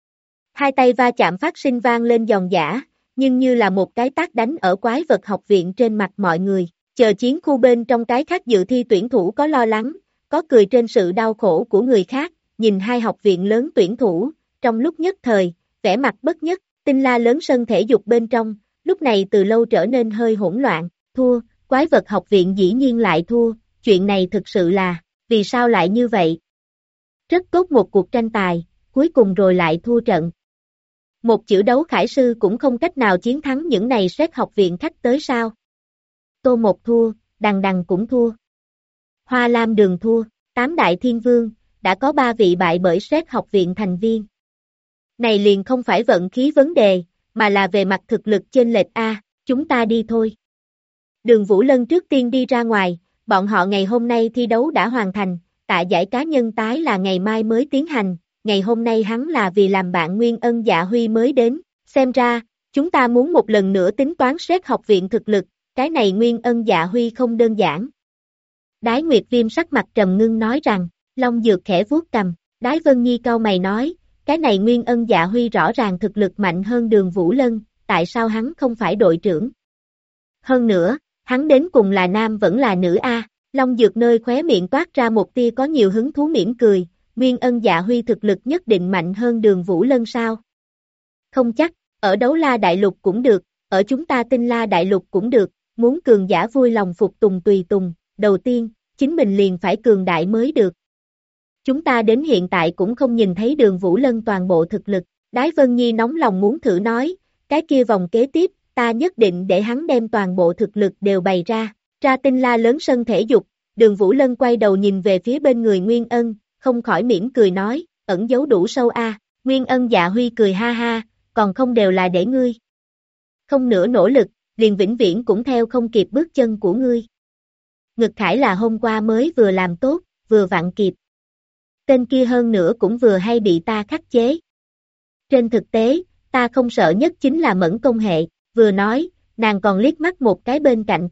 Hai tay va chạm phát sinh vang lên giòn giã, nhưng như là một cái tát đánh ở quái vật học viện trên mặt mọi người, chờ chiến khu bên trong cái khác dự thi tuyển thủ có lo lắng, có cười trên sự đau khổ của người khác, nhìn hai học viện lớn tuyển thủ, trong lúc nhất thời, vẻ mặt bất nhất, Tinh La lớn sân thể dục bên trong, lúc này từ lâu trở nên hơi hỗn loạn, thua, quái vật học viện dĩ nhiên lại thua, chuyện này thực sự là, vì sao lại như vậy? Rất tốt một cuộc tranh tài, cuối cùng rồi lại thua trận. Một chữ đấu khải sư cũng không cách nào chiến thắng những này Sét học viện khách tới sao? Tô Một thua, đằng đằng cũng thua. Hoa Lam Đường thua, 8 đại thiên vương, đã có 3 vị bại bởi Sét học viện thành viên. Này liền không phải vận khí vấn đề, mà là về mặt thực lực chênh lệch a, chúng ta đi thôi. Đường Vũ Lân trước tiên đi ra ngoài, bọn họ ngày hôm nay thi đấu đã hoàn thành, Tạ Giải cá nhân tái là ngày mai mới tiến hành, ngày hôm nay hắn là vì làm bạn Nguyên Ân Dạ Huy mới đến, xem ra, chúng ta muốn một lần nữa tính toán Sét học viện thực lực, cái này Nguyên Ân Dạ Huy không đơn giản. Đái Nguyệt Viêm sắc mặt trầm ngưng nói rằng, Long Dược khẽ vuốt cầm, Đái Vân Nhi cau mày nói, cái này Nguyên Ân Dạ Huy rõ ràng thực lực mạnh hơn Đường Vũ Lân, tại sao hắn không phải đội trưởng? Hơn nữa, hắn đến cùng là nam vẫn là nữ a? Long Dược nơi khóe miệng toát ra một tia có nhiều hứng thú mỉm cười, Nguyên Ân Dạ Huy thực lực nhất định mạnh hơn Đường Vũ Lân sao? Không chắc, ở Đấu La Đại Lục cũng được, ở chúng ta Tinh La Đại Lục cũng được, muốn cường giả vui lòng phục tùng tùy tùng, đầu tiên, chính mình liền phải cường đại mới được. Chúng ta đến hiện tại cũng không nhìn thấy Đường Vũ Lân toàn bộ thực lực, Đái Vân Nhi nóng lòng muốn thử nói, cái kia vòng kế tiếp, ta nhất định để hắn đem toàn bộ thực lực đều bày ra, Tinh La lớn sân thể dục, Đường Vũ Lân quay đầu nhìn về phía bên người Nguyên Ân, không khỏi mỉm cười nói, ẩn giấu đủ sâu a. Nguyên Ân Dạ Huy cười ha ha, còn không đều là để ngươi. Không nửa nỗ lực, liền vĩnh viễn cũng theo không kịp bước chân của ngươi. Ngực Khải là hôm qua mới vừa làm tốt, vừa vặn kịp. Tên kia hơn nữa cũng vừa hay bị ta khắc chế. Trên thực tế, ta không sợ nhất chính là mẫn công hệ, vừa nói, nàng còn liếc mắt một cái bên cạnh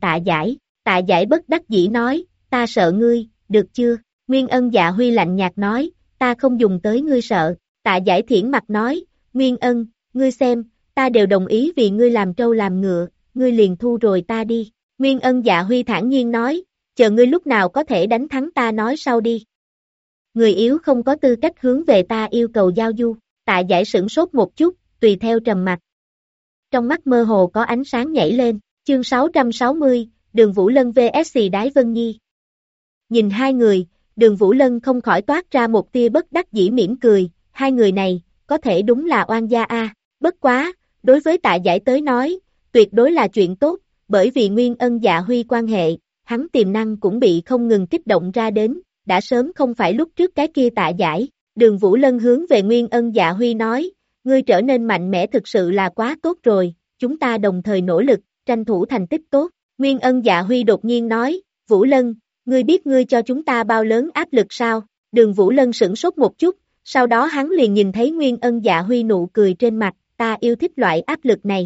Tạ Giải bất đắc dĩ nói, ta sợ ngươi, được chưa? Nguyên Ân Dạ Huy lạnh nhạt nói, ta không dùng tới ngươi sợ, Tạ Giải thiển mặt nói, Nguyên Ân, ngươi xem, ta đều đồng ý vì ngươi làm trâu làm ngựa, ngươi liền thu rồi ta đi. Nguyên Ân Dạ Huy thản nhiên nói, chờ ngươi lúc nào có thể đánh thắng ta nói sau đi. Người yếu không có tư cách hướng về ta yêu cầu giao du, Tạ Giải sửng sốt một chút, tùy theo trầm mặt. Trong mắt mơ hồ có ánh sáng nhảy lên, chương 660, Đường Vũ Lân vs Đái Vân Nhi. Nhìn hai người, Đường Vũ Lân không khỏi toát ra một tia bất đắc dĩ mỉm cười, hai người này, có thể đúng là oan gia a. Bất quá, đối với Tạ Giải tới nói, tuyệt đối là chuyện tốt, bởi vì Nguyên Ân Dạ Huy quan hệ, hắn tiềm năng cũng bị không ngừng kích động ra đến, đã sớm không phải lúc trước cái kia Tạ Giải. Đường Vũ Lân hướng về Nguyên Ân Dạ Huy nói, ngươi trở nên mạnh mẽ thực sự là quá tốt rồi, chúng ta đồng thời nỗ lực, tranh thủ thành tích tốt. Nguyên Ân Dạ Huy đột nhiên nói, Vũ Lân, ngươi biết ngươi cho chúng ta bao lớn áp lực sao? Đường Vũ Lân sửng sốt một chút, sau đó hắn liền nhìn thấy Nguyên Ân Dạ Huy nụ cười trên mặt, ta yêu thích loại áp lực này.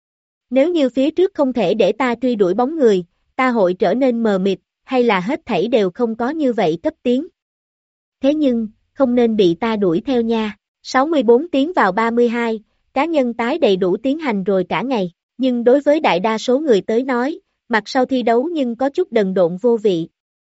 Nếu như phía trước không thể để ta truy đuổi bóng người, ta hội trở nên mờ mịt, hay là hết thảy đều không có như vậy cấp tiến. Thế nhưng, không nên bị ta đuổi theo nha. 64 tiến vào 32, cá nhân tái đầy đủ tiến hành rồi cả ngày, nhưng đối với đại đa số người tới nói, mặt sau thi đấu nhưng có chút đần độn vô vị.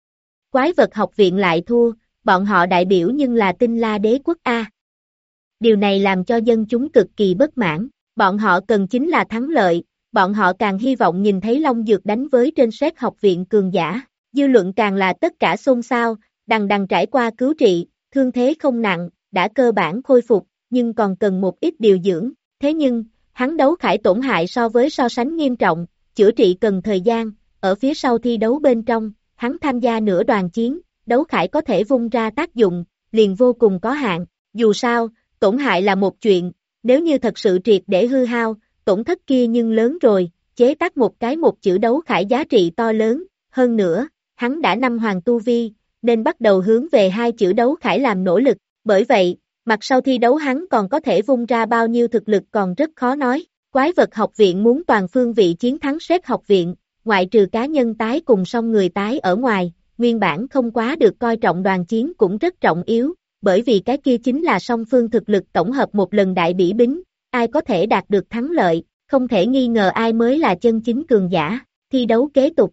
Quái vật học viện lại thua, bọn họ đại biểu nhưng là Tinh La Đế quốc A. Điều này làm cho dân chúng cực kỳ bất mãn, bọn họ cần chính là thắng lợi, bọn họ càng hy vọng nhìn thấy Long Dược đánh với trên xét học viện cường giả, dư luận càng là tất cả xôn xao, đằng đằng trải qua cứu trị, thương thế không nặng, đã cơ bản khôi phục, nhưng còn cần một ít điều dưỡng, thế nhưng, hắn đấu khải tổn hại so sánh nghiêm trọng, chữa trị cần thời gian, ở phía sau thi đấu bên trong, hắn tham gia nửa đoàn chiến, đấu khải có thể vung ra tác dụng, liền vô cùng có hạn, dù sao, tổn hại là một chuyện, nếu như thật sự triệt để hư hao, tổn thất kia nhưng lớn rồi, chế tác một chữ đấu khải giá trị to lớn, hơn nữa, hắn đã 5 hoàng tu vi, nên bắt đầu hướng về 2 chữ đấu khải làm nỗ lực, bởi vậy, mặt sau thi đấu hắn còn có thể vung ra bao nhiêu thực lực còn rất khó nói. Quái vật học viện muốn toàn phương vị chiến thắng xét học viện, ngoại trừ cá nhân tái cùng song người tái ở ngoài, nguyên bản không quá được coi trọng đoàn chiến cũng rất trọng yếu, bởi vì cái kia chính là song phương thực lực tổng hợp một lần đại bỉ bính, ai có thể đạt được thắng lợi, không thể nghi ngờ ai mới là chân chính cường giả, thi đấu kế tục.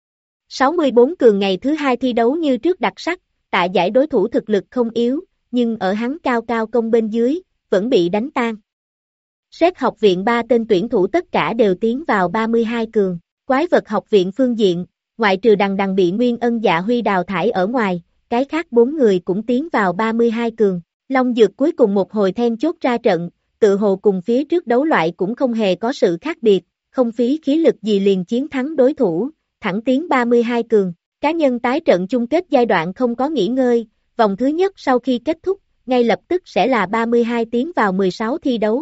64 cường ngày thứ 2 thi đấu như trước đặc sắc, Tạ Giải đối thủ thực lực không yếu, nhưng ở hắn cao cao công bên dưới, vẫn bị đánh tan. Xét học viện 3 tên tuyển thủ tất cả đều tiến vào 32 cường, quái vật học viện phương diện, ngoại trừ đằng đằng bị Nguyên Ân Dạ Huy đào thải ở ngoài, cái khác 4 người cũng tiến vào 32 cường. Long Dược cuối cùng một hồi then chốt ra trận, tự hồ cùng phía trước đấu loại cũng không hề có sự khác biệt, không phí khí lực gì liền chiến thắng đối thủ, thẳng tiến 32 cường. Cá nhân tái trận chung kết giai đoạn không có nghỉ ngơi, vòng thứ nhất sau khi kết thúc, ngay lập tức sẽ là 32 tiến vào 16 thi đấu.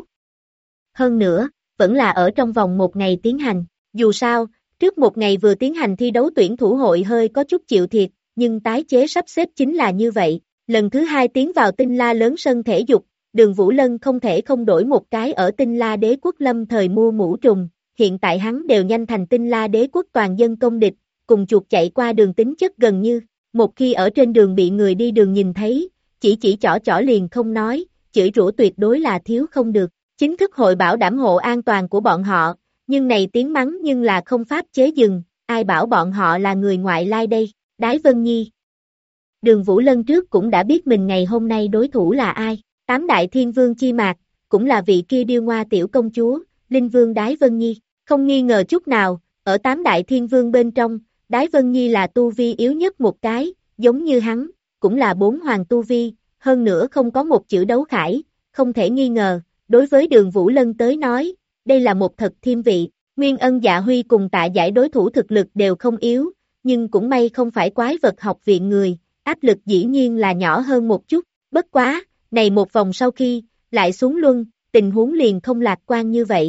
Hơn nữa, vẫn là ở trong vòng một ngày tiến hành, dù sao, trước một ngày vừa tiến hành thi đấu tuyển thủ hội hơi có chút chịu thiệt, nhưng tái chế sắp xếp chính là như vậy. Lần thứ 2 tiến vào Tinh La lớn sân thể dục, Đường Vũ Lân không thể không đổi một cái ở Tinh La Đế quốc lâm thời mua mũ trùng, hiện tại hắn đều nhanh thành Tinh La Đế quốc toàn dân công địch, cùng chuột chạy qua đường tính chất gần như, một khi ở trên đường bị người đi đường nhìn thấy, chỉ chỏ liền không nói, chửi rủa tuyệt đối là thiếu không được. Chính thức hội bảo đảm hộ an toàn của bọn họ, nhưng này tiếng mắng nhưng là không pháp chế dừng, ai bảo bọn họ là người ngoại lai đây, Đái Vân Nhi. Đường Vũ Lân trước cũng đã biết mình ngày hôm nay đối thủ là ai, 8 đại thiên vương chi mạc, cũng là vị kia điêu ngoa tiểu công chúa, Linh Vương Đái Vân Nhi, không nghi ngờ chút nào, ở 8 đại thiên vương bên trong, Đái Vân Nhi là tu vi yếu nhất một cái, giống như hắn, cũng là 4 hoàng tu vi, hơn nữa không có một chữ đấu khải, không thể nghi ngờ. Đối với Đường Vũ Lân tới nói, đây là một thật thiên vị, Nguyên Ân Dạ Huy cùng Tạ Giải đối thủ thực lực đều không yếu, nhưng cũng may không phải quái vật học viện người, áp lực dĩ nhiên là nhỏ hơn một chút, bất quá, này một vòng sau khi, lại xuống luân, tình huống liền không lạc quan như vậy.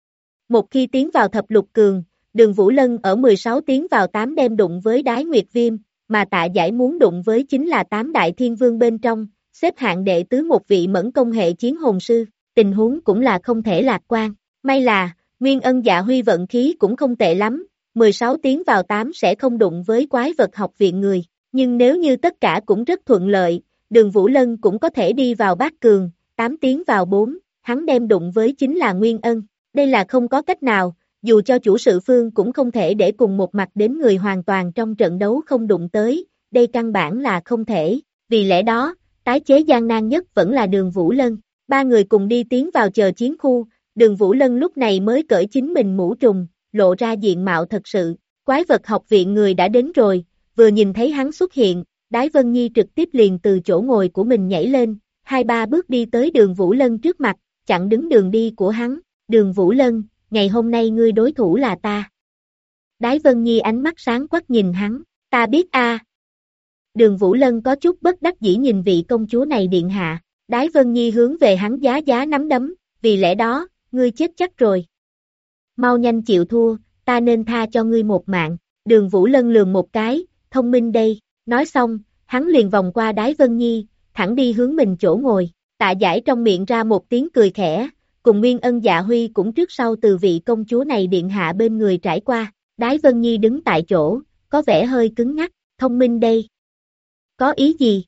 Một khi tiến vào thập lục cường, Đường Vũ Lân ở 16 tiến vào 8 đem đụng với Đái Nguyệt Viêm, mà Tạ Giải muốn đụng với chính là 8 đại thiên vương bên trong, xếp hạng đệ tứ một vị mẫn công hệ chiến hồn sư. Tình huống cũng là không thể lạc quan, may là, Nguyên Ân Dạ Huy vận khí cũng không tệ lắm, 16 tiến vào 8 sẽ không đụng với quái vật học viện người, nhưng nếu như tất cả cũng rất thuận lợi, Đường Vũ Lân cũng có thể đi vào bát cường, 8 tiến vào 4, hắn đem đụng với chính là Nguyên Ân, đây là không có cách nào, dù cho chủ sự phương cũng không thể để cùng một mặt đến người hoàn toàn trong trận đấu không đụng tới, đây căn bản là không thể, vì lẽ đó, tái chế gian nan nhất vẫn là Đường Vũ Lân. 3 người cùng đi tiến vào chờ chiến khu, Đường Vũ Lân lúc này mới cởi chính mình mũ trùng, lộ ra diện mạo thật sự, quái vật học viện người đã đến rồi, vừa nhìn thấy hắn xuất hiện, Đái Vân Nhi trực tiếp liền từ chỗ ngồi của mình nhảy lên, 2-3 bước đi tới Đường Vũ Lân trước mặt, chặn đứng đường đi của hắn. Đường Vũ Lân, ngày hôm nay ngươi đối thủ là ta. Đái Vân Nhi ánh mắt sáng quắc nhìn hắn, ta biết a. Đường Vũ Lân có chút bất đắc dĩ nhìn vị công chúa này điện hạ. Đái Vân Nhi hướng về hắn giá giá nắm đấm, vì lẽ đó, ngươi chết chắc rồi. Mau nhanh chịu thua, ta nên tha cho ngươi một mạng. Đường Vũ Lân lườm một cái, thông minh đây. Nói xong, hắn liền vòng qua Đái Vân Nhi, thẳng đi hướng mình chỗ ngồi. Tạ Giải trong miệng ra một tiếng cười khẽ, cùng Nguyên Ân Dạ Huy cũng trước sau từ vị công chúa này điện hạ bên người trải qua. Đái Vân Nhi đứng tại chỗ, có vẻ hơi cứng ngắc, thông minh đây. Có ý gì?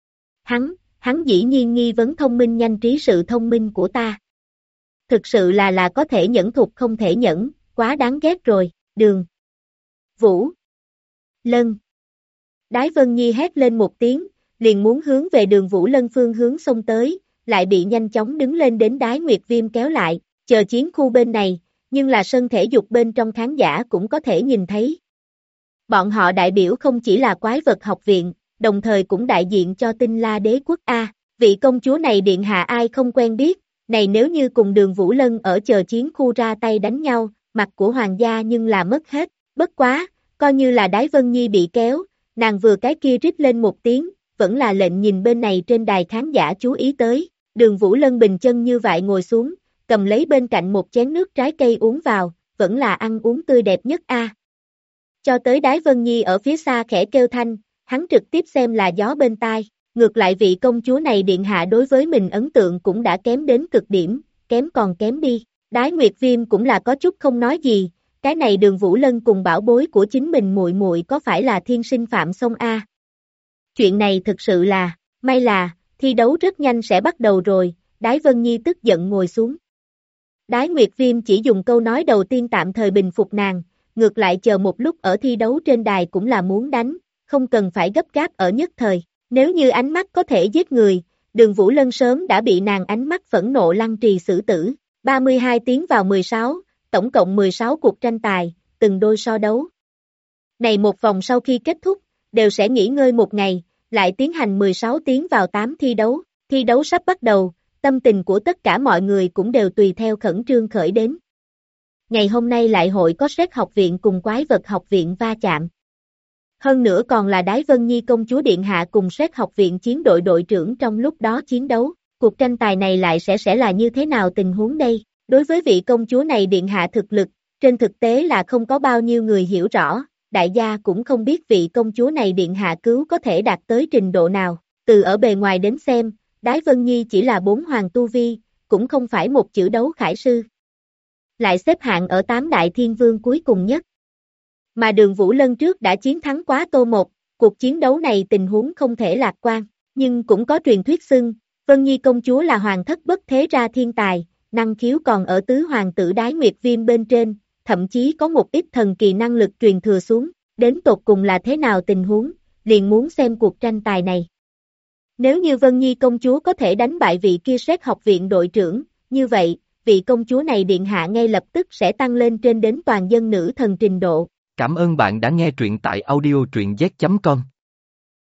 Hắn dĩ nhiên nghi vấn thông minh nhanh trí sự thông minh của ta. Thực sự là có thể nhẫn thục không thể nhẫn, quá đáng ghét rồi. Đường Vũ Lân. Đái Vân Nhi hét lên một tiếng, liền muốn hướng về Đường Vũ Lân phương hướng xông tới, lại bị nhanh chóng đứng lên đến Đái Nguyệt Viêm kéo lại, chờ chiến khu bên này, nhưng là sân thể dục bên trong khán giả cũng có thể nhìn thấy. Bọn họ đại biểu không chỉ là quái vật học viện, đồng thời cũng đại diện cho Tinh La Đế quốc A, vị công chúa này điện hạ ai không quen biết, này nếu như cùng Đường Vũ Lân ở chờ chiến khu ra tay đánh nhau, mặt của hoàng gia nhưng là mất hết, bất quá, coi như là Đái Vân Nhi bị kéo, nàng vừa cái kia rít lên một tiếng, vẫn là lệnh nhìn bên này trên đài khán giả chú ý tới, Đường Vũ Lân bình chân như vậy ngồi xuống, cầm lấy bên cạnh một chén nước trái cây uống vào, vẫn là ăn uống tươi đẹp nhất A. Cho tới Đái Vân Nhi ở phía xa khẽ kêu thanh, hắn trực tiếp xem là gió bên tai, ngược lại vị công chúa này điện hạ đối với mình ấn tượng cũng đã kém đến cực điểm, kém còn kém đi. Đái Nguyệt Viêm cũng là có chút không nói gì, cái này Đường Vũ Lân cùng bảo bối của chính mình muội muội có phải là thiên sinh phạm song A. Chuyện này thực sự là, may là, thi đấu rất nhanh sẽ bắt đầu rồi, Đái Vân Nhi tức giận ngồi xuống. Đái Nguyệt Viêm chỉ dùng câu nói đầu tiên tạm thời bình phục nàng, ngược lại chờ một lúc ở thi đấu trên đài cũng là muốn đánh, không cần phải gấp gáp ở nhất thời. Nếu như ánh mắt có thể giết người, Đường Vũ Lân sớm đã bị nàng ánh mắt phẫn nộ lăng trì xử tử. 32 tiến vào 16, tổng cộng 16 cuộc tranh tài, từng đôi so đấu. Này một vòng sau khi kết thúc, đều sẽ nghỉ ngơi một ngày, lại tiến hành 16 tiến vào 8 thi đấu. Thi đấu sắp bắt đầu, tâm tình của tất cả mọi người cũng đều tùy theo khẩn trương khởi đến. Ngày hôm nay lại hội có Sét học viện cùng quái vật học viện va chạm. Hơn nữa còn là Đái Vân Nhi công chúa điện hạ cùng Sét học viện chiến đội đội trưởng trong lúc đó chiến đấu. Cuộc tranh tài này lại sẽ là như thế nào tình huống đây? Đối với vị công chúa này điện hạ thực lực, trên thực tế là không có bao nhiêu người hiểu rõ, đại gia cũng không biết vị công chúa này điện hạ cứu có thể đạt tới trình độ nào. Từ ở bề ngoài đến xem, Đái Vân Nhi chỉ là 4 hoàng tu vi, cũng không phải một chữ đấu khải sư. Lại xếp hạng ở 8 đại thiên vương cuối cùng nhất. Mà Đường Vũ Lân trước đã chiến thắng quá Tô Một, cuộc chiến đấu này tình huống không thể lạc quan, nhưng cũng có truyền thuyết xưng, Vân Nhi công chúa là hoàng thất bất thế ra thiên tài, năng khiếu còn ở tứ hoàng tử Đái Nguyệt Viêm bên trên, thậm chí có một ít thần kỳ năng lực truyền thừa xuống, đến tột cùng là thế nào tình huống, liền muốn xem cuộc tranh tài này. Nếu như Vân Nhi công chúa có thể đánh bại vị kia Sét học viện đội trưởng, như vậy, vị công chúa này điện hạ ngay lập tức sẽ tăng lên trên đến toàn dân nữ thần trình độ. Cảm ơn bạn đã nghe truyện tại audio truyện z.com.